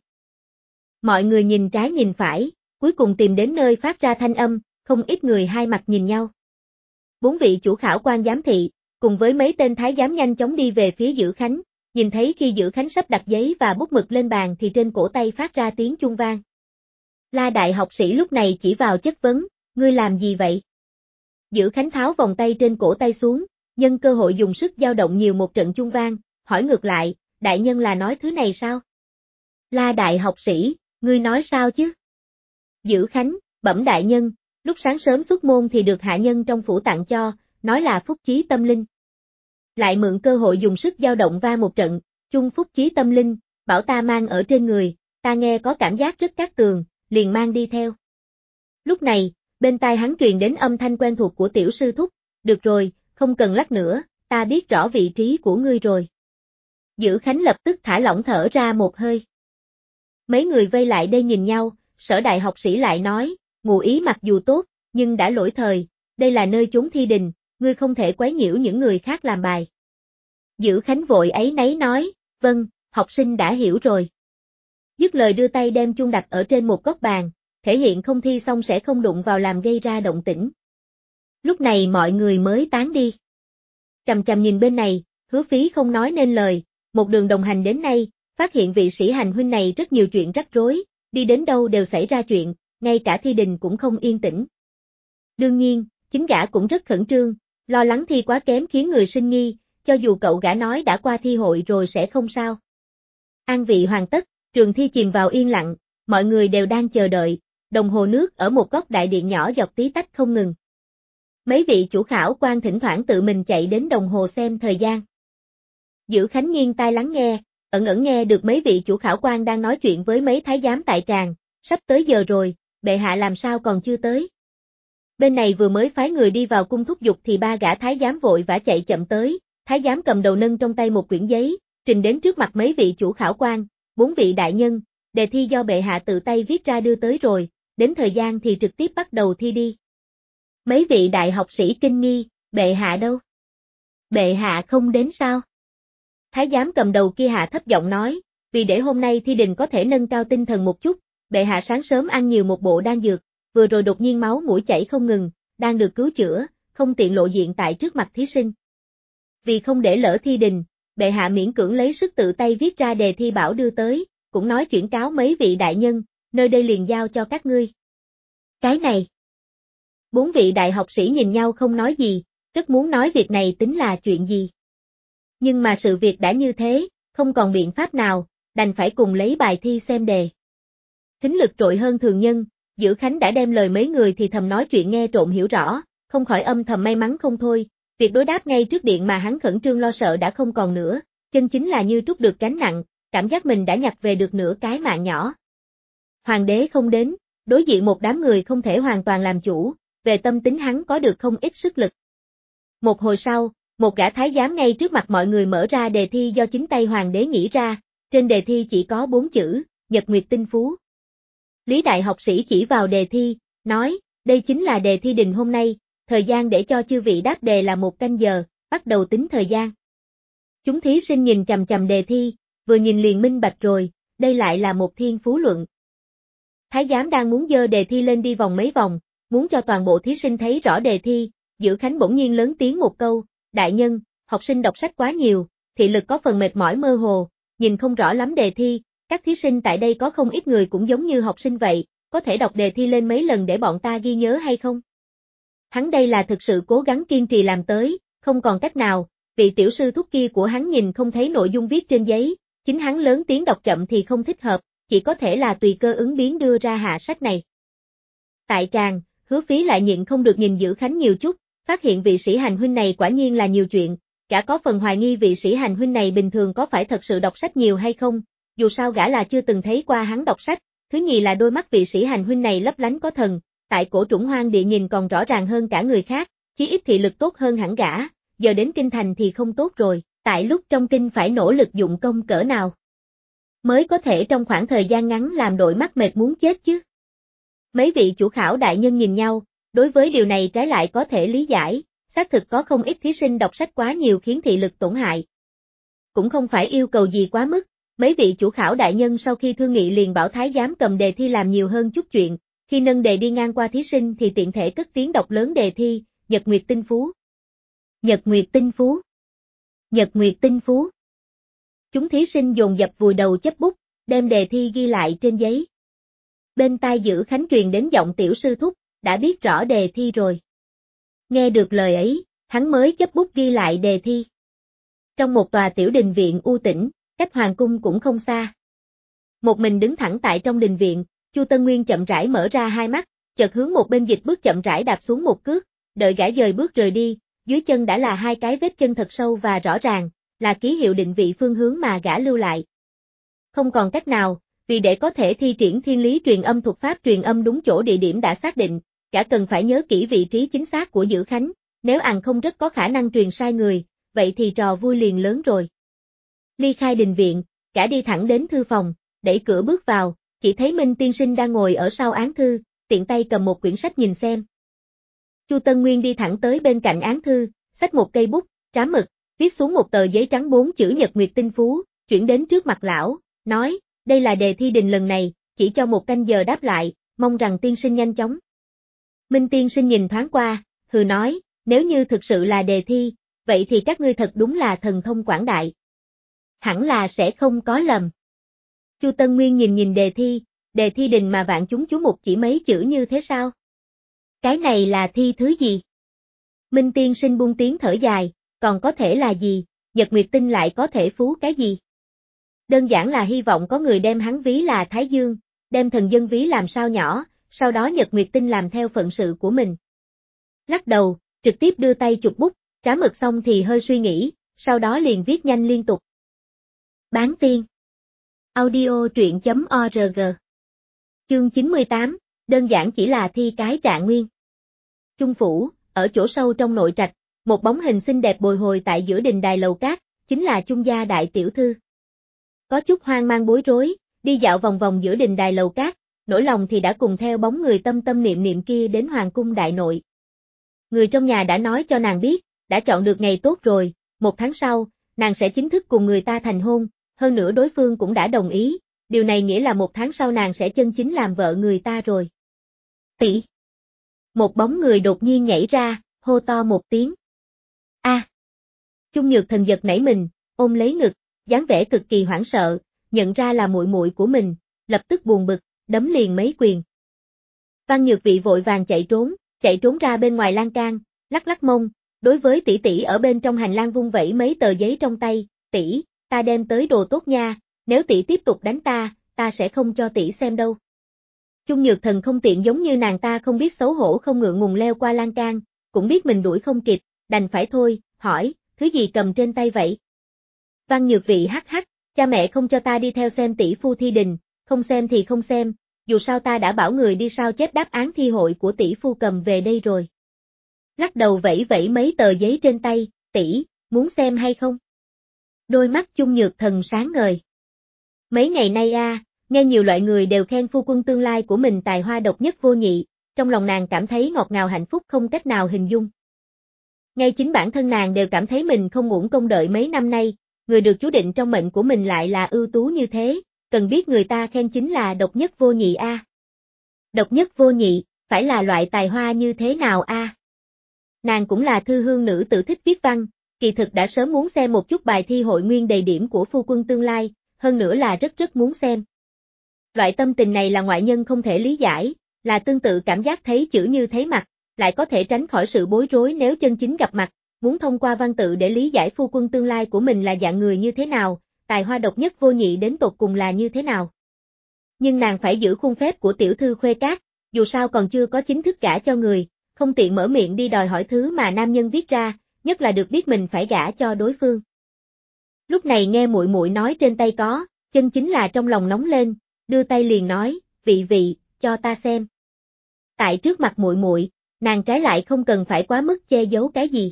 Mọi người nhìn trái nhìn phải, cuối cùng tìm đến nơi phát ra thanh âm, không ít người hai mặt nhìn nhau. 4 vị chủ khảo quan giám thị, cùng với mấy tên thái giám nhanh chóng đi về phía Dữ Khánh, nhìn thấy khi Dữ Khánh sắp đặt giấy và bút mực lên bàn thì trên cổ tay phát ra tiếng chuông vang. La đại học sĩ lúc này chỉ vào chất vấn, ngươi làm gì vậy? Dữ Khánh tháo vòng tay trên cổ tay xuống, nhân cơ hội dùng sức dao động nhiều một trận chuông vang, hỏi ngược lại, đại nhân là nói thứ này sao? La đại học sĩ, ngươi nói sao chứ? Dữ Khánh, bẩm đại nhân, lúc sáng sớm xuất môn thì được hạ nhân trong phủ tặng cho, nói là phúc chí tâm linh. Lại mượn cơ hội dùng sức dao động va một trận, chung phúc chí tâm linh, bảo ta mang ở trên người, ta nghe có cảm giác rất cát tường, liền mang đi theo. Lúc này, bên tai hắn truyền đến âm thanh quen thuộc của tiểu sư thúc, được rồi, không cần lắc nữa, ta biết rõ vị trí của ngươi rồi. Dữ Khánh lập tức thả lỏng thở ra một hơi. Mấy người vây lại đây nhìn nhau, Sở đại học sĩ lại nói, ngụ ý mặc dù tốt, nhưng đã lỗi thời, đây là nơi chốn thi đình, ngươi không thể quấy nhiễu những người khác làm bài. Dữ Khánh vội áy náy nói, vâng, học sinh đã hiểu rồi. Dứt lời đưa tay đem chuông đặt ở trên một góc bàn, thể hiện không thi xong sẽ không đụng vào làm gây ra động tĩnh. Lúc này mọi người mới tán đi. Trầm trầm nhìn bên này, Hứa Phí không nói nên lời, một đường đồng hành đến nay, phát hiện vị sĩ hành huynh này rất nhiều chuyện rắc rối, đi đến đâu đều xảy ra chuyện, ngay cả thi đình cũng không yên tĩnh. Đương nhiên, chính gã cũng rất khẩn trương, lo lắng thi quá kém khiến người sinh nghi, cho dù cậu gã nói đã qua thi hội rồi sẽ không sao. An vị hoàn tất, trường thi chìm vào yên lặng, mọi người đều đang chờ đợi, đồng hồ nước ở một góc đại điện nhỏ giọt tí tách không ngừng. Mấy vị chủ khảo quan thỉnh thoảng tự mình chạy đến đồng hồ xem thời gian. Dữ Khánh nghiêng tai lắng nghe, ẩn ẩn nghe được mấy vị chủ khảo quan đang nói chuyện với mấy thái giám tại tràng, sắp tới giờ rồi, bệ hạ làm sao còn chưa tới. Bên này vừa mới phái người đi vào cung thúc giục thì 3 gã thái giám vội vã chạy chậm tới, thái giám cầm đầu nâng trong tay một quyển giấy, trình đến trước mặt mấy vị chủ khảo quan, 4 vị đại nhân, đề thi do bệ hạ tự tay viết ra đưa tới rồi, đến thời gian thì trực tiếp bắt đầu thi đi. Mấy vị đại học sĩ kinh nghi, bệ hạ đâu? Bệ hạ không đến sao? Thái giám cầm đầu kia hạ thấp giọng nói, vì để hôm nay thi đình có thể nâng cao tinh thần một chút, bệ hạ sáng sớm ăn nhiều một bộ đan dược, vừa rồi đột nhiên máu mũi chảy không ngừng, đang được cứu chữa, không tiện lộ diện tại trước mặt thí sinh. Vì không để lỡ thi đình, bệ hạ miễn cưỡng lấy sức tự tay viết ra đề thi bảo đưa tới, cũng nói chuyển cáo mấy vị đại nhân, nơi đây liền giao cho các ngươi. Cái này. 4 vị đại học sĩ nhìn nhau không nói gì, rất muốn nói việc này tính là chuyện gì. Nhưng mà sự việc đã như thế, không còn biện pháp nào, đành phải cùng lấy bài thi xem đề. Thính lực trội hơn thường nhân, Dữ Khánh đã đem lời mấy người thì thầm nói chuyện nghe trộm hiểu rõ, không khỏi âm thầm may mắn không thôi, việc đối đáp ngay trước điện mà hắn khẩn trương lo sợ đã không còn nữa, chân chính là như trút được gánh nặng, cảm giác mình đã nhặt về được nửa cái mạng nhỏ. Hoàng đế không đến, đối diện một đám người không thể hoàn toàn làm chủ, về tâm tính hắn có được không ít sức lực. Một hồi sau, một gã thái giám ngay trước mặt mọi người mở ra đề thi do chính tay hoàng đế nghĩ ra, trên đề thi chỉ có 4 chữ, Nhật Nguyệt Tinh Phú. Lý đại học sĩ chỉ vào đề thi, nói, đây chính là đề thi đình hôm nay, thời gian để cho chư vị đáp đề là 1 canh giờ, bắt đầu tính thời gian. Chúng thí sinh nhìn chằm chằm đề thi, vừa nhìn liền minh bạch rồi, đây lại là một thiên phú luận. Thái giám đang muốn dơ đề thi lên đi vòng mấy vòng, muốn cho toàn bộ thí sinh thấy rõ đề thi, Dữ Khánh bỗng nhiên lớn tiếng một câu, đại nhân, học sinh đọc sách quá nhiều, thị lực có phần mệt mỏi mơ hồ, nhìn không rõ lắm đề thi, các thí sinh tại đây có không ít người cũng giống như học sinh vậy, có thể đọc đề thi lên mấy lần để bọn ta ghi nhớ hay không? Hắn đây là thực sự cố gắng kiên trì làm tới, không còn cách nào, vị tiểu sư thúc kia của hắn nhìn không thấy nội dung viết trên giấy, chính hắn lớn tiếng đọc chậm thì không thích hợp, chỉ có thể là tùy cơ ứng biến đưa ra hạ sách này. Tại tràng, Hứa Phí lại nhịn không được nhìn Dữ Khánh nhiều chút, phát hiện vị sĩ hành huynh này quả nhiên là nhiều chuyện, cả có phần hoài nghi vị sĩ hành huynh này bình thường có phải thật sự đọc sách nhiều hay không, dù sao gã là chưa từng thấy qua hắn đọc sách, thứ nhì là đôi mắt vị sĩ hành huynh này lấp lánh có thần, tại cổ trũng hoang địa nhìn còn rõ ràng hơn cả người khác, chí ít thị lực tốt hơn hẳn gã, giờ đến kinh thành thì không tốt rồi, tại lúc trong kinh phải nỗ lực dụng công cỡ nào mới có thể trong khoảng thời gian ngắn làm đội mắt mệt muốn chết chứ. Mấy vị chủ khảo đại nhân nhìn nhau, đối với điều này trái lại có thể lý giải, xác thực có không ít thí sinh đọc sách quá nhiều khiến thị lực tổn hại. Cũng không phải yêu cầu gì quá mức, mấy vị chủ khảo đại nhân sau khi thương nghị liền bảo thái giám cầm đề thi làm nhiều hơn chút chuyện, khi nâng đề đi ngang qua thí sinh thì tiện thể cất tiếng đọc lớn đề thi, Nhật Nguyệt Tinh Phú. Nhật Nguyệt Tinh Phú. Nhật Nguyệt Tinh Phú. Chúng thí sinh dồn dập vùi đầu chấp bút, đem đề thi ghi lại trên giấy. Bên tai Dữ Khánh truyền đến giọng tiểu sư thúc, đã biết rõ đề thi rồi. Nghe được lời ấy, hắn mới chấp bút ghi lại đề thi. Trong một tòa tiểu đình viện u tĩnh, cách hoàng cung cũng không xa. Một mình đứng thẳng tại trong đình viện, Chu Tân Nguyên chậm rãi mở ra hai mắt, chợt hướng một bên dịch bước chậm rãi đạp xuống một cước, đợi gã dời bước rời đi, dưới chân đã là hai cái vết chân thật sâu và rõ ràng, là ký hiệu định vị phương hướng mà gã lưu lại. Không còn cách nào, vì để có thể thi triển thiên lý truyền âm thuật pháp truyền âm đúng chỗ địa điểm đã xác định, gã cần phải nhớ kỹ vị trí chính xác của Dữ Khánh, nếu ăn không rất có khả năng truyền sai người, vậy thì trò vui liền lớn rồi. Ly khai đình viện, gã đi thẳng đến thư phòng, đẩy cửa bước vào, chỉ thấy Minh tiên sinh đang ngồi ở sau án thư, tiện tay cầm một quyển sách nhìn xem. Chu Tân Nguyên đi thẳng tới bên cạnh án thư, xách một cây bút, trám mực, viết xuống một tờ giấy trắng 4 chữ Nhật Nguyệt Tinh Phú, chuyển đến trước mặt lão, nói, đây là đề thi đình lần này, chỉ cho 1 canh giờ đáp lại, mong rằng tiên sinh nhanh chóng. Minh tiên sinh nhìn thoáng qua, hừ nói, nếu như thực sự là đề thi, vậy thì các ngươi thật đúng là thần thông quảng đại. Hẳn là sẽ không có lầm. Chu Tân Nguyên nhìn đề thi đình mà vạn chúng chú mục chỉ mấy chữ như thế sao? Cái này là thi thứ gì? Minh tiên sinh buông tiếng thở dài, còn có thể là gì, Nhật Nguyệt Tinh lại có thể phú cái gì? Đơn giản là hy vọng có người đem hắn ví là Thái Dương, đem thần dân ví làm sao nhỏ, sau đó Nhật Nguyệt Tinh làm theo phận sự của mình. Lắc đầu, trực tiếp đưa tay chụp bút, trám mực xong thì hơi suy nghĩ, sau đó liền viết nhanh liên tục. Bán tiên. Audio truyện.org. Chương 98, đơn giản chỉ là thi cái trạng nguyên. Trung phủ, ở chỗ sâu trong nội trạch, một bóng hình xinh đẹp bồi hồi tại giữa đình đài lầu cát, chính là Trung gia đại tiểu thư. Có chút hoang mang bối rối, đi dạo vòng vòng giữa đình đài lầu cát, nỗi lòng thì đã cùng theo bóng người tâm tâm niệm niệm kia đến hoàng cung đại nội. Người trong nhà đã nói cho nàng biết, đã chọn được ngày tốt rồi, 1 tháng sau, nàng sẽ chính thức cùng người ta thành hôn, hơn nữa đối phương cũng đã đồng ý, điều này nghĩa là 1 tháng sau nàng sẽ chân chính làm vợ người ta rồi. Tỷ. Một bóng người đột nhiên nhảy ra, hô to một tiếng. A. Chung Nhược Thần giật nảy mình, ôm lấy ngực, dáng vẻ cực kỳ hoảng sợ, nhận ra là muội muội của mình, lập tức buồn bực, đấm liền mấy quyền. Văn Nhược Vị vội vàng chạy trốn ra bên ngoài lan can, lắc lắc mông, đối với tỷ tỷ ở bên trong hành lang vung vẩy mấy tờ giấy trong tay, tỷ, ta đem tới đồ tốt nha, nếu tỷ tiếp tục đánh ta sẽ không cho tỷ xem đâu. Chung Nhược Thần không tiện giống như nàng ta không biết xấu hổ không ngượng ngùng leo qua lan can, cũng biết mình đuổi không kịp, đành phải thôi, hỏi, thứ gì cầm trên tay vậy? Văn Nhược Vị hắc hắc, cha mẹ không cho ta đi theo xem tỷ phu thi đình, không xem thì không xem, dù sao ta đã bảo người đi sao chép đáp án thi hội của tỷ phu cầm về đây rồi. Lắc đầu vẫy vẫy mấy tờ giấy trên tay, tỷ, muốn xem hay không? Đôi mắt Chung Nhược Thần sáng ngời. Mấy ngày nay nghe nhiều loại người đều khen phu quân tương lai của mình tài hoa độc nhất vô nhị, trong lòng nàng cảm thấy ngọt ngào hạnh phúc không cách nào hình dung. Ngay chính bản thân nàng đều cảm thấy mình không uổng công đợi mấy năm nay, người được chú định trong mệnh của mình lại là ưu tú như thế, cần biết người ta khen chính là độc nhất vô nhị Độc nhất vô nhị, phải là loại tài hoa như thế nào Nàng cũng là thư hương nữ tự thích viết văn, kỳ thực đã sớm muốn xem một chút bài thi hội nguyên đề điểm của phu quân tương lai, hơn nữa là rất muốn xem. Loại tâm tình này là ngoại nhân không thể lý giải, là tương tự cảm giác thấy chữ như thấy mặt, lại có thể tránh khỏi sự bối rối nếu chân chính gặp mặt, muốn thông qua văn tự để lý giải phu quân tương lai của mình là dạng người như thế nào, tài hoa độc nhất vô nhị đến tột cùng là như thế nào. Nhưng nàng phải giữ khuôn phép của tiểu thư khuê cát, dù sao còn chưa có chính thức gả cho người, không tiện mở miệng đi đòi hỏi thứ mà nam nhân viết ra, nhất là được biết mình phải gả cho đối phương. Lúc này nghe muội muội nói trên tay có, chân chính là trong lòng nóng lên, đưa tay liền nói, vị, cho ta xem. Tại trước mặt muội muội, nàng trái lại không cần phải quá mức che giấu cái gì.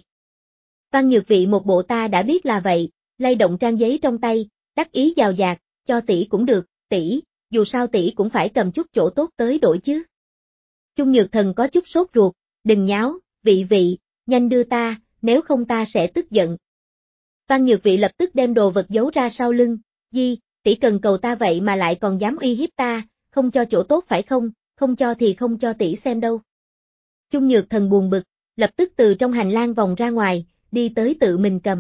Văn Nhược Vị một bộ ta đã biết là vậy, lay động trang giấy trong tay, đắc ý dào dạt, cho tỷ cũng được, tỷ, dù sao tỷ cũng phải cầm chút chỗ tốt tới đổi chứ. Chung Nhược Thần có chút sốt ruột, đừng nháo, vị, nhanh đưa ta, nếu không ta sẽ tức giận. Văn Nhược Vị lập tức đem đồ vật giấu ra sau lưng, tỷ cần cầu ta vậy mà lại còn dám uy hiếp ta, không cho chỗ tốt phải không, không cho thì không cho tỷ xem đâu. Chung Nhược Thần buồn bực, lập tức từ trong hành lang vòng ra ngoài, đi tới tự mình cầm.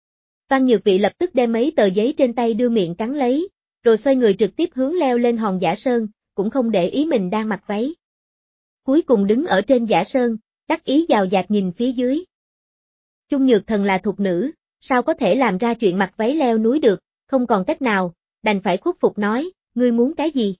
Văn Nhược Vị lập tức đem mấy tờ giấy trên tay đưa miệng cắn lấy, rồi xoay người trực tiếp hướng leo lên hòn Giả Sơn, cũng không để ý mình đang mặc váy. Cuối cùng đứng ở trên Giả Sơn, đắc ý dào dạt nhìn phía dưới. Chung Nhược Thần là thục nữ, sao có thể làm ra chuyện mặc váy leo núi được, không còn cách nào, đành phải khuất phục nói, ngươi muốn cái gì?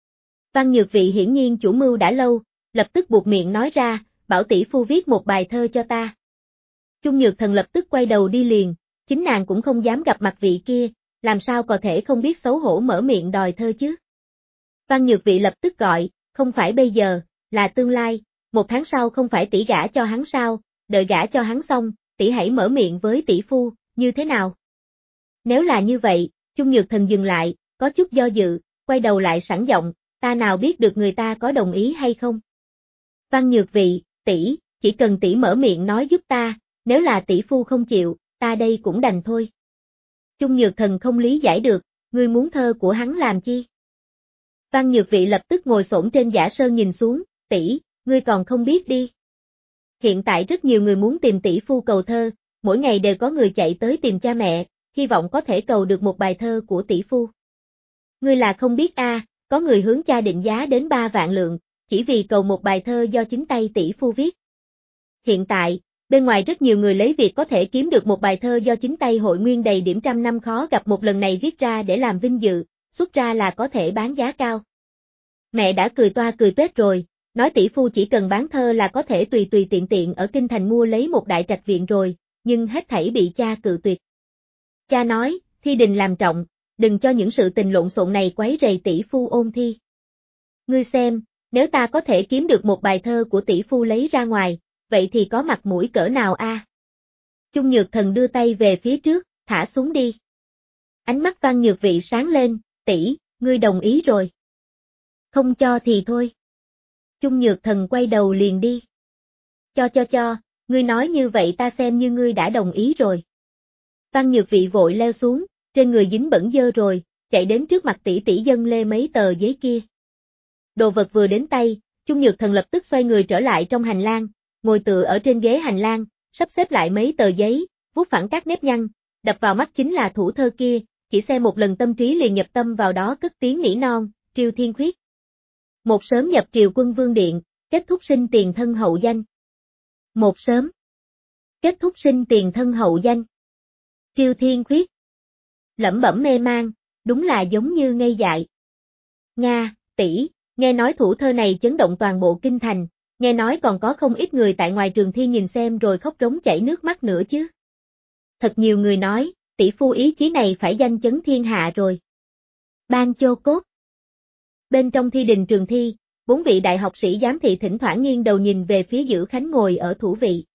Văn Nhược Vị hiển nhiên chủ mưu đã lâu, lập tức buộc miệng nói ra, bảo tỷ phu viết một bài thơ cho ta. Chung Nhược Thần lập tức quay đầu đi liền, chính nàng cũng không dám gặp mặt vị kia, làm sao có thể không biết xấu hổ mở miệng đòi thơ chứ. Văn Nhược Vị lập tức gọi, không phải bây giờ, là tương lai, 1 tháng sau không phải tỷ gả cho hắn sao, đợi gả cho hắn xong, tỷ hãy mở miệng với tỷ phu, như thế nào? Nếu là như vậy, Chung Nhược Thần dừng lại, có chút do dự, quay đầu lại sẵn giọng, ta nào biết được người ta có đồng ý hay không? Văn Nhược Vị, tỷ, chỉ cần tỷ mở miệng nói giúp ta, nếu là tỷ phu không chịu, ta đây cũng đành thôi. Chung Nhược Thần không lý giải được, ngươi muốn thơ của hắn làm chi? Văn Nhược Vị lập tức ngồi xổm trên Giả Sơn nhìn xuống, tỷ, ngươi còn không biết đi. Hiện tại rất nhiều người muốn tìm tỷ phu cầu thơ, mỗi ngày đều có người chạy tới tìm cha mẹ, hy vọng có thể cầu được một bài thơ của tỷ phu. Ngươi là không biết có người hướng cha định giá đến 3 vạn lượng, chỉ vì cầu một bài thơ do chính tay tỷ phu viết. Hiện tại, bên ngoài rất nhiều người lấy việc có thể kiếm được một bài thơ do chính tay hội nguyên đầy điểm trăm năm khó gặp một lần này viết ra để làm vinh dự, xuất ra là có thể bán giá cao. Mẹ đã cười toa cười tết rồi, nói tỷ phu chỉ cần bán thơ là có thể tùy tiện ở kinh thành mua lấy một đại trạch viện rồi, nhưng hết thảy bị cha cự tuyệt. Cha nói, thi đình làm trọng, đừng cho những sự tình lộn xộn này quấy rầy tỷ phu ôn thi. Ngươi xem, nếu ta có thể kiếm được một bài thơ của tỷ phu lấy ra ngoài, vậy thì có mặt mũi cỡ nào Chung Nhược Thần đưa tay về phía trước, thả xuống đi. Ánh mắt Văn Nhược Vị sáng lên, tỷ, ngươi đồng ý rồi. Không cho thì thôi. Chung Nhược Thần quay đầu liền đi. Cho, ngươi nói như vậy ta xem như ngươi đã đồng ý rồi. Văn Nhược Vị vội leo xuống, trên người dính bẩn dơ rồi, chạy đến trước mặt tỷ tỷ dâng lê mấy tờ giấy kia. Đồ vật vừa đến tay, Chung Nhược Thần lập tức xoay người trở lại trong hành lang, ngồi tựa ở trên ghế hành lang, sắp xếp lại mấy tờ giấy, vuốt phẳng các nếp nhăn, đập vào mắt chính là thủ thơ kia, chỉ xem một lần tâm trí liền nhập tâm vào đó cất tiếng nỉ non, Triều Thiên Khuyết. Một sớm nhập triều quân vương điện, kết thúc sinh tiền thân hậu danh. Một sớm. Kết thúc sinh tiền thân hậu danh. Triều Thiên Khuyết. Lẩm bẩm mê mang, đúng là giống như ngây dại. Nga, tỷ, nghe nói thủ thơ này chấn động toàn bộ kinh thành, nghe nói còn có không ít người tại ngoài trường thi nhìn xem rồi khóc rống chảy nước mắt nữa chứ. Thật nhiều người nói, tỷ phu ý chí này phải danh chấn thiên hạ rồi. Ban Chô Cốt. Bên trong thi đình trường thi, 4 vị đại học sĩ giám thị thỉnh thoảng nghiêng đầu nhìn về phía Dữ Khánh ngồi ở thủ vị.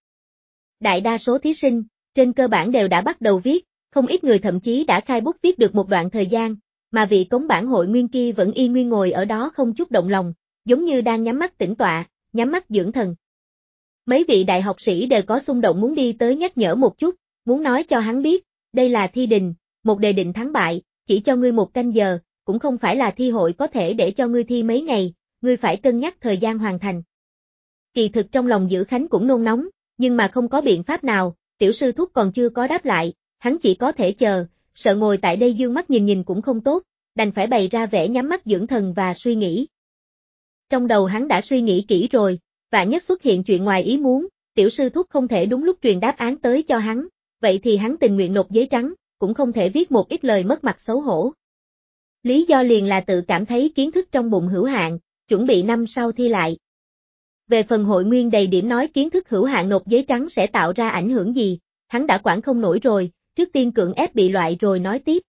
Đại đa số thí sinh, trên cơ bản đều đã bắt đầu viết, không ít người thậm chí đã khai bút viết được một đoạn thời gian, mà vị cống bản hội nguyên kia vẫn y nguyên ngồi ở đó không chút động lòng, giống như đang nhắm mắt tĩnh tọa, nhắm mắt dưỡng thần. Mấy vị đại học sĩ đều có xung động muốn đi tới nhắc nhở một chút, muốn nói cho hắn biết, đây là thi đình, một đề định thắng bại, chỉ cho ngươi 1 canh giờ, cũng không phải là thi hội có thể để cho ngươi thi mấy ngày, ngươi phải cân nhắc thời gian hoàn thành. Kỳ thực trong lòng Dữ Khánh cũng nôn nóng, nhưng mà không có biện pháp nào, tiểu sư thúc còn chưa có đáp lại, hắn chỉ có thể chờ, sợ ngồi tại đây dương mắt nhìn nhìn cũng không tốt, đành phải bày ra vẻ nhắm mắt dưỡng thần và suy nghĩ. Trong đầu hắn đã suy nghĩ kỹ rồi, vạn nhất xuất hiện chuyện ngoài ý muốn, tiểu sư thúc không thể đúng lúc truyền đáp án tới cho hắn, vậy thì hắn tình nguyện nộp giấy trắng, cũng không thể viết một ít lời mất mặt xấu hổ. Lý do liền là tự cảm thấy kiến thức trong bụng hữu hạn, chuẩn bị năm sau thi lại. Về phần hội nguyên đầy điểm nói kiến thức hữu hạn nộp giấy trắng sẽ tạo ra ảnh hưởng gì, hắn đã quản không nổi rồi, trước tiên cưỡng ép bị loại rồi nói tiếp.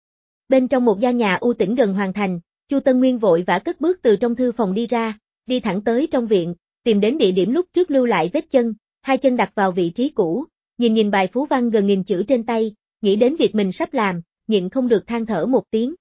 Bên trong một gian nhà u tĩnh gần hoàn thành, Chu Tân Nguyên vội vã cất bước từ trong thư phòng đi ra, đi thẳng tới trong viện, tìm đến địa điểm lúc trước lưu lại vết chân, 2 chân đặt vào vị trí cũ, nhìn bài phú văn gần nghìn chữ trên tay, nghĩ đến việc mình sắp làm, nhịn không được than thở một tiếng.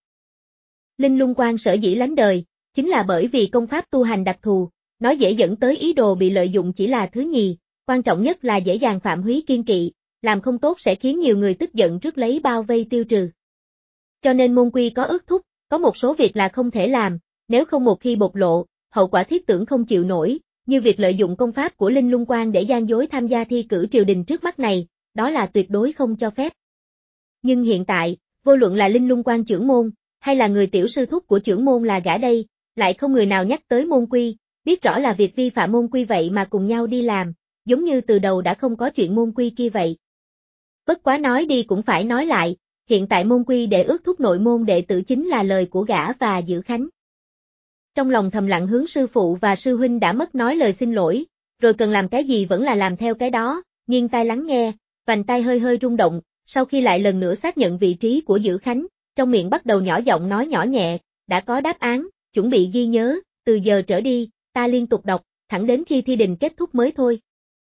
Linh Lung Quan sở dĩ lánh đời, chính là bởi vì công pháp tu hành đặc thù, nó dễ dẫn tới ý đồ bị lợi dụng chỉ là thứ nhì, quan trọng nhất là dễ dàng phạm húy kiên kỵ, làm không tốt sẽ khiến nhiều người tức giận rước lấy bao vây tiêu trừ. Cho nên môn quy có ước thúc, có một số việc là không thể làm, nếu không một khi bộc lộ, hậu quả thiết tưởng không chịu nổi, như việc lợi dụng công pháp của Linh Lung Quan để gian dối tham gia thi cử triều đình trước mắt này, đó là tuyệt đối không cho phép. Nhưng hiện tại, vô luận là Linh Lung Quan trưởng môn, hay là người tiểu sư thúc của trưởng môn là gã đây, lại không người nào nhắc tới môn quy, biết rõ là việc vi phạm môn quy vậy mà cùng nhau đi làm, giống như từ đầu đã không có chuyện môn quy kia vậy. Bất quá nói đi cũng phải nói lại, hiện tại môn quy để ước thúc nội môn đệ tử chính là lời của gã và Dữ Khánh. Trong lòng thầm lặng hướng sư phụ và sư huynh đã mất nói lời xin lỗi, rồi cần làm cái gì vẫn là làm theo cái đó, nghiêng tai lắng nghe, vành tai hơi hơi rung động, sau khi lại lần nữa xác nhận vị trí của Dữ Khánh, trong miệng bắt đầu nhỏ giọng nói nhỏ nhẹ, đã có đáp án, chuẩn bị ghi nhớ, từ giờ trở đi, ta liên tục đọc, thẳng đến khi thi đình kết thúc mới thôi.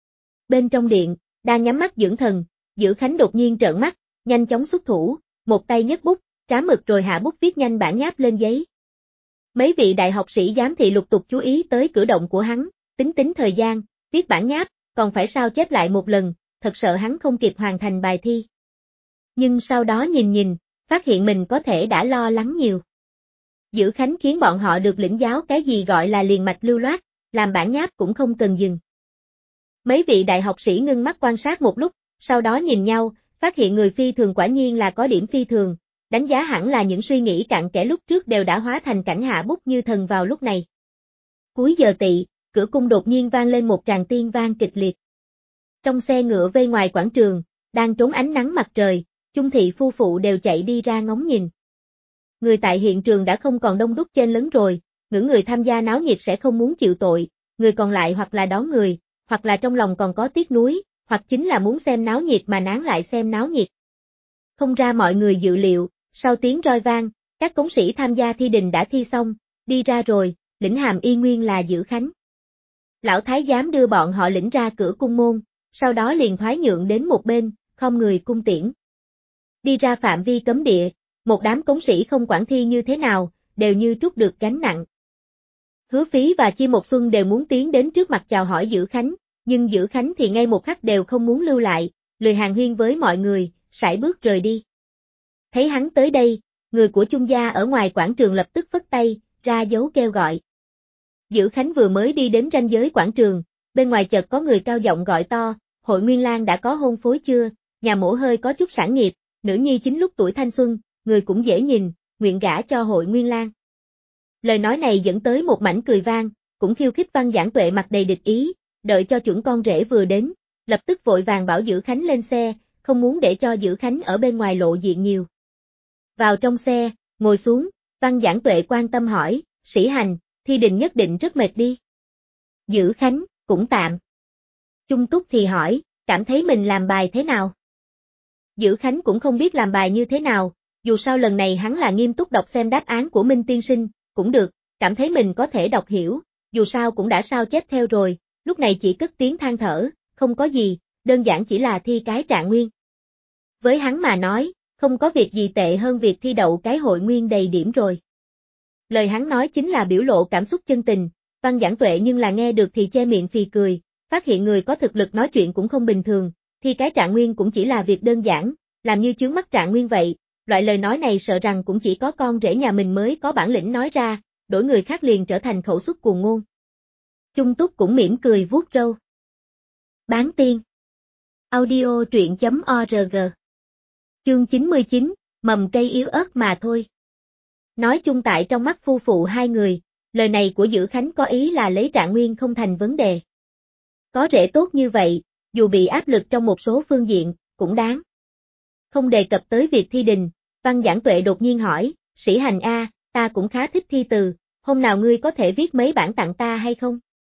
Bên trong điện, đang nhắm mắt dưỡng thần, Dữ Khánh đột nhiên trợn mắt, nhanh chóng xuất thủ, một tay nhấc bút, trám mực rồi hạ bút viết nhanh bản nháp lên giấy. Mấy vị đại học sĩ giám thị lục tục chú ý tới cử động của hắn, tính thời gian, viết bản nháp, còn phải sao chép lại một lần, thật sợ hắn không kịp hoàn thành bài thi. Nhưng sau đó nhìn, phát hiện mình có thể đã lo lắng nhiều. Dữ Khánh khiến bọn họ được lĩnh giáo cái gì gọi là liền mạch lưu loát, làm bản nháp cũng không cần dừng. Mấy vị đại học sĩ ngưng mắt quan sát một lúc, sau đó nhìn nhau, phát hiện người phi thường quả nhiên là có điểm phi thường, đánh giá hẳn là những suy nghĩ cặn kẽ lúc trước đều đã hóa thành cảnh hạ bút như thần vào lúc này. Cuối giờ tỵ, cửa cung đột nhiên vang lên một tràng tiên vang kịch liệt. Trong xe ngựa vây ngoài quảng trường, đang trốn ánh nắng mặt trời, Chung thị phu phụ đều chạy đi ra ngóng nhìn. Người tại hiện trường đã không còn đông đúc chen lấn rồi, những người tham gia náo nhiệt sẽ không muốn chịu tội, người còn lại hoặc là đón người, hoặc là trong lòng còn có tiếc nuối, hoặc chính là muốn xem náo nhiệt mà nán lại xem náo nhiệt. Không ra mọi người dự liệu, sau tiếng roi vang, các cống sĩ tham gia thi đình đã thi xong, đi ra rồi, lĩnh hàm y nguyên là Dữ Khánh. Lão thái giám đưa bọn họ lĩnh ra cửa cung môn, sau đó liền thoái nhượng đến một bên, không người cung tiễn. Đi ra phạm vi cấm địa, một đám cống sĩ không quản thi như thế nào, đều như trút được gánh nặng. Hứa Phí và Chi Một Xuân đều muốn tiến đến trước mặt chào hỏi Dữ Khánh, nhưng Dữ Khánh thì ngay một khắc đều không muốn lưu lại, lười hàn huyên với mọi người, sải bước rời đi. Thấy hắn tới đây, người của Chung gia ở ngoài quảng trường lập tức phất tay, ra dấu kêu gọi. Dữ Khánh vừa mới đi đến ranh giới quảng trường, bên ngoài chợt có người cao giọng gọi to, Hội Nguyên Lang đã có hôn phối chưa, nhà mổ hơi có chút sản nghiệp, nữ nhi chính lúc tuổi thanh xuân, người cũng dễ nhìn, nguyện gả cho Hội Nguyên Lang. Lời nói này dẫn tới một mảnh cười vang, cũng khiêu khích Văn Giảng Tuệ mặt đầy địch ý, đợi cho chuẩn con rể vừa đến, lập tức vội vàng bảo Dữ Khánh lên xe, không muốn để cho Dữ Khánh ở bên ngoài lộ diện nhiều. Vào trong xe, ngồi xuống, Văn Giảng Tuệ quan tâm hỏi, Sĩ Hành, Thi Đình nhất định rất mệt đi. Dữ Khánh, cũng tạm. Chung Túc thì hỏi, cảm thấy mình làm bài thế nào? Dữ Khánh cũng không biết làm bài như thế nào, dù sao lần này hắn là nghiêm túc đọc xem đáp án của Minh Tiên Sinh, cũng được, cảm thấy mình có thể đọc hiểu, dù sao cũng đã sao chép theo rồi, lúc này chỉ cất tiếng than thở, không có gì, đơn giản chỉ là thi cái trạng nguyên. Với hắn mà nói, không có việc gì tệ hơn việc thi đậu cái hội nguyên đầy điểm rồi. Lời hắn nói chính là biểu lộ cảm xúc chân tình, Văn Giảng Tuệ nhưng là nghe được thì che miệng phì cười, phát hiện người có thực lực nói chuyện cũng không bình thường, thi cái trạng nguyên cũng chỉ là việc đơn giản, làm như chướng mắt trạng nguyên vậy, loại lời nói này sợ rằng cũng chỉ có con rể nhà mình mới có bản lĩnh nói ra, đổi người khác liền trở thành khẩu suất cuồng ngôn. Chung Túc cũng mỉm cười vuốt râu. Bán tiên. Audio truyện.org. Chương 99, mầm cây yếu ớt mà thôi. Nói chung tại trong mắt phu phụ hai người, lời này của Dữ Khánh có ý là lấy trạng nguyên không thành vấn đề. Có rể tốt như vậy, dù bị áp lực trong một số phương diện, cũng đáng. Không đề cập tới việc thi đình, Văn Giảng Tuệ đột nhiên hỏi, Sĩ Hành A, ta cũng khá thích thi từ, hôm nào ngươi có thể viết mấy bản tặng ta hay không?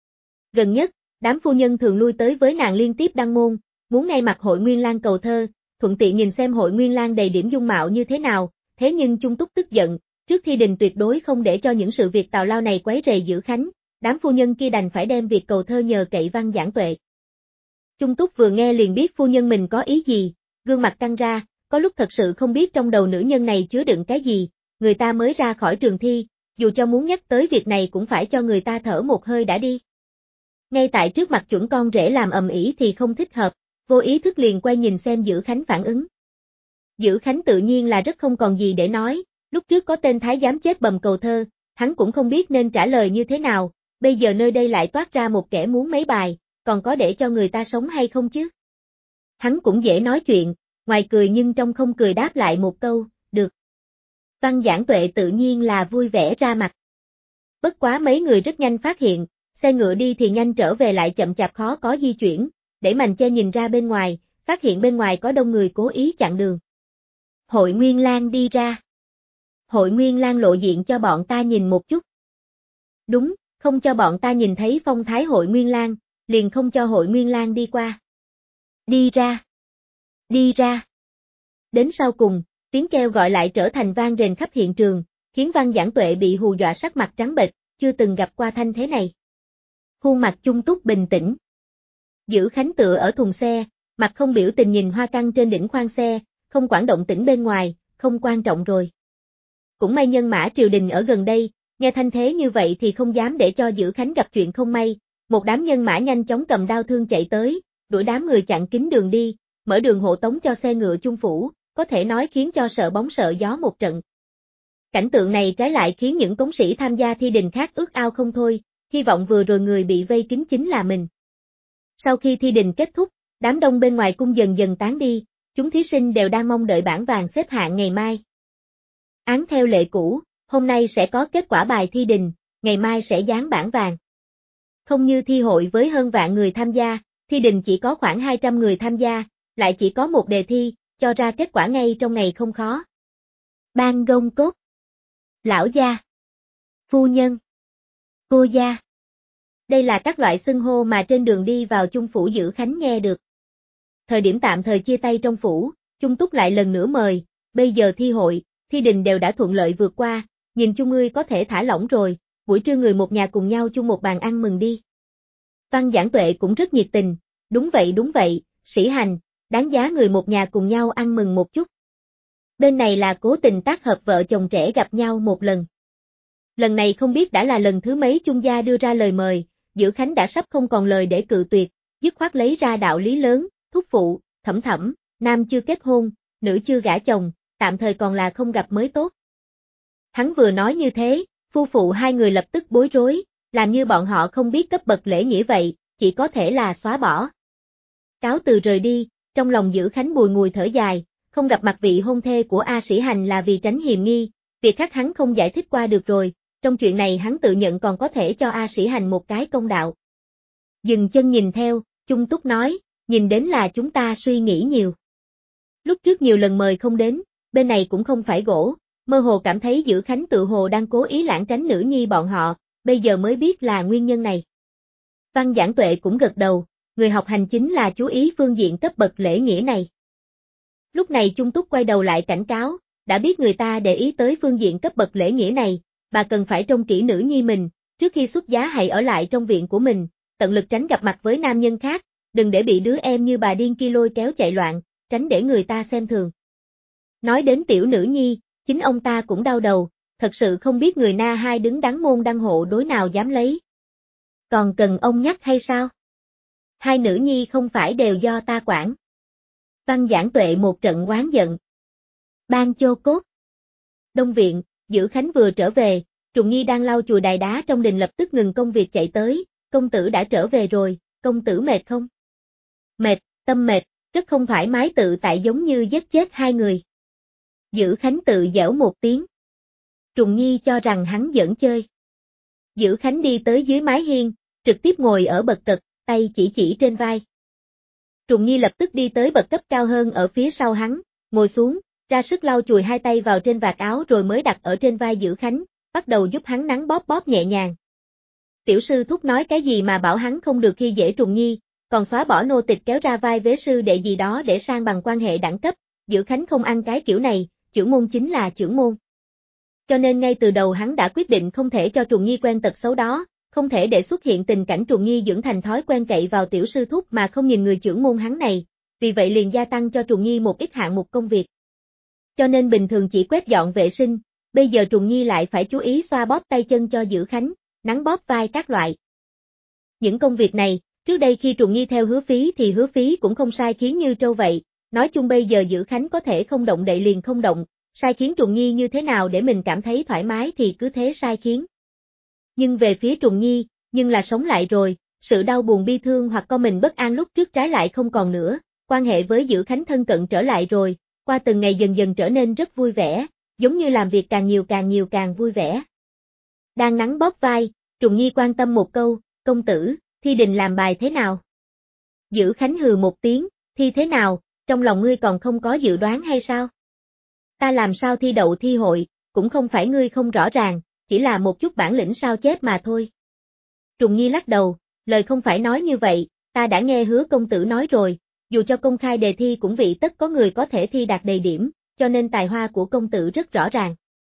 Gần nhất, đám phu nhân thường lui tới với nàng liên tiếp đăng môn, muốn ngay mặt Hội Nguyên Lang cầu thơ, thuận tiện nhìn xem Hội Nguyên Lang đầy điểm dung mạo như thế nào, thế nhưng Chung Túc tức giận, trước thi đình tuyệt đối không để cho những sự việc tào lao này quấy rầy Dữ Khánh, đám phu nhân kia đành phải đem việc cầu thơ nhờ cậy Văn Giảng Tuệ. Chung Túc vừa nghe liền biết phu nhân mình có ý gì, gương mặt căng ra, có lúc thật sự không biết trong đầu nữ nhân này chứa đựng cái gì, người ta mới ra khỏi trường thi, dù cho muốn nhắc tới việc này cũng phải cho người ta thở một hơi đã đi. Ngay tại trước mặt chuẩn con rể làm ầm ĩ thì không thích hợp, vô ý thức liền quay nhìn xem Dữ Khánh phản ứng. Dữ Khánh tự nhiên là rất không còn gì để nói, lúc trước có tên thái giám chết bầm cầu thơ, hắn cũng không biết nên trả lời như thế nào, bây giờ nơi đây lại toát ra một kẻ muốn mấy bài, còn có để cho người ta sống hay không chứ? Hắn cũng dễ nói chuyện, ngoài cười nhưng trong không cười đáp lại một câu, được. Văn Giảng Tuệ tự nhiên là vui vẻ ra mặt. Bất quá mấy người rất nhanh phát hiện, xe ngựa đi thì nhanh trở về lại chậm chạp khó có di chuyển, để mành che nhìn ra bên ngoài, phát hiện bên ngoài có đông người cố ý chặn đường. Hội Nguyên Lang đi ra. Hội Nguyên Lang lộ diện cho bọn ta nhìn một chút. Đúng, không cho bọn ta nhìn thấy phong thái Hội Nguyên Lang, liền không cho Hội Nguyên Lang đi qua. Đi ra. Đi ra. Đến sau cùng, tiếng kêu gọi lại trở thành vang rền khắp hiện trường, khiến Văn Giảng Tuệ bị hù dọa sắc mặt trắng bệch, chưa từng gặp qua thanh thế này. Khuôn mặt Chung Túc bình tĩnh. Dữ Khánh tựa ở thùng xe, mặt không biểu tình nhìn hoa căng trên đỉnh khoang xe, không quản động tĩnh bên ngoài, không quan trọng rồi. Cũng may nhân mã triều đình ở gần đây, nghe thanh thế như vậy thì không dám để cho Dữ Khánh gặp chuyện không may, một đám nhân mã nhanh chóng cầm đao thương chạy tới, đuổi đám người chặn kín đường đi, mở đường hộ tống cho xe ngựa Chung phủ, có thể nói khiến cho sợ bóng sợ gió một trận. Cảnh tượng này trái lại khiến những cống sĩ tham gia thi đình khác ước ao không thôi, hy vọng vừa rồi người bị vây kín chính là mình. Sau khi thi đình kết thúc, đám đông bên ngoài cung dần dần tán đi, chúng thí sinh đều đang mong đợi bảng vàng xếp hạng ngày mai. Án theo lệ cũ, hôm nay sẽ có kết quả bài thi đình, ngày mai sẽ dán bảng vàng. Không như thi hội với hơn vạn người tham gia, thi đình chỉ có khoảng 200 người tham gia, lại chỉ có một đề thi, cho ra kết quả ngay trong ngày không khó. Ban gông cốt. Lão gia. Phu nhân. Cô gia. Đây là các loại xưng hô mà trên đường đi vào Chung phủ Dữ Khánh nghe được. Thời điểm tạm thời chia tay trong phủ, Chung Túc lại lần nữa mời, bây giờ thi hội, thi đình đều đã thuận lợi vượt qua, nhìn chung ngươi có thể thả lỏng rồi, buổi trưa người một nhà cùng nhau chung một bàn ăn mừng đi. Văn Giảng Tuệ cũng rất nhiệt tình, đúng vậy, Sĩ Hành, đáng giá người một nhà cùng nhau ăn mừng một chút. Bên này là cố tình tác hợp vợ chồng trẻ gặp nhau một lần. Lần này không biết đã là lần thứ mấy Chung gia đưa ra lời mời, Dữ Khánh đã sắp không còn lời để cự tuyệt, dứt khoát lấy ra đạo lý lớn, thúc phụ, thẩm thẩm, nam chưa kết hôn, nữ chưa gả chồng, tạm thời còn là không gặp mới tốt. Hắn vừa nói như thế, phu phụ hai người lập tức bối rối, làm như bọn họ không biết cấp bậc lễ nghĩa vậy, chỉ có thể là xóa bỏ. Cáo từ rời đi, trong lòng Dữ Khánh bùi ngùi thở dài, không gặp mặt vị hôn thê của A Sĩ Hành là vì tránh hiềm nghi, việc khác hắn không giải thích qua được rồi, trong chuyện này hắn tự nhận còn có thể cho A Sĩ Hành một cái công đạo. Dừng chân nhìn theo, Chung Túc nói, nhìn đến là chúng ta suy nghĩ nhiều. Lúc trước nhiều lần mời không đến, bên này cũng không phải gỗ, mơ hồ cảm thấy Dữ Khánh tự hồ đang cố ý lảng tránh nữ nhi bọn họ, bây giờ mới biết là nguyên nhân này. Văn Giảng Tuệ cũng gật đầu, người học hành chính là chú ý phương diện cấp bậc lễ nghĩa này. Lúc này Chung Túc quay đầu lại cảnh cáo, đã biết người ta để ý tới phương diện cấp bậc lễ nghĩa này, bà cần phải trông kỹ nữ nhi mình, trước khi xuất giá hãy ở lại trong viện của mình, tận lực tránh gặp mặt với nam nhân khác, đừng để bị đứa em như bà điên kia lôi kéo chạy loạn, tránh để người ta xem thường. Nói đến tiểu nữ nhi, chính ông ta cũng đau đầu, thật sự không biết người Na Hai đứng đắn môn đăng hộ đối nào dám lấy. Còn cần ông nhắc hay sao? Hai nữ nhi không phải đều do ta quản. Văn Giảng Tuệ một trận oán giận. Ban Chô Cốt. Đông viện, Dữ Khánh vừa trở về, Trùng Nhi đang lau chùi đài đá trong đình lập tức ngừng công việc chạy tới, công tử đã trở về rồi, công tử mệt không? Mệt, tâm mệt, rất không thoải mái tự tại giống như giết chết hai người. Dữ Khánh tự giễu một tiếng. Trùng Nhi cho rằng hắn giỡn chơi. Dữ Khánh đi tới dưới mái hiên, trực tiếp ngồi ở bậc cật, tay chỉ trên vai. Trùng Nhi lập tức đi tới bậc cấp cao hơn ở phía sau hắn, ngồi xuống, ra sức lau chùi hai tay vào trên vạt áo rồi mới đặt ở trên vai Dữ Khánh, bắt đầu giúp hắn nắn bóp nhẹ nhàng. Tiểu sư thúc nói cái gì mà bảo hắn không được khi dễ Trùng Nhi, còn xóa bỏ nô tịch kéo ra vai vế sư đệ gì đó để sang bằng quan hệ đẳng cấp, Dữ Khánh không ăn cái kiểu này, chưởng môn chính là chưởng môn. Cho nên ngay từ đầu hắn đã quyết định không thể cho Trùng Nhi quen tật xấu đó, không thể để xuất hiện tình cảnh Trùng Nhi dưỡng thành thói quen cậy vào tiểu sư thúc mà không nhìn người chưởng môn hắn này, vì vậy liền gia tăng cho Trùng Nhi một ít hạng mục công việc. Cho nên bình thường chỉ quét dọn vệ sinh, bây giờ Trùng Nhi lại phải chú ý xoa bóp tay chân cho Dữ Khánh, nắn bóp vai các loại. Những công việc này, trước đây khi Trùng Nhi theo Hứa Phí thì Hứa Phí cũng không sai khiến như trâu vậy, nói chung bây giờ Dữ Khánh có thể không động đậy liền không động, sai khiến Trùng Nhi như thế nào để mình cảm thấy thoải mái thì cứ thế sai khiến. Nhưng về phía Trùng Nhi, nhưng là sống lại rồi, sự đau buồn bi thương hoặc co mình bất an lúc trước trái lại không còn nữa, quan hệ với Dữ Khánh thân cận trở lại rồi, qua từng ngày dần dần trở nên rất vui vẻ, giống như làm việc càng nhiều càng vui vẻ. Đang nắn bóp vai, Trùng Nhi quan tâm một câu, công tử, thi đình làm bài thế nào? Dữ Khánh hừ một tiếng, thi thế nào, trong lòng ngươi còn không có dự đoán hay sao? Ta làm sao thi đậu thi hội, cũng không phải ngươi không rõ ràng, chỉ là một chút bản lĩnh sao chép mà thôi. Trùng Nhi lắc đầu, lời không phải nói như vậy, ta đã nghe Hứa công tử nói rồi, dù cho công khai đề thi cũng vị tất có người có thể thi đạt đầy điểm, cho nên tài hoa của công tử rất rõ ràng.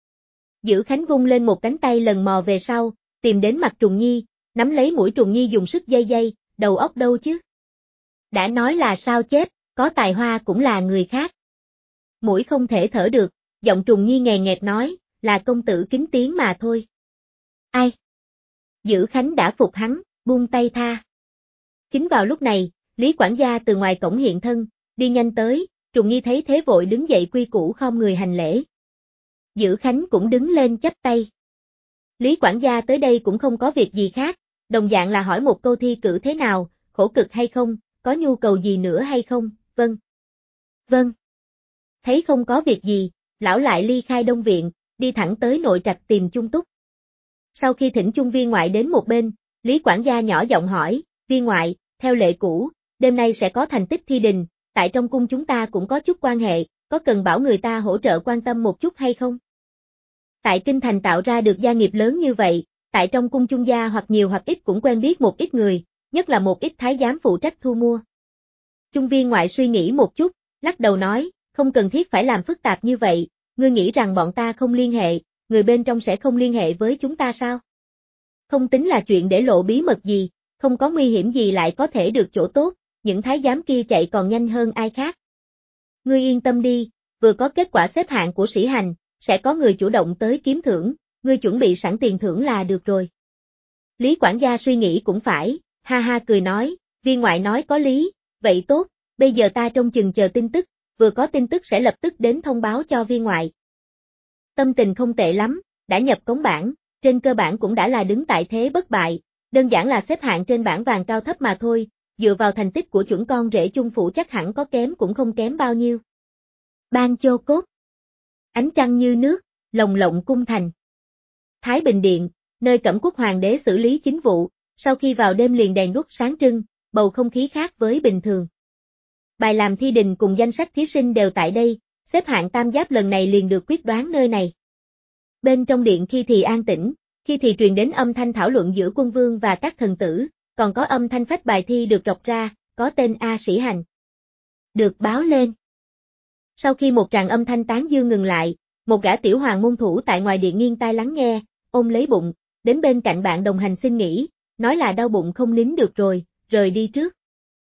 Dữ Khánh vung lên một cánh tay lần mò về sau, tìm đến mặt Trùng Nhi, nắm lấy mũi Trùng Nhi dùng sức dây, đầu óc đâu chứ? Đã nói là sao chép, có tài hoa cũng là người khác. Mũi không thể thở được, giọng Trùng Nhi nghè nghẹt nói, là công tử kính tiếng mà thôi. Ai? Dữ Khánh đã phục hắn, buông tay tha. Chính vào lúc này, Lý quản gia từ ngoài cổng hiện thân, đi nhanh tới, Trùng Nhi thấy thế vội đứng dậy quy củ khom người hành lễ. Dữ Khánh cũng đứng lên chắp tay. Lý quản gia tới đây cũng không có việc gì khác, đồng dạng là hỏi một câu thi cử thế nào, khổ cực hay không, có nhu cầu gì nữa hay không, vâng. Vâng. Thấy không có việc gì, lão lại ly khai Đông viện, đi thẳng tới nội trạch tìm Chung Túc. Sau khi thỉnh Chung viên ngoại đến một bên, Lý quản gia nhỏ giọng hỏi, viên ngoại, theo lệ cũ, đêm nay sẽ có thành tích thi đình, tại trong cung chúng ta cũng có chút quan hệ, có cần bảo người ta hỗ trợ quan tâm một chút hay không? Tại kinh thành tạo ra được gia nghiệp lớn như vậy, tại trong cung Chung gia hoặc nhiều hoặc ít cũng quen biết một ít người, nhất là một ít thái giám phụ trách thu mua. Chung viên ngoại suy nghĩ một chút, lắc đầu nói, không cần thiết phải làm phức tạp như vậy, ngươi nghĩ rằng bọn ta không liên hệ, người bên trong sẽ không liên hệ với chúng ta sao? Không tính là chuyện để lộ bí mật gì, không có nguy hiểm gì lại có thể được chỗ tốt, những thái giám kia chạy còn nhanh hơn ai khác. Ngươi yên tâm đi, vừa có kết quả xếp hạng của sĩ hành, sẽ có người chủ động tới kiếm thưởng, ngươi chuẩn bị sẵn tiền thưởng là được rồi. Lý quản gia suy nghĩ cũng phải, ha ha cười nói, viên ngoại nói có lý, vậy tốt, bây giờ ta trông chừng chờ tin tức, vừa có tin tức sẽ lập tức đến thông báo cho viên ngoại. Tâm tình không tệ lắm, đã nhập cống bảng, trên cơ bản cũng đã là đứng tại thế bất bại, đơn giản là xếp hạng trên bảng vàng cao thấp mà thôi, dựa vào thành tích của chuẩn con rể chung phủ chắc hẳn có kém cũng không kém bao nhiêu. Ban Chô Cốt. Ánh trăng như nước, lồng lộng cung thành. Thái Bình Điện, nơi Cẩm Quốc Hoàng đế xử lý chính vụ, sau khi vào đêm liền đèn đuốc sáng trưng, bầu không khí khác với bình thường. Bài làm thi đình cùng danh sách thí sinh đều tại đây, xếp hạng tam giáp lần này liền được quyết đoán nơi này. Bên trong điện khi thì an tĩnh, khi thì truyền đến âm thanh thảo luận giữa quân vương và các thần tử, còn có âm thanh phách bài thi được rọc ra, có tên A Sĩ Hành. Được báo lên. Sau khi một tràng âm thanh tán dương ngừng lại, một gã tiểu hoàng môn thủ tại ngoài điện nghiêng tai lắng nghe, ôm lấy bụng, đến bên cạnh bạn đồng hành xin nghỉ, nói là đau bụng không nín được rồi, rời đi trước.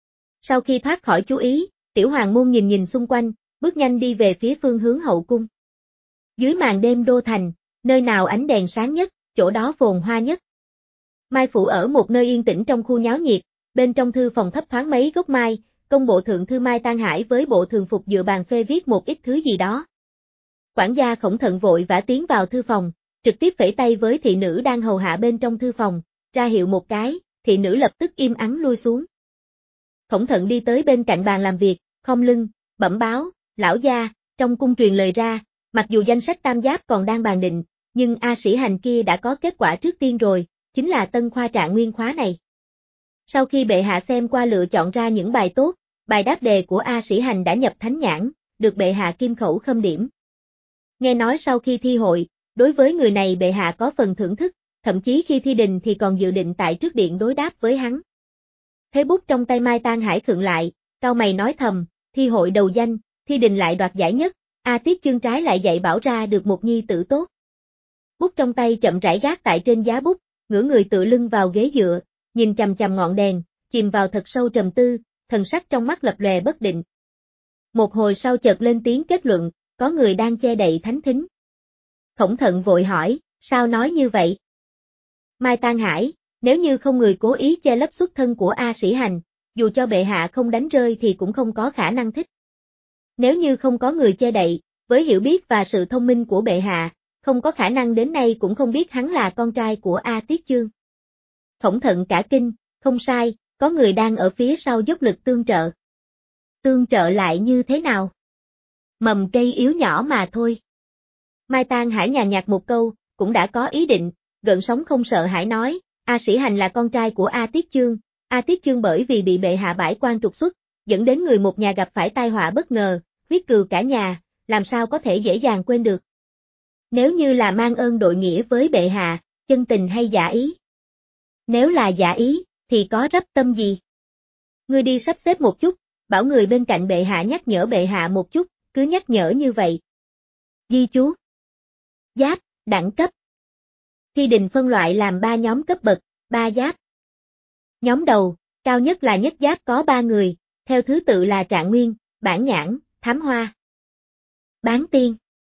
Sau khi thoát khỏi chú ý, tiểu hoàng môn nhìn nhìn xung quanh, bước nhanh đi về phía phương hướng hậu cung. Dưới màn đêm đô thành, nơi nào ánh đèn sáng nhất, chỗ đó phồn hoa nhất. Mai Phủ ở một nơi yên tĩnh trong khu nháo nhiệt, bên trong thư phòng thấp thoáng mấy gốc mai, công bộ thượng thư Mai Tan Hải với bộ thường phục dựa bàn phê viết một ít thứ gì đó. Quản gia Khổng Thận vội vã tiến vào thư phòng, trực tiếp vẫy tay với thị nữ đang hầu hạ bên trong thư phòng, ra hiệu một cái, thị nữ lập tức im ắng lui xuống. Khổng Thận đi tới bên cạnh bàn làm việc, khom lưng, bẩm báo, lão gia, trong cung truyền lời ra, mặc dù danh sách tam giáp còn đang bàn định, nhưng A Sĩ Hành kia đã có kết quả trước tiên rồi, chính là tân khoa trạng nguyên khóa này. Sau khi bệ hạ xem qua lựa chọn ra những bài tốt, bài đáp đề của A Sĩ Hành đã nhập thánh nhãn, được bệ hạ kim khẩu khâm điểm. Nghe nói sau khi thi hội, đối với người này bệ hạ có phần thưởng thức, thậm chí khi thi đình thì còn dự định tại trước điện đối đáp với hắn. Thế bút trong tay Mai Tan Hải khựng lại, cau mày nói thầm, thi hội đầu danh, thi đình lại đoạt giải nhất, A Tiết Chương trái lại dạy bảo ra được một nhi tử tốt. Bút trong tay chậm rãi gác tại trên giá bút, ngửa người tựa lưng vào ghế dựa, nhìn chằm chằm ngọn đèn, chìm vào thật sâu trầm tư, thần sắc trong mắt lập lòe bất định. Một hồi sau chợt lên tiếng kết luận, có người đang che đậy thánh thính. Khổng Thận vội hỏi, sao nói như vậy? Mai Tan Hải, nếu như không người cố ý che lấp xuất thân của A Sĩ Hành, dù cho bệ hạ không đánh rơi thì cũng không có khả năng thích. Nếu như không có người che đậy, với hiểu biết và sự thông minh của bệ hạ, không có khả năng đến nay cũng không biết hắn là con trai của A Tiết Chương. Khổng Thận cả kinh, không sai, có người đang ở phía sau dốc lực tương trợ. Tương trợ lại như thế nào? Mầm cây yếu nhỏ mà thôi. Mai Tan Hải nhàn nhạt một câu, cũng đã có ý định, gợn sóng không sợ hãi nói, A Sĩ Hành là con trai của A Tiết Chương, A Tiết Chương bởi vì bị bệ hạ bãi quan trục xuất, dẫn đến người một nhà gặp phải tai họa bất ngờ, huyết cừu cả nhà, làm sao có thể dễ dàng quên được. Nếu như là mang ơn đội nghĩa với bệ hạ, chân tình hay giả ý? Nếu là giả ý, thì có rắp tâm gì? Ngươi đi sắp xếp một chút, bảo người bên cạnh bệ hạ nhắc nhở bệ hạ một chút, cứ nhắc nhở như vậy. Ghi chú. Giáp, đẳng cấp. Thi đình phân loại làm 3 nhóm cấp bậc, 3 giáp. Nhóm đầu, cao nhất là nhất giáp có 3 người, theo thứ tự là Trạng Nguyên, Bản Nhãn, Thám Hoa. Bán tiên.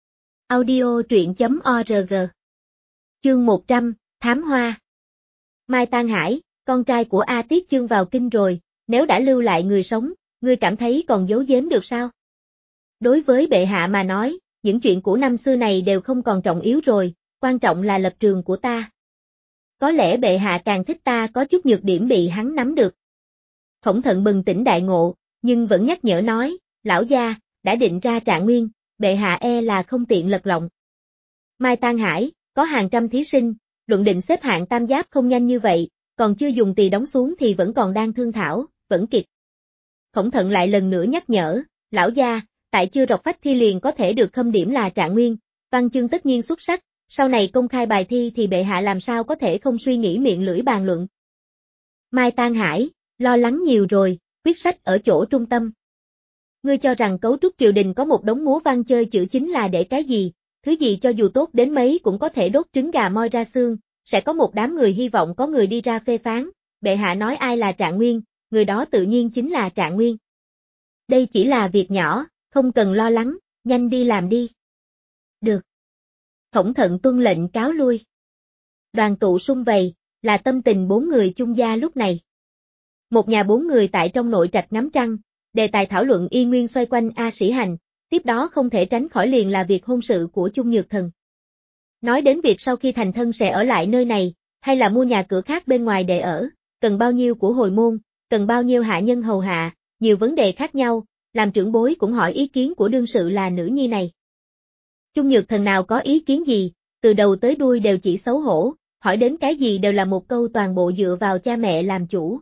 Audio truyện.org. Chương 100, Thám Hoa. Mai Tan Hải, con trai của A Tiết Chương vào kinh rồi, nếu đã lưu lại người sống, ngươi cảm thấy còn giấu giếm được sao? Đối với bệ hạ mà nói, những chuyện của năm xưa này đều không còn trọng yếu rồi, quan trọng là lập trường của ta. Có lẽ bệ hạ càng thích ta có chút nhược điểm bị hắn nắm được. Khổng Thận bừng tỉnh đại ngộ, nhưng vẫn nhắc nhở nói, lão gia, đã định ra Trạng Nguyên, bệ hạ e là không tiện lật lọng. Mai Tan Hải, có hàng trăm thí sinh, luận định xếp hạng tam giáp không nhanh như vậy, còn chưa dùng tỳ đóng xuống thì vẫn còn đang thương thảo, vẫn kịp. Khổng Thận lại lần nữa nhắc nhở, lão gia, tại chưa đọc phách thi liền có thể được khâm điểm là Trạng Nguyên, văn chương tất nhiên xuất sắc, sau này công khai bài thi thì bệ hạ làm sao có thể không suy nghĩ miệng lưỡi bàn luận. Mai Tan Hải, lo lắng nhiều rồi, quyết sách ở chỗ trung tâm. Ngươi cho rằng cấu trúc triều đình có một đống múa văn chơi chữ chính là để cái gì, thứ gì cho dù tốt đến mấy cũng có thể đốt trứng gà moi ra xương, sẽ có một đám người hy vọng có người đi ra phê phán, bệ hạ nói ai là Trạng Nguyên, người đó tự nhiên chính là Trạng Nguyên. Đây chỉ là việc nhỏ, không cần lo lắng, nhanh đi làm đi. Được. Khổng Thận tuân lệnh cáo lui. Đoàn tụ sum vầy, là tâm tình 4 người chung gia lúc này. Một nhà 4 người tại trong nội trạch ngắm trăng, Đề tài thảo luận y nguyên xoay quanh A Sĩ Hành, tiếp đó không thể tránh khỏi liền là việc hôn sự của Chung Nhược Thần. Nói đến việc sau khi thành thân sẽ ở lại nơi này, hay là mua nhà cửa khác bên ngoài để ở, cần bao nhiêu của hồi môn, cần bao nhiêu hạ nhân hầu hạ, nhiều vấn đề khác nhau, làm trưởng bối cũng hỏi ý kiến của đương sự là nữ nhi này. Chung Nhược Thần nào có ý kiến gì, từ đầu tới đuôi đều chỉ xấu hổ, hỏi đến cái gì đều là một câu toàn bộ dựa vào cha mẹ làm chủ.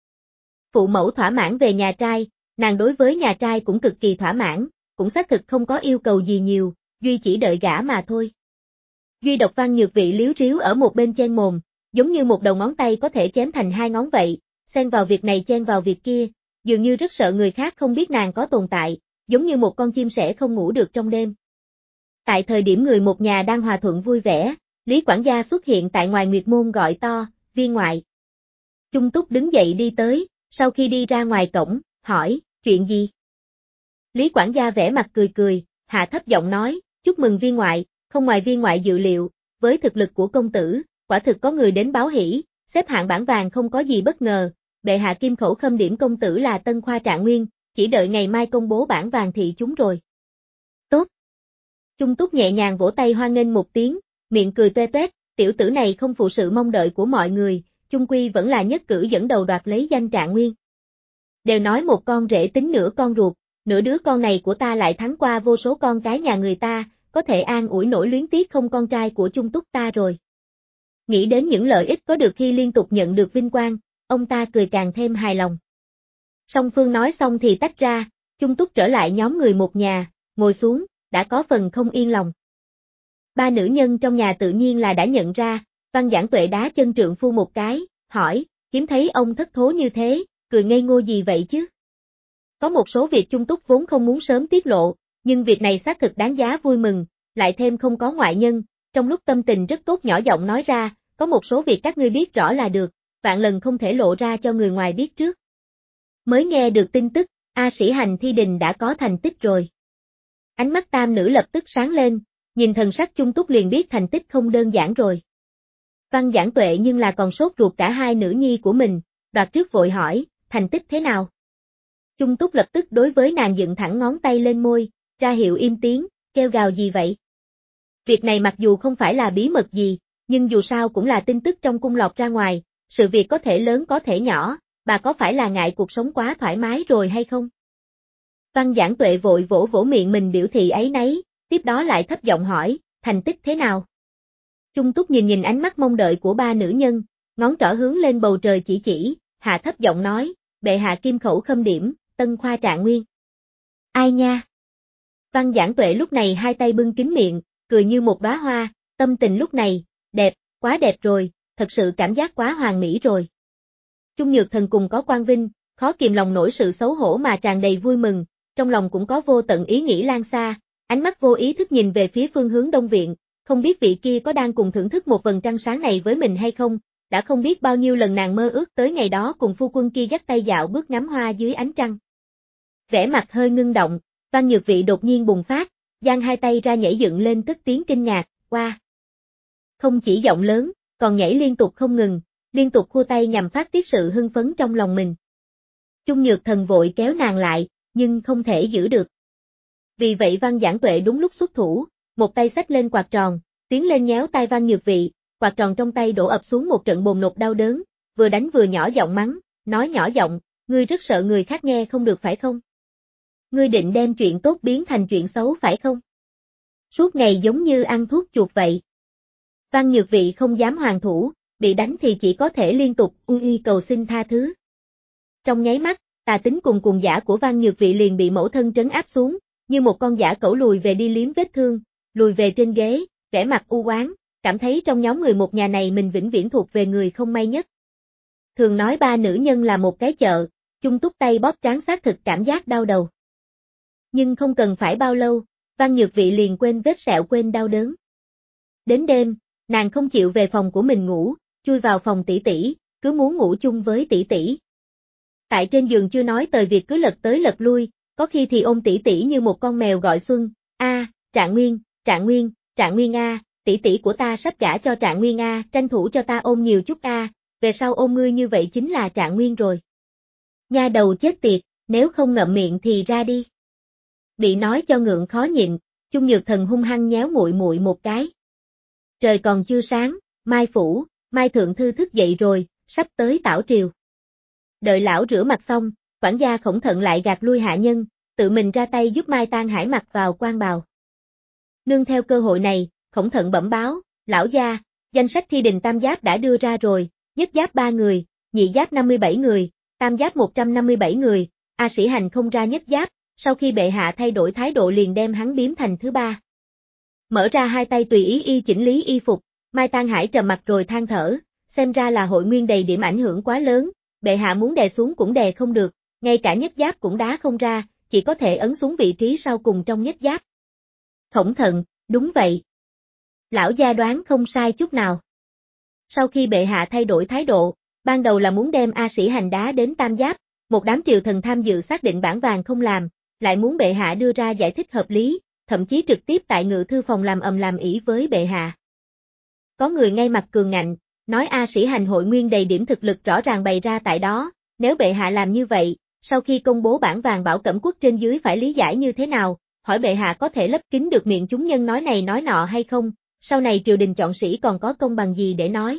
Phụ mẫu thỏa mãn về nhà trai, nàng đối với nhà trai cũng cực kỳ thỏa mãn, cũng xác thực không có yêu cầu gì nhiều, duy chỉ đợi gả mà thôi. Duy độc Văn Nhược Vị liếu riếu ở một bên chen mồm, giống như một đầu ngón tay có thể chém thành hai ngón vậy, xen vào việc này chen vào việc kia, dường như rất sợ người khác không biết nàng có tồn tại, giống như một con chim sẻ không ngủ được trong đêm. Tại thời điểm người một nhà đang hòa thuận vui vẻ, Lý quản gia xuất hiện tại ngoài Nguyệt Môn gọi to, viên ngoại. Chung Túc đứng dậy đi tới, sau khi đi ra ngoài cổng, hỏi, chuyện gì? Lý quản gia vẻ mặt cười cười, hạ thấp giọng nói, chúc mừng viên ngoại, không ngoài viên ngoại dự liệu, với thực lực của công tử, quả thực có người đến báo hỷ, xếp hạng bảng vàng không có gì bất ngờ, bệ hạ kim khẩu khâm điểm công tử là Tân Khoa Trạng Nguyên, chỉ đợi ngày mai công bố bảng vàng thị chúng rồi. Tốt. Chung Túc nhẹ nhàng vỗ tay hoan nghênh một tiếng, miệng cười toe toét, tiểu tử này không phụ sự mong đợi của mọi người, chung quy vẫn là nhất cử dẫn đầu đoạt lấy danh Trạng Nguyên. Đều nói một con rể tính nửa con ruột, nửa đứa con này của ta lại thắng qua vô số con cái nhà người ta, có thể an ủi nỗi luyến tiếc không con trai của Chung Túc ta rồi. Nghĩ đến những lợi ích có được khi liên tục nhận được vinh quang, ông ta cười càng thêm hài lòng. Song phương nói xong thì tách ra, Chung Túc trở lại nhóm người một nhà, ngồi xuống, đã có phần không yên lòng. Ba nữ nhân trong nhà tự nhiên là đã nhận ra, Văn Giảng Tuệ đá chân trượng phu một cái, hỏi, hiếm thấy ông thất thố như thế, cười ngây ngô gì vậy chứ? Có một số việc Chung Túc vốn không muốn sớm tiết lộ, nhưng việc này xác thực đáng giá vui mừng, lại thêm không có ngoại nhân, trong lúc tâm tình rất tốt nhỏ giọng nói ra, có một số việc các ngươi biết rõ là được, vạn lần không thể lộ ra cho người ngoài biết trước. Mới nghe được tin tức, A Sĩ Hành thi đình đã có thành tích rồi. Ánh mắt tam nữ lập tức sáng lên, nhìn thần sắc Chung Túc liền biết thành tích không đơn giản rồi. Văn Giảng Tuệ nhưng là còn sốt ruột cả hai nữ nhi của mình, đoạt trước vội hỏi, thành tích thế nào? Chung Túc lập tức đối với nàng dựng thẳng ngón tay lên môi, ra hiệu im tiếng, kêu gào gì vậy? Việc này mặc dù không phải là bí mật gì, nhưng dù sao cũng là tin tức trong cung lọt ra ngoài, sự việc có thể lớn có thể nhỏ, bà có phải là ngại cuộc sống quá thoải mái rồi hay không? Văn Giảng Tuệ vội vỗ vỗ miệng mình biểu thị áy náy, tiếp đó lại thấp giọng hỏi, thành tích thế nào? Chung Túc nhìn nhìn ánh mắt mong đợi của ba nữ nhân, ngón trỏ hướng lên bầu trời chỉ, hạ thấp giọng nói, bệ hạ kim khẩu khâm điểm, Tân Khoa Trạng Nguyên. Ai nha? Văn Giảng Tuệ lúc này hai tay bưng kín miệng, cười như một đóa hoa, tâm tình lúc này, đẹp, quá đẹp rồi, thật sự cảm giác quá hoàn mỹ rồi. Chung Nhược Thần cùng có quan vinh, khó kìm lòng nổi sự xấu hổ mà tràn đầy vui mừng, trong lòng cũng có vô tận ý nghĩ lan xa, ánh mắt vô ý thức nhìn về phía phương hướng Đông Viện, không biết vị kia có đang cùng thưởng thức một vầng trăng sáng này với mình hay không, đã không biết bao nhiêu lần nàng mơ ước tới ngày đó cùng phu quân kia dắt tay dạo bước ngắm hoa dưới ánh trăng. Vẻ mặt hơi ngưng động, Văn Nhược Vị đột nhiên bùng phát, giang hai tay ra nhảy dựng lên cất tiếng kinh ngạc, wow. Không chỉ giọng lớn, còn nhảy liên tục không ngừng, liên tục khua tay nhằm phát tiết sự hưng phấn trong lòng mình. Chung Nhược Thần vội kéo nàng lại, nhưng không thể giữ được. Vì vậy Văn Giảng Tuệ đúng lúc xuất thủ, một tay xách lên quạt tròn, tiến lên nhéo tay Văn Nhược Vị, quạt tròn trong tay đổ ập xuống một trận bồn nột đau đớn, vừa đánh vừa nhỏ giọng mắng, nói nhỏ giọng, ngươi rất sợ người khác nghe không được phải không? Ngươi định đem chuyện tốt biến thành chuyện xấu phải không? Suốt ngày giống như ăn thuốc chuột vậy. Văn Nhược Vị không dám hoàn thủ, bị đánh thì chỉ có thể liên tục uy cầu xin tha thứ. Trong nháy mắt, tà tính cùng giả của Văn Nhược Vị liền bị mẫu thân trấn áp xuống, như một con dã cẩu lùi về đi liếm vết thương, lùi về trên ghế, vẻ mặt u oán, cảm thấy trong nhóm người một nhà này mình vĩnh viễn thuộc về người không may nhất. Thường nói ba nữ nhân là một cái chợ, Chung Túc tay bóp trán xác thực cảm giác đau đầu. Nhưng không cần phải bao lâu, Văn Nhược Vị liền quên vết sẹo quên đau đớn. Đến đêm, nàng không chịu về phòng của mình ngủ, chui vào phòng tỷ tỷ, cứ muốn ngủ chung với tỷ tỷ. Tại trên giường chưa nói tới việc cứ lật tới lật lui, có khi thì ôm tỷ tỷ như một con mèo gọi xuân, Trạng Nguyên, Trạng Nguyên, Trạng Nguyên a, tỷ tỷ của ta sắp gả cho Trạng Nguyên a, tranh thủ cho ta ôm nhiều chút a, về sau ôm ngươi như vậy chính là Trạng Nguyên rồi. Nha đầu chết tiệt, Nếu không ngậm miệng thì ra đi. Bị nói cho ngượng khó nhịn, Chung Nhược Thần hung hăng nhéo muội muội một cái. Trời còn chưa sáng, Mai thượng thư thức dậy rồi, sắp tới tảo triều. Đợi lão rửa mặt xong, quản gia Khổng Thận lại gạt lui hạ nhân, tự mình ra tay giúp Mai Tang Hải mặc vào quan bào. Nương theo cơ hội này, Khổng Thận bẩm báo, lão gia, danh sách thi đình tam giáp đã đưa ra rồi, nhất giáp 3 người, nhị giáp 57 người, tam giáp 157 người, A Sĩ Hành không ra nhất giáp, sau khi bệ hạ thay đổi thái độ liền đem hắn biếm thành thứ 3. Mở ra hai tay tùy ý y chỉnh lý y phục, Mai Tang Hải trầm mặt rồi than thở, xem ra là hội nguyên đầy điểm ảnh hưởng quá lớn, bệ hạ muốn đè xuống cũng đè không được, ngay cả nhất giáp cũng đá không ra, chỉ có thể ấn xuống vị trí sau cùng trong nhất giáp. Khổng Thận, đúng vậy. Lão gia đoán không sai chút nào. Sau khi bệ hạ thay đổi thái độ, ban đầu là muốn đem A Sĩ Hành đá đến tam giáp, một đám triều thần tham dự xác định bản vàng không làm, lại muốn bệ hạ đưa ra giải thích hợp lý, thậm chí trực tiếp tại ngự thư phòng làm ầm làm ĩ với bệ hạ. Có người ngay mặt cường ngạnh, nói A Sĩ Hành hội nguyên đầy điểm thực lực rõ ràng bày ra tại đó, nếu bệ hạ làm như vậy, sau khi công bố bản vàng Bảo Cẩm Quốc trên dưới phải lý giải như thế nào, hỏi bệ hạ có thể lấp kín được miệng chúng nhân nói này nói nọ hay không, sau này triều đình chọn sĩ còn có công bằng gì để nói.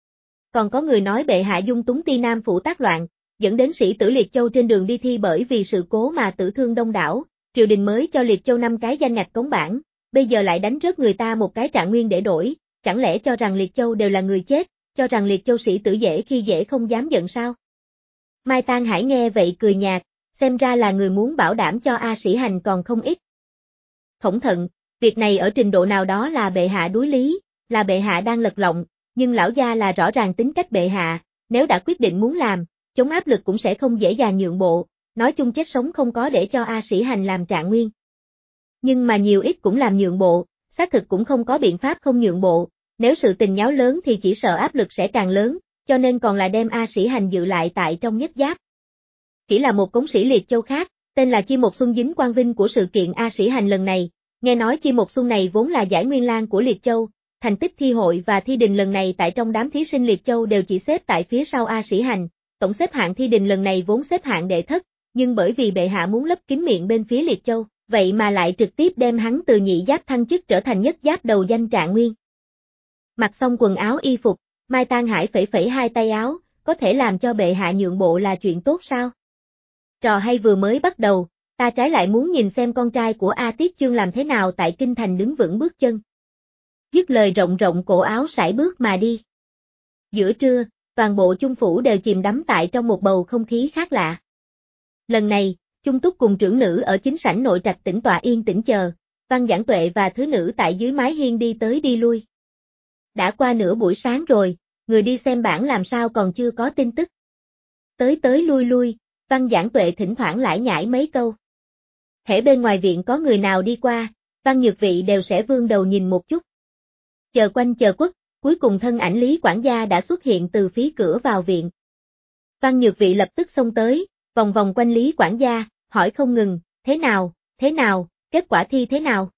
Còn có người nói bệ hạ dung túng Ti Nam phủ tác loạn, dẫn đến sĩ tử Liệt Châu trên đường đi thi bởi vì sự cố mà tử thương đông đảo, triều đình mới cho Liệt Châu 5 cái danh ngạch cống bản, bây giờ lại đánh rớt người ta một cái trạng nguyên để đổi, chẳng lẽ cho rằng Liệt Châu đều là người chết, cho rằng Liệt Châu sĩ tử dễ khi dễ không dám giận sao? Mai Tang Hải nghe vậy cười nhạt, xem ra là người muốn bảo đảm cho A Sĩ Hành còn không ít. Khổng Thận, việc này ở trình độ nào đó là bệ hạ đối lý, là bệ hạ đang lật lọng, nhưng lão gia là rõ ràng tính cách bệ hạ, nếu đã quyết định muốn làm, chống áp lực cũng sẽ không dễ dàng nhượng bộ, nói chung chết sống không có để cho A Sĩ Hành làm trạng nguyên. Nhưng mà nhiều ít cũng làm nhượng bộ, xác thực cũng không có biện pháp không nhượng bộ, nếu sự tình nháo lớn thì chỉ sợ áp lực sẽ càng lớn, cho nên còn là đem A Sĩ Hành dự lại tại trong nhất giáp. Chỉ là một cống sĩ Liệt Châu khác, tên là Chi Một Xuân dính quang vinh của sự kiện A Sĩ Hành lần này, nghe nói Chi Một Xuân này vốn là giải nguyên lang của Liệt Châu, thành tích thi hội và thi đình lần này tại trong đám thí sinh Liệt Châu đều chỉ xếp tại phía sau A Sĩ Hành, tổng xếp hạng thi đình lần này vốn xếp hạng đệ thất, nhưng bởi vì bệ hạ muốn lấp kín miệng bên phía Liệt Châu, vậy mà lại trực tiếp đem hắn từ nhị giáp thăng chức trở thành nhất giáp đầu danh trạng nguyên. Mặc xong quần áo y phục, Mai Tang Hải phẩy phẩy hai tay áo, có thể làm cho bệ hạ nhượng bộ là chuyện tốt sao? Trò hay vừa mới bắt đầu, ta trái lại muốn nhìn xem con trai của A Tiết Chương làm thế nào tại kinh thành đứng vững bước chân. Dứt lời rộng rộng cổ áo sải bước mà đi. Giữa trưa, toàn bộ Chung phủ đều chìm đắm tại trong một bầu không khí khác lạ. Lần này, Chung Túc cùng trưởng nữ ở chính sảnh nội trạch tĩnh tọa yên tĩnh chờ, Văn Giảng Tuệ và thứ nữ tại dưới mái hiên đi tới đi lui. Đã qua nửa buổi sáng rồi, người đi xem bản làm sao còn chưa có tin tức. Tới tới lui lui, Văn Giảng Tuệ thỉnh thoảng lải nhải mấy câu. Hễ bên ngoài viện có người nào đi qua, Văn Nhược Vị đều sẽ vươn đầu nhìn một chút. Chờ quanh chờ quất, cuối cùng thân ảnh Lý quản gia đã xuất hiện từ phía cửa vào viện. Văn Nhược Vị lập tức xông tới, vòng vòng quanh Lý quản gia, hỏi không ngừng, thế nào, kết quả thi thế nào?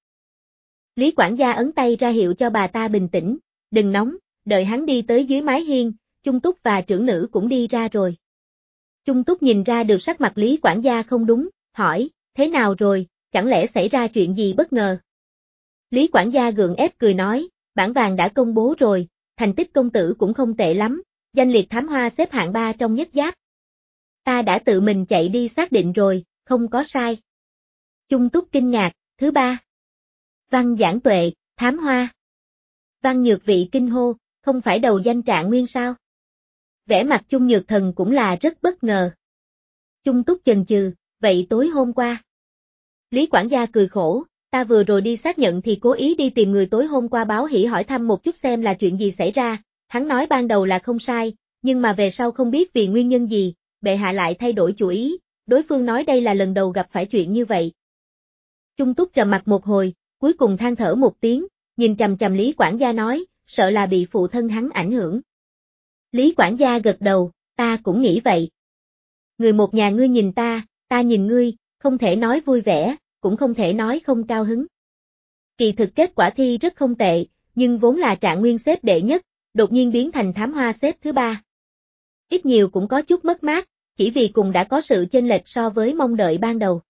Lý quản gia ấn tay ra hiệu cho bà ta bình tĩnh, đừng nóng, đợi hắn đi tới dưới mái hiên, Chung Túc và trưởng nữ cũng đi ra rồi. Chung Túc nhìn ra được sắc mặt Lý quản gia không đúng, hỏi, thế nào rồi, chẳng lẽ xảy ra chuyện gì bất ngờ? Lý quản gia gượng ép cười nói, bản vàng đã công bố rồi, thành tích công tử cũng không tệ lắm, danh liệt thám hoa xếp hạng 3 trong nhất giáp. Ta đã tự mình chạy đi xác định rồi, không có sai. Chung Túc kinh ngạc, thứ 3. Văn Giảng Tuệ, thám hoa. Văn Nhược Vị kinh hô, không phải đầu danh trạng nguyên sao? Vẻ mặt Chung Nhược Thần cũng là rất bất ngờ. Chung Túc chần chừ, vậy tối hôm qua. Lý quản gia cười khổ, ta vừa rồi đi xác nhận thì cố ý đi tìm người tối hôm qua báo hỉ hỏi thăm một chút xem là chuyện gì xảy ra, hắn nói ban đầu là không sai, nhưng mà về sau không biết vì nguyên nhân gì, bệ hạ lại thay đổi chủ ý, đối phương nói đây là lần đầu gặp phải chuyện như vậy. Chung Túc trầm mặt một hồi, cuối cùng than thở một tiếng, nhìn chằm chằm Lý quản gia nói, sợ là bị phụ thân hắn ảnh hưởng. Lý quản gia gật đầu, ta cũng nghĩ vậy. Người một nhà ngươi nhìn ta nhìn ngươi, không thể nói vui vẻ, cũng không thể nói không cao hứng. Kỳ thực kết quả thi rất không tệ, nhưng vốn là trạng nguyên xếp đệ nhất, đột nhiên biến thành thám hoa xếp thứ 3. Ít nhiều cũng có chút mất mát, chỉ vì cùng đã có sự chênh lệch so với mong đợi ban đầu.